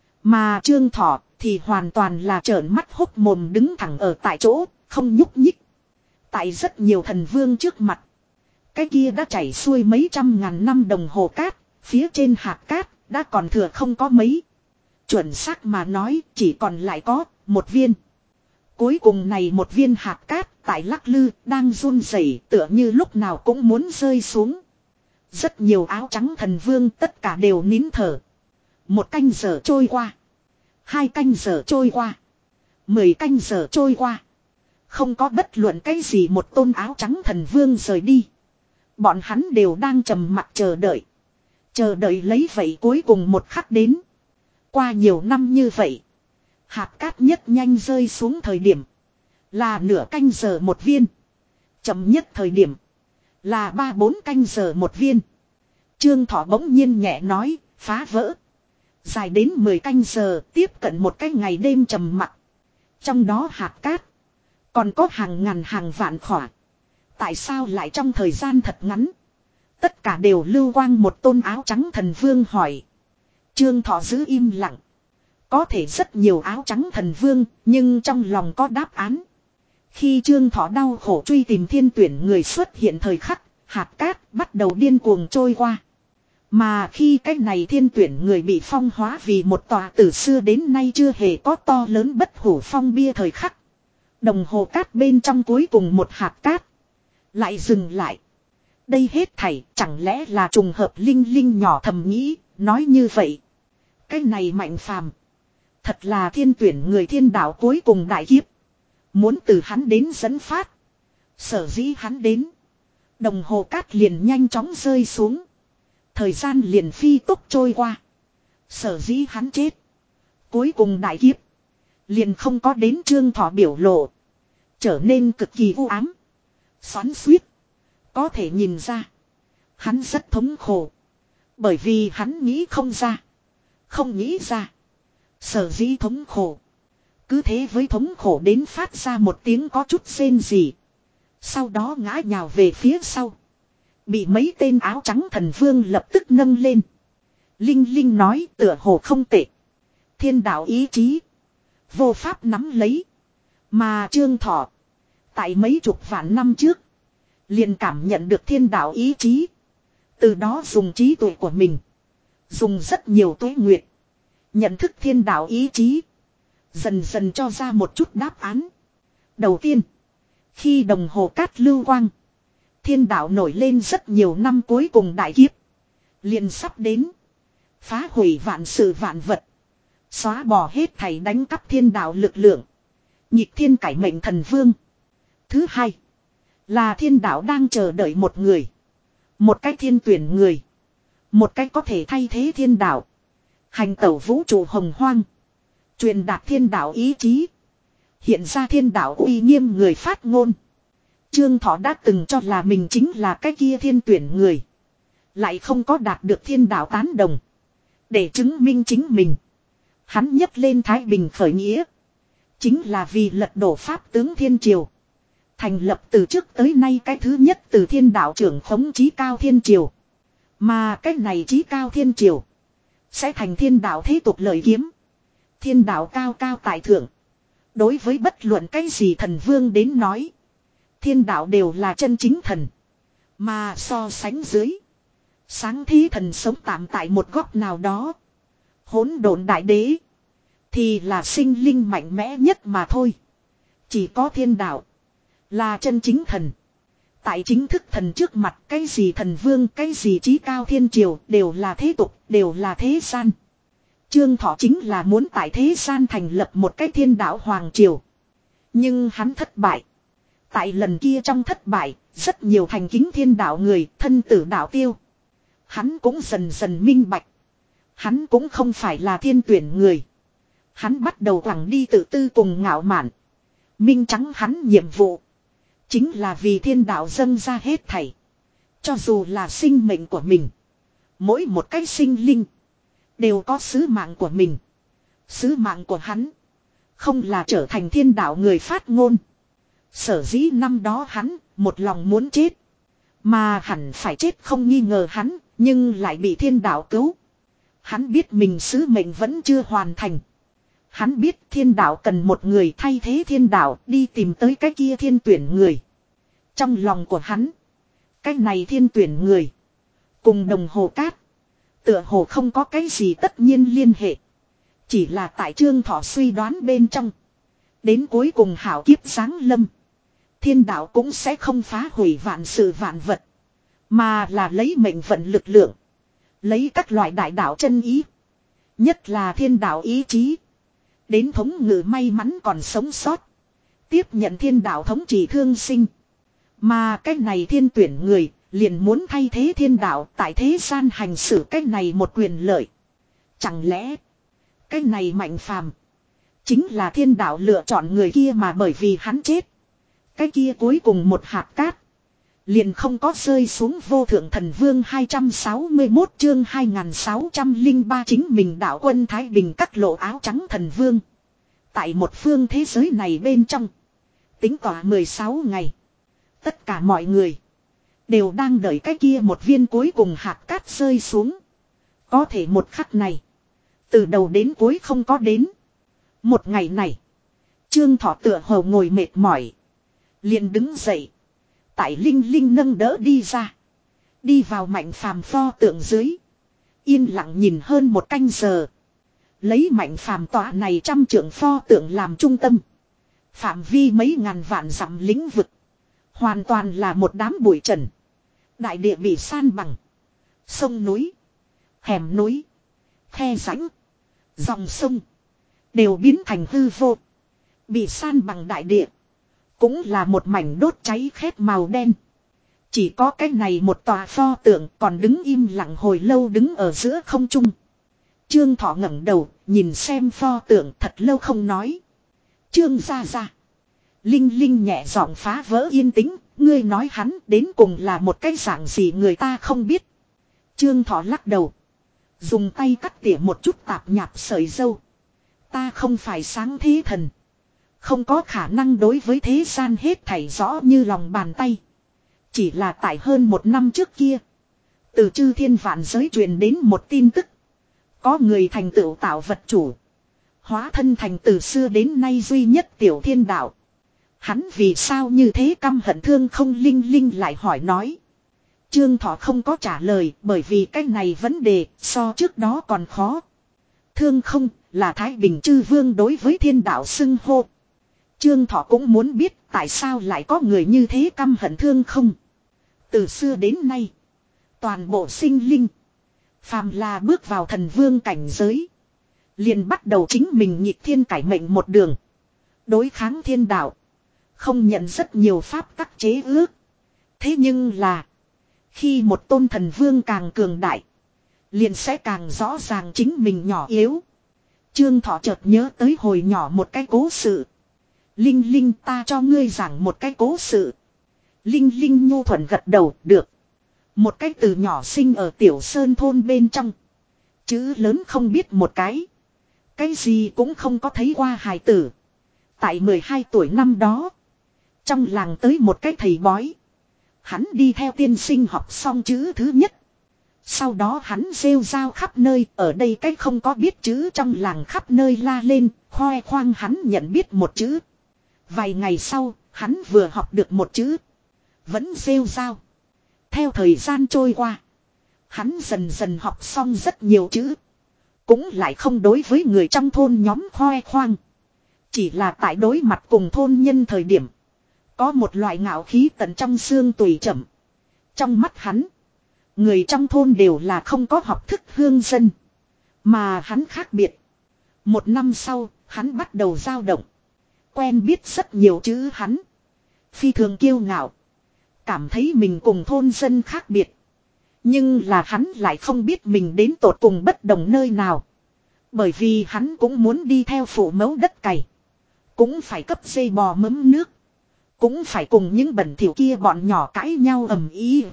[SPEAKER 1] Mà Trương Thọ thì hoàn toàn là trợn mắt hốc mồm đứng thẳng ở tại chỗ. Không nhúc nhích. Tại rất nhiều thần vương trước mặt. Cái kia đã chảy xuôi mấy trăm ngàn năm đồng hồ cát. Phía trên hạt cát đã còn thừa không có mấy. Chuẩn xác mà nói chỉ còn lại có một viên. Cuối cùng này một viên hạt cát tại lắc lư đang run rẩy tựa như lúc nào cũng muốn rơi xuống. Rất nhiều áo trắng thần vương tất cả đều nín thở. Một canh giờ trôi qua. Hai canh giờ trôi qua. Mười canh giờ trôi qua. Không có bất luận cái gì một tôn áo trắng thần vương rời đi. Bọn hắn đều đang trầm mặc chờ đợi. Chờ đợi lấy vậy cuối cùng một khắc đến. Qua nhiều năm như vậy. Hạt cát nhất nhanh rơi xuống thời điểm. Là nửa canh giờ một viên. Chậm nhất thời điểm. Là ba bốn canh giờ một viên. Trương Thọ bỗng nhiên nhẹ nói. Phá vỡ. Dài đến mười canh giờ. Tiếp cận một cái ngày đêm trầm mặc. Trong đó hạt cát. Còn có hàng ngàn hàng vạn khỏa. Tại sao lại trong thời gian thật ngắn. Tất cả đều lưu quang một tôn áo trắng thần vương hỏi. Trương Thọ giữ im lặng. Có thể rất nhiều áo trắng thần vương, nhưng trong lòng có đáp án. Khi Trương Thọ đau khổ truy tìm thiên tuyển người xuất hiện thời khắc, hạt cát bắt đầu điên cuồng trôi qua. Mà khi cái này thiên tuyển người bị phong hóa vì một tòa từ xưa đến nay chưa hề có to lớn bất hủ phong bia thời khắc. Đồng hồ cát bên trong cuối cùng một hạt cát. Lại dừng lại. Đây hết thảy chẳng lẽ là trùng hợp. Linh Linh nhỏ thầm nghĩ, nói như vậy. Cái này Mạnh Phàm thật là thiên tuyển người thiên đạo cuối cùng đại kiếp. Muốn từ hắn đến dẫn phát. Sở dĩ hắn đến. Đồng hồ cát liền nhanh chóng rơi xuống. Thời gian liền phi tốc trôi qua. Sở dĩ hắn chết. Cuối cùng đại kiếp. Liền không có đến. Trương Thọ biểu lộ. Trở nên cực kỳ u ám. Xoắn xuýt. Có thể nhìn ra. Hắn rất thống khổ. Bởi vì hắn nghĩ không ra. Không nghĩ ra. Sở dĩ thống khổ. Cứ thế với thống khổ đến phát ra một tiếng có chút rên rỉ. Sau đó ngã nhào về phía sau. Bị mấy tên áo trắng thần vương lập tức nâng lên. Linh Linh nói tựa hồ không tệ. Thiên đạo ý chí. Vô pháp nắm lấy. Mà Trương Thọ. Tại mấy chục vạn năm trước. liền cảm nhận được thiên đạo ý chí. Từ đó dùng trí tuệ của mình. Dùng rất nhiều tuế nguyệt. Nhận thức thiên đạo ý chí. Dần dần cho ra một chút đáp án. Đầu tiên. Khi đồng hồ cát lưu quang. Thiên đạo nổi lên rất nhiều năm cuối cùng đại kiếp. Liền sắp đến. Phá hủy vạn sự vạn vật. Xóa bỏ hết thảy đánh cắp thiên đạo lực lượng. Nhịp thiên cải mệnh thần vương. Thứ hai. Là thiên đạo đang chờ đợi một người. Một cái thiên tuyển người. Một cái có thể thay thế thiên đạo. Hành tẩu vũ trụ hồng hoang. Truyền đạt thiên đạo ý chí. Hiện ra thiên đạo uy nghiêm người phát ngôn. Trương Thọ đã từng cho là mình chính là cái kia thiên tuyển người. Lại không có đạt được thiên đạo tán đồng. Để chứng minh chính mình. Hắn nhấc lên Thái Bình khởi nghĩa. Chính là vì lật đổ pháp tướng thiên triều. Thành lập từ trước tới nay cái thứ nhất từ thiên đạo trưởng khống chí cao thiên triều. Mà cái này chí cao thiên triều. Sẽ thành thiên đạo thế tục lợi kiếm. Thiên đạo cao cao tại thượng. Đối với bất luận cái gì thần vương đến nói. Thiên đạo đều là chân chính thần. Mà so sánh dưới. Sáng thế thần sống tạm tại một góc nào đó. Hỗn độn đại đế. Thì là sinh linh mạnh mẽ nhất mà thôi. Chỉ có thiên đạo. Là chân chính thần. Tại chính thức thần trước mặt cái gì thần vương cái gì chí cao thiên triều đều là thế tục đều là thế gian. Trương Thọ chính là muốn tại thế gian thành lập một cái thiên đạo hoàng triều. Nhưng hắn thất bại. Tại lần kia trong thất bại, rất nhiều thành kính thiên đạo người thân tử đạo tiêu. Hắn cũng dần dần minh bạch. Hắn cũng không phải là thiên tuyển người. Hắn bắt đầu quẳng đi tự tư cùng ngạo mạn. Minh trắng hắn nhiệm vụ. Chính là vì thiên đạo dâng ra hết thảy. Cho dù là sinh mệnh của mình. Mỗi một cái sinh linh. Đều có sứ mạng của mình. Sứ mạng của hắn. Không là trở thành thiên đạo người phát ngôn. Sở dĩ năm đó hắn một lòng muốn chết. Mà hẳn phải chết không nghi ngờ hắn. Nhưng lại bị thiên đạo cứu. Hắn biết mình sứ mệnh vẫn chưa hoàn thành. Hắn biết thiên đạo cần một người thay thế thiên đạo đi tìm tới cái kia thiên tuyển người. Trong lòng của hắn. Cái này thiên tuyển người. Cùng đồng hồ cát. Tựa hồ không có cái gì tất nhiên liên hệ. Chỉ là tại Trương Thọ suy đoán bên trong. Đến cuối cùng hảo kiếp giáng lâm. Thiên đạo cũng sẽ không phá hủy vạn sự vạn vật. Mà là lấy mệnh vận lực lượng. Lấy các loại đại đạo chân ý. Nhất là thiên đạo ý chí. Đến thống ngự may mắn còn sống sót. Tiếp nhận thiên đạo thống trị thương sinh. Mà cái này thiên tuyển người. Liền muốn thay thế thiên đạo tại thế gian hành xử cái này một quyền lợi. Chẳng lẽ cái này Mạnh Phàm chính là thiên đạo lựa chọn người kia mà bởi vì hắn chết. Cái kia cuối cùng một hạt cát. Liền không có rơi xuống vô thượng thần vương hai trăm sáu mươi mốt chương hai nghìn sáu trăm lẻ ba chính mình đạo quân Thái Bình cắt lộ áo trắng thần vương. Tại một phương thế giới này bên trong. Tính tỏa mười sáu ngày. Tất cả mọi người. Đều đang đợi cái kia một viên cuối cùng hạt cát rơi xuống. Có thể một khắc này. Từ đầu đến cuối không có đến. Một ngày này. Trương Thọ tựa hồ ngồi mệt mỏi. Liền đứng dậy. Tại Linh Linh nâng đỡ đi ra. Đi vào Mạnh Phàm pho tượng dưới. Yên lặng nhìn hơn một canh giờ. Lấy Mạnh Phàm tọa này trăm trượng pho tượng làm trung tâm. Phạm vi mấy ngàn vạn dặm lĩnh vực. Hoàn toàn là một đám bụi trần. Đại địa bị san bằng. Sông núi. Hẻm núi. Khe rãnh. Dòng sông. Đều biến thành hư vô. Bị san bằng đại địa. Cũng là một mảnh đốt cháy khét màu đen. Chỉ có cái này một tòa pho tượng còn đứng im lặng hồi lâu đứng ở giữa không trung. Trương Thọ ngẩng đầu nhìn xem pho tượng thật lâu không nói. Trương gia gia. Linh Linh nhẹ giọng phá vỡ yên tĩnh. Ngươi nói hắn đến cùng là một cái dạng gì người ta không biết. Trương Thọ lắc đầu. Dùng tay cắt tỉa một chút tạp nhạp sợi dâu. Ta không phải sáng thế thần. Không có khả năng đối với thế gian hết thảy rõ như lòng bàn tay. Chỉ là tại hơn một năm trước kia. Từ chư thiên vạn giới truyền đến một tin tức. Có người thành tựu tạo vật chủ. Hóa thân thành từ xưa đến nay duy nhất tiểu thiên đạo. Hắn vì sao như thế căm hận Thương Không? Linh Linh lại hỏi nói. Trương Thọ không có trả lời bởi vì cái này vấn đề so trước đó còn khó. Thương Không là Thái Bình Chư Vương đối với thiên đạo xưng hô. Trương Thọ cũng muốn biết tại sao lại có người như thế căm hận Thương Không. Từ xưa đến nay, toàn bộ sinh linh, phàm là bước vào thần vương cảnh giới, liền bắt đầu chính mình nhịp thiên cải mệnh một đường. Đối kháng thiên đạo, không nhận rất nhiều pháp tắc chế ước. Thế nhưng là, khi một tôn thần vương càng cường đại, liền sẽ càng rõ ràng chính mình nhỏ yếu. Trương Thọ chợt nhớ tới hồi nhỏ một cái cố sự. Linh Linh, ta cho ngươi giảng một cái cố sự. Linh Linh nhu thuận gật đầu, được. Một cái từ nhỏ sinh ở tiểu sơn thôn bên trong. Chữ lớn không biết một cái. Cái gì cũng không có thấy qua hài tử. Tại mười hai tuổi năm đó, trong làng tới một cái thầy bói. Hắn đi theo tiên sinh học xong chữ thứ nhất. Sau đó hắn rêu rao khắp nơi, ở đây cách không có biết chữ trong làng khắp nơi la lên, khoe khoang hắn nhận biết một chữ. Vài ngày sau, hắn vừa học được một chữ. Vẫn rêu rao. Theo thời gian trôi qua, hắn dần dần học xong rất nhiều chữ. Cũng lại không đối với người trong thôn nhóm khoe khoang. Chỉ là tại đối mặt cùng thôn nhân thời điểm, có một loại ngạo khí tận trong xương tùy chậm. Trong mắt hắn, người trong thôn đều là không có học thức hương dân. Mà hắn khác biệt. Một năm sau, hắn bắt đầu dao động. Quen biết rất nhiều chữ hắn. Phi thường kiêu ngạo. Cảm thấy mình cùng thôn dân khác biệt. Nhưng là hắn lại không biết mình đến tột cùng bất đồng nơi nào. Bởi vì hắn cũng muốn đi theo phụ mẫu đất cày. Cũng phải cấp dây bò mấm nước. Cũng phải cùng những bẩn thỉu kia bọn nhỏ cãi nhau ầm ĩ.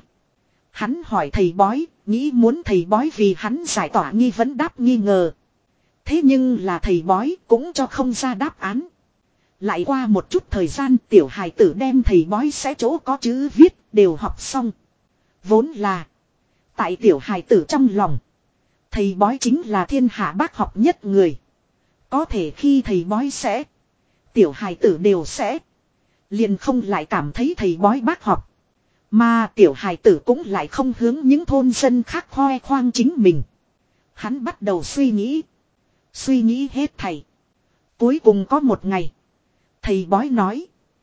[SPEAKER 1] Hắn hỏi thầy bói, nghĩ muốn thầy bói vì hắn giải tỏa nghi vấn đáp nghi ngờ. Thế nhưng là thầy bói cũng cho không ra đáp án. Lại qua một chút thời gian, tiểu hài tử đem thầy bói sẽ chỗ có chữ viết đều học xong. Vốn là tại tiểu hài tử trong lòng, thầy bói chính là thiên hạ bác học nhất người. Có thể khi thầy bói sẽ, tiểu hài tử đều sẽ, liền không lại cảm thấy thầy bói bác học. Mà tiểu hài tử cũng lại không hướng những thôn dân khác khoe khoang chính mình. Hắn bắt đầu suy nghĩ. Suy nghĩ hết thầy. Cuối cùng có một ngày, thầy bói nói,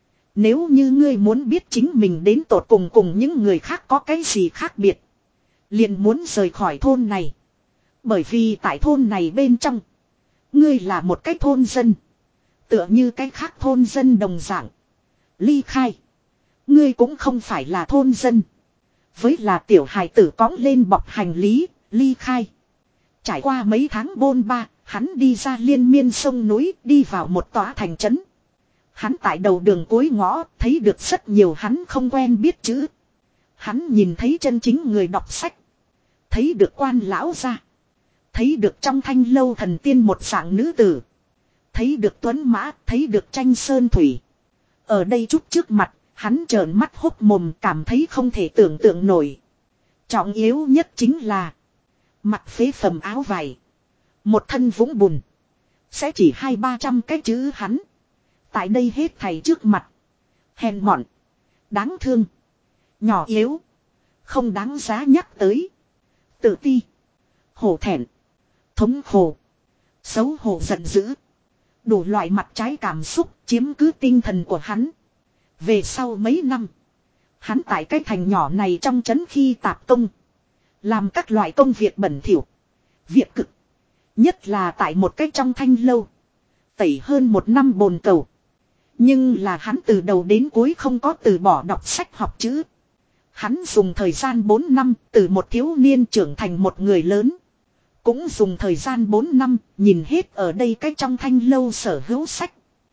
[SPEAKER 1] nếu như ngươi muốn biết chính mình đến tột cùng cùng những người khác có cái gì khác biệt, liền muốn rời khỏi thôn này. Bởi vì tại thôn này bên trong, ngươi là một cái thôn dân, tựa như cái khác thôn dân đồng dạng. Ly khai, ngươi cũng không phải là thôn dân. Với là tiểu hài tử cõng lên bọc hành lý, ly khai. Trải qua mấy tháng bôn ba, hắn đi ra liên miên sông núi, đi vào một tòa thành trấn. Hắn tại đầu đường cuối ngõ, thấy được rất nhiều hắn không quen biết chữ. Hắn nhìn thấy chân chính người đọc sách. Thấy được quan lão gia. Thấy được trong thanh lâu thần tiên một dạng nữ tử. Thấy được tuấn mã, thấy được tranh sơn thủy. Ở đây chút trước mặt, hắn trợn mắt hốc mồm, cảm thấy không thể tưởng tượng nổi. Trọng yếu nhất chính là mặc phế phẩm áo vải, một thân vũng bùn, sẽ chỉ hai ba trăm cái chữ hắn. Tại đây hết thầy trước mặt, hèn mọn, đáng thương, nhỏ yếu, không đáng giá nhắc tới. Tự ti, hổ thẹn, thống khổ, xấu hổ giận dữ. Đủ loại mặt trái cảm xúc chiếm cứ tinh thần của hắn. Về sau mấy năm, hắn tại cái thành nhỏ này trong trấn khi tạp công, làm các loại công việc bẩn thỉu, việc cực. Nhất là tại một cái trong thanh lâu, tẩy hơn một năm bồn cầu. Nhưng là hắn từ đầu đến cuối không có từ bỏ đọc sách học chữ. Hắn dùng thời gian bốn năm từ một thiếu niên trưởng thành một người lớn. Cũng dùng thời gian bốn năm nhìn hết ở đây cái trong thanh lâu sở hữu sách.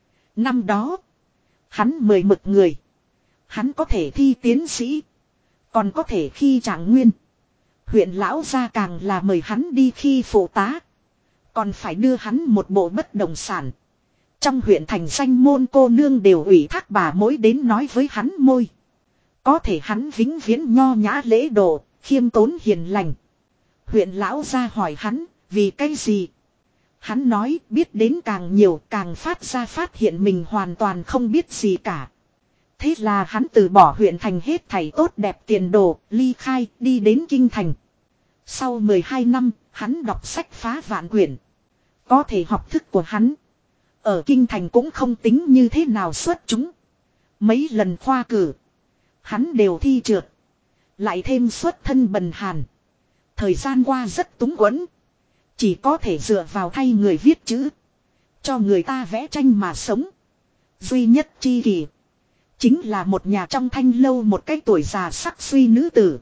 [SPEAKER 1] Năm đó, hắn mời mực người. Hắn có thể thi tiến sĩ, còn có thể khi trạng nguyên. Huyện lão gia càng là mời hắn đi khi phụ tá, còn phải đưa hắn một bộ bất động sản. Trong huyện thành danh môn cô nương đều ủy thác bà mối đến nói với hắn môi. Có thể hắn vĩnh viễn nho nhã lễ độ, khiêm tốn hiền lành. Huyện lão gia hỏi hắn, vì cái gì? Hắn nói biết đến càng nhiều càng phát ra phát hiện mình hoàn toàn không biết gì cả. Thế là hắn từ bỏ huyện thành hết thảy tốt đẹp tiền đồ, ly khai đi đến kinh thành. Sau mười hai năm, hắn đọc sách phá vạn quyển. Có thể học thức của hắn ở kinh thành cũng không tính như thế nào xuất chúng. Mấy lần khoa cử, hắn đều thi trượt. Lại thêm xuất thân bần hàn. Thời gian qua rất túng quẫn. Chỉ có thể dựa vào thay người viết chữ. Cho người ta vẽ tranh mà sống. Duy nhất chi kỳ. Chính là một nhà trong thanh lâu một cái tuổi già sắc suy nữ tử.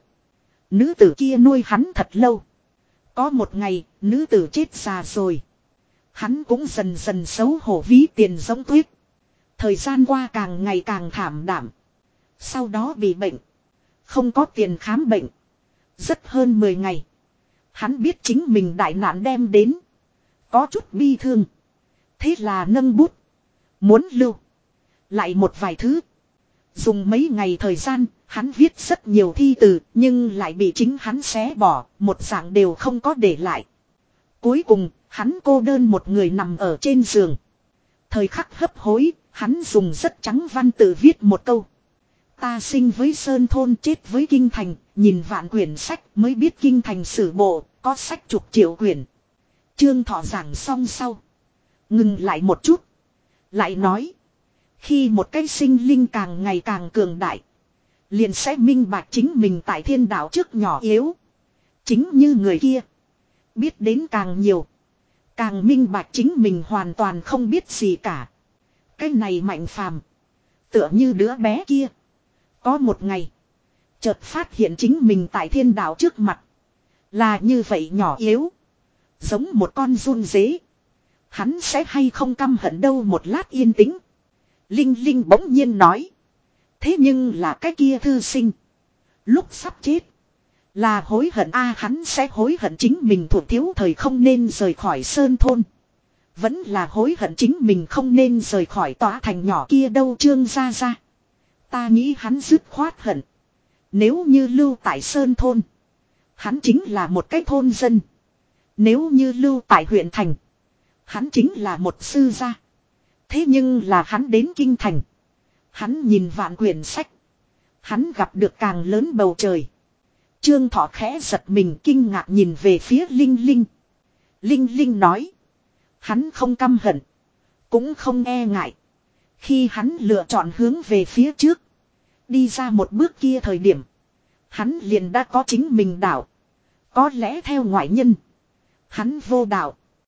[SPEAKER 1] Nữ tử kia nuôi hắn thật lâu. Có một ngày, nữ tử chết già rồi. Hắn cũng dần dần xấu hổ ví tiền giống tuyết. Thời gian qua càng ngày càng thảm đảm. Sau đó bị bệnh. Không có tiền khám bệnh. Rất hơn mười ngày. Hắn biết chính mình đại nạn đem đến. Có chút bi thương. Thế là nâng bút. Muốn lưu. Lại một vài thứ. Dùng mấy ngày thời gian, hắn viết rất nhiều thi từ, nhưng lại bị chính hắn xé bỏ, một dạng đều không có để lại. Cuối cùng, hắn cô đơn một người nằm ở trên giường. Thời khắc hấp hối, hắn dùng rất trắng văn tự viết một câu. Ta sinh với Sơn Thôn chết với Kinh Thành, nhìn vạn quyển sách mới biết Kinh Thành sử bộ, có sách chục triệu quyển. Trương Thọ giảng xong sau. Ngừng lại một chút. Lại nói. Khi một cái sinh linh càng ngày càng cường đại. Liền sẽ minh bạch chính mình tại thiên đạo trước nhỏ yếu. Chính như người kia. Biết đến càng nhiều. Càng minh bạch chính mình hoàn toàn không biết gì cả. Cái này Mạnh Phàm tựa như đứa bé kia. Có một ngày. Chợt phát hiện chính mình tại thiên đạo trước mặt. Là như vậy nhỏ yếu. Giống một con giun dế. Hắn sẽ hay không căm hận đâu một lát yên tĩnh. Linh Linh bỗng nhiên nói. Thế nhưng là cái kia thư sinh. Lúc sắp chết. Là hối hận a hắn sẽ hối hận chính mình thuộc thiếu thời không nên rời khỏi Sơn Thôn. Vẫn là hối hận chính mình không nên rời khỏi tòa thành nhỏ kia đâu Trương gia gia. Ta nghĩ hắn dứt khoát hận. Nếu như lưu tại Sơn Thôn. Hắn chính là một cái thôn dân. Nếu như lưu tại huyện thành. Hắn chính là một sư gia. Thế nhưng là hắn đến kinh thành. Hắn nhìn vạn quyển sách. Hắn gặp được càng lớn bầu trời. Trương Thọ khẽ giật mình kinh ngạc nhìn về phía Linh Linh. Linh Linh nói. Hắn không căm hận. Cũng không e ngại. Khi hắn lựa chọn hướng về phía trước. Đi ra một bước kia thời điểm. Hắn liền đã có chính mình đạo. Có lẽ theo ngoại nhân. Hắn vô đạo.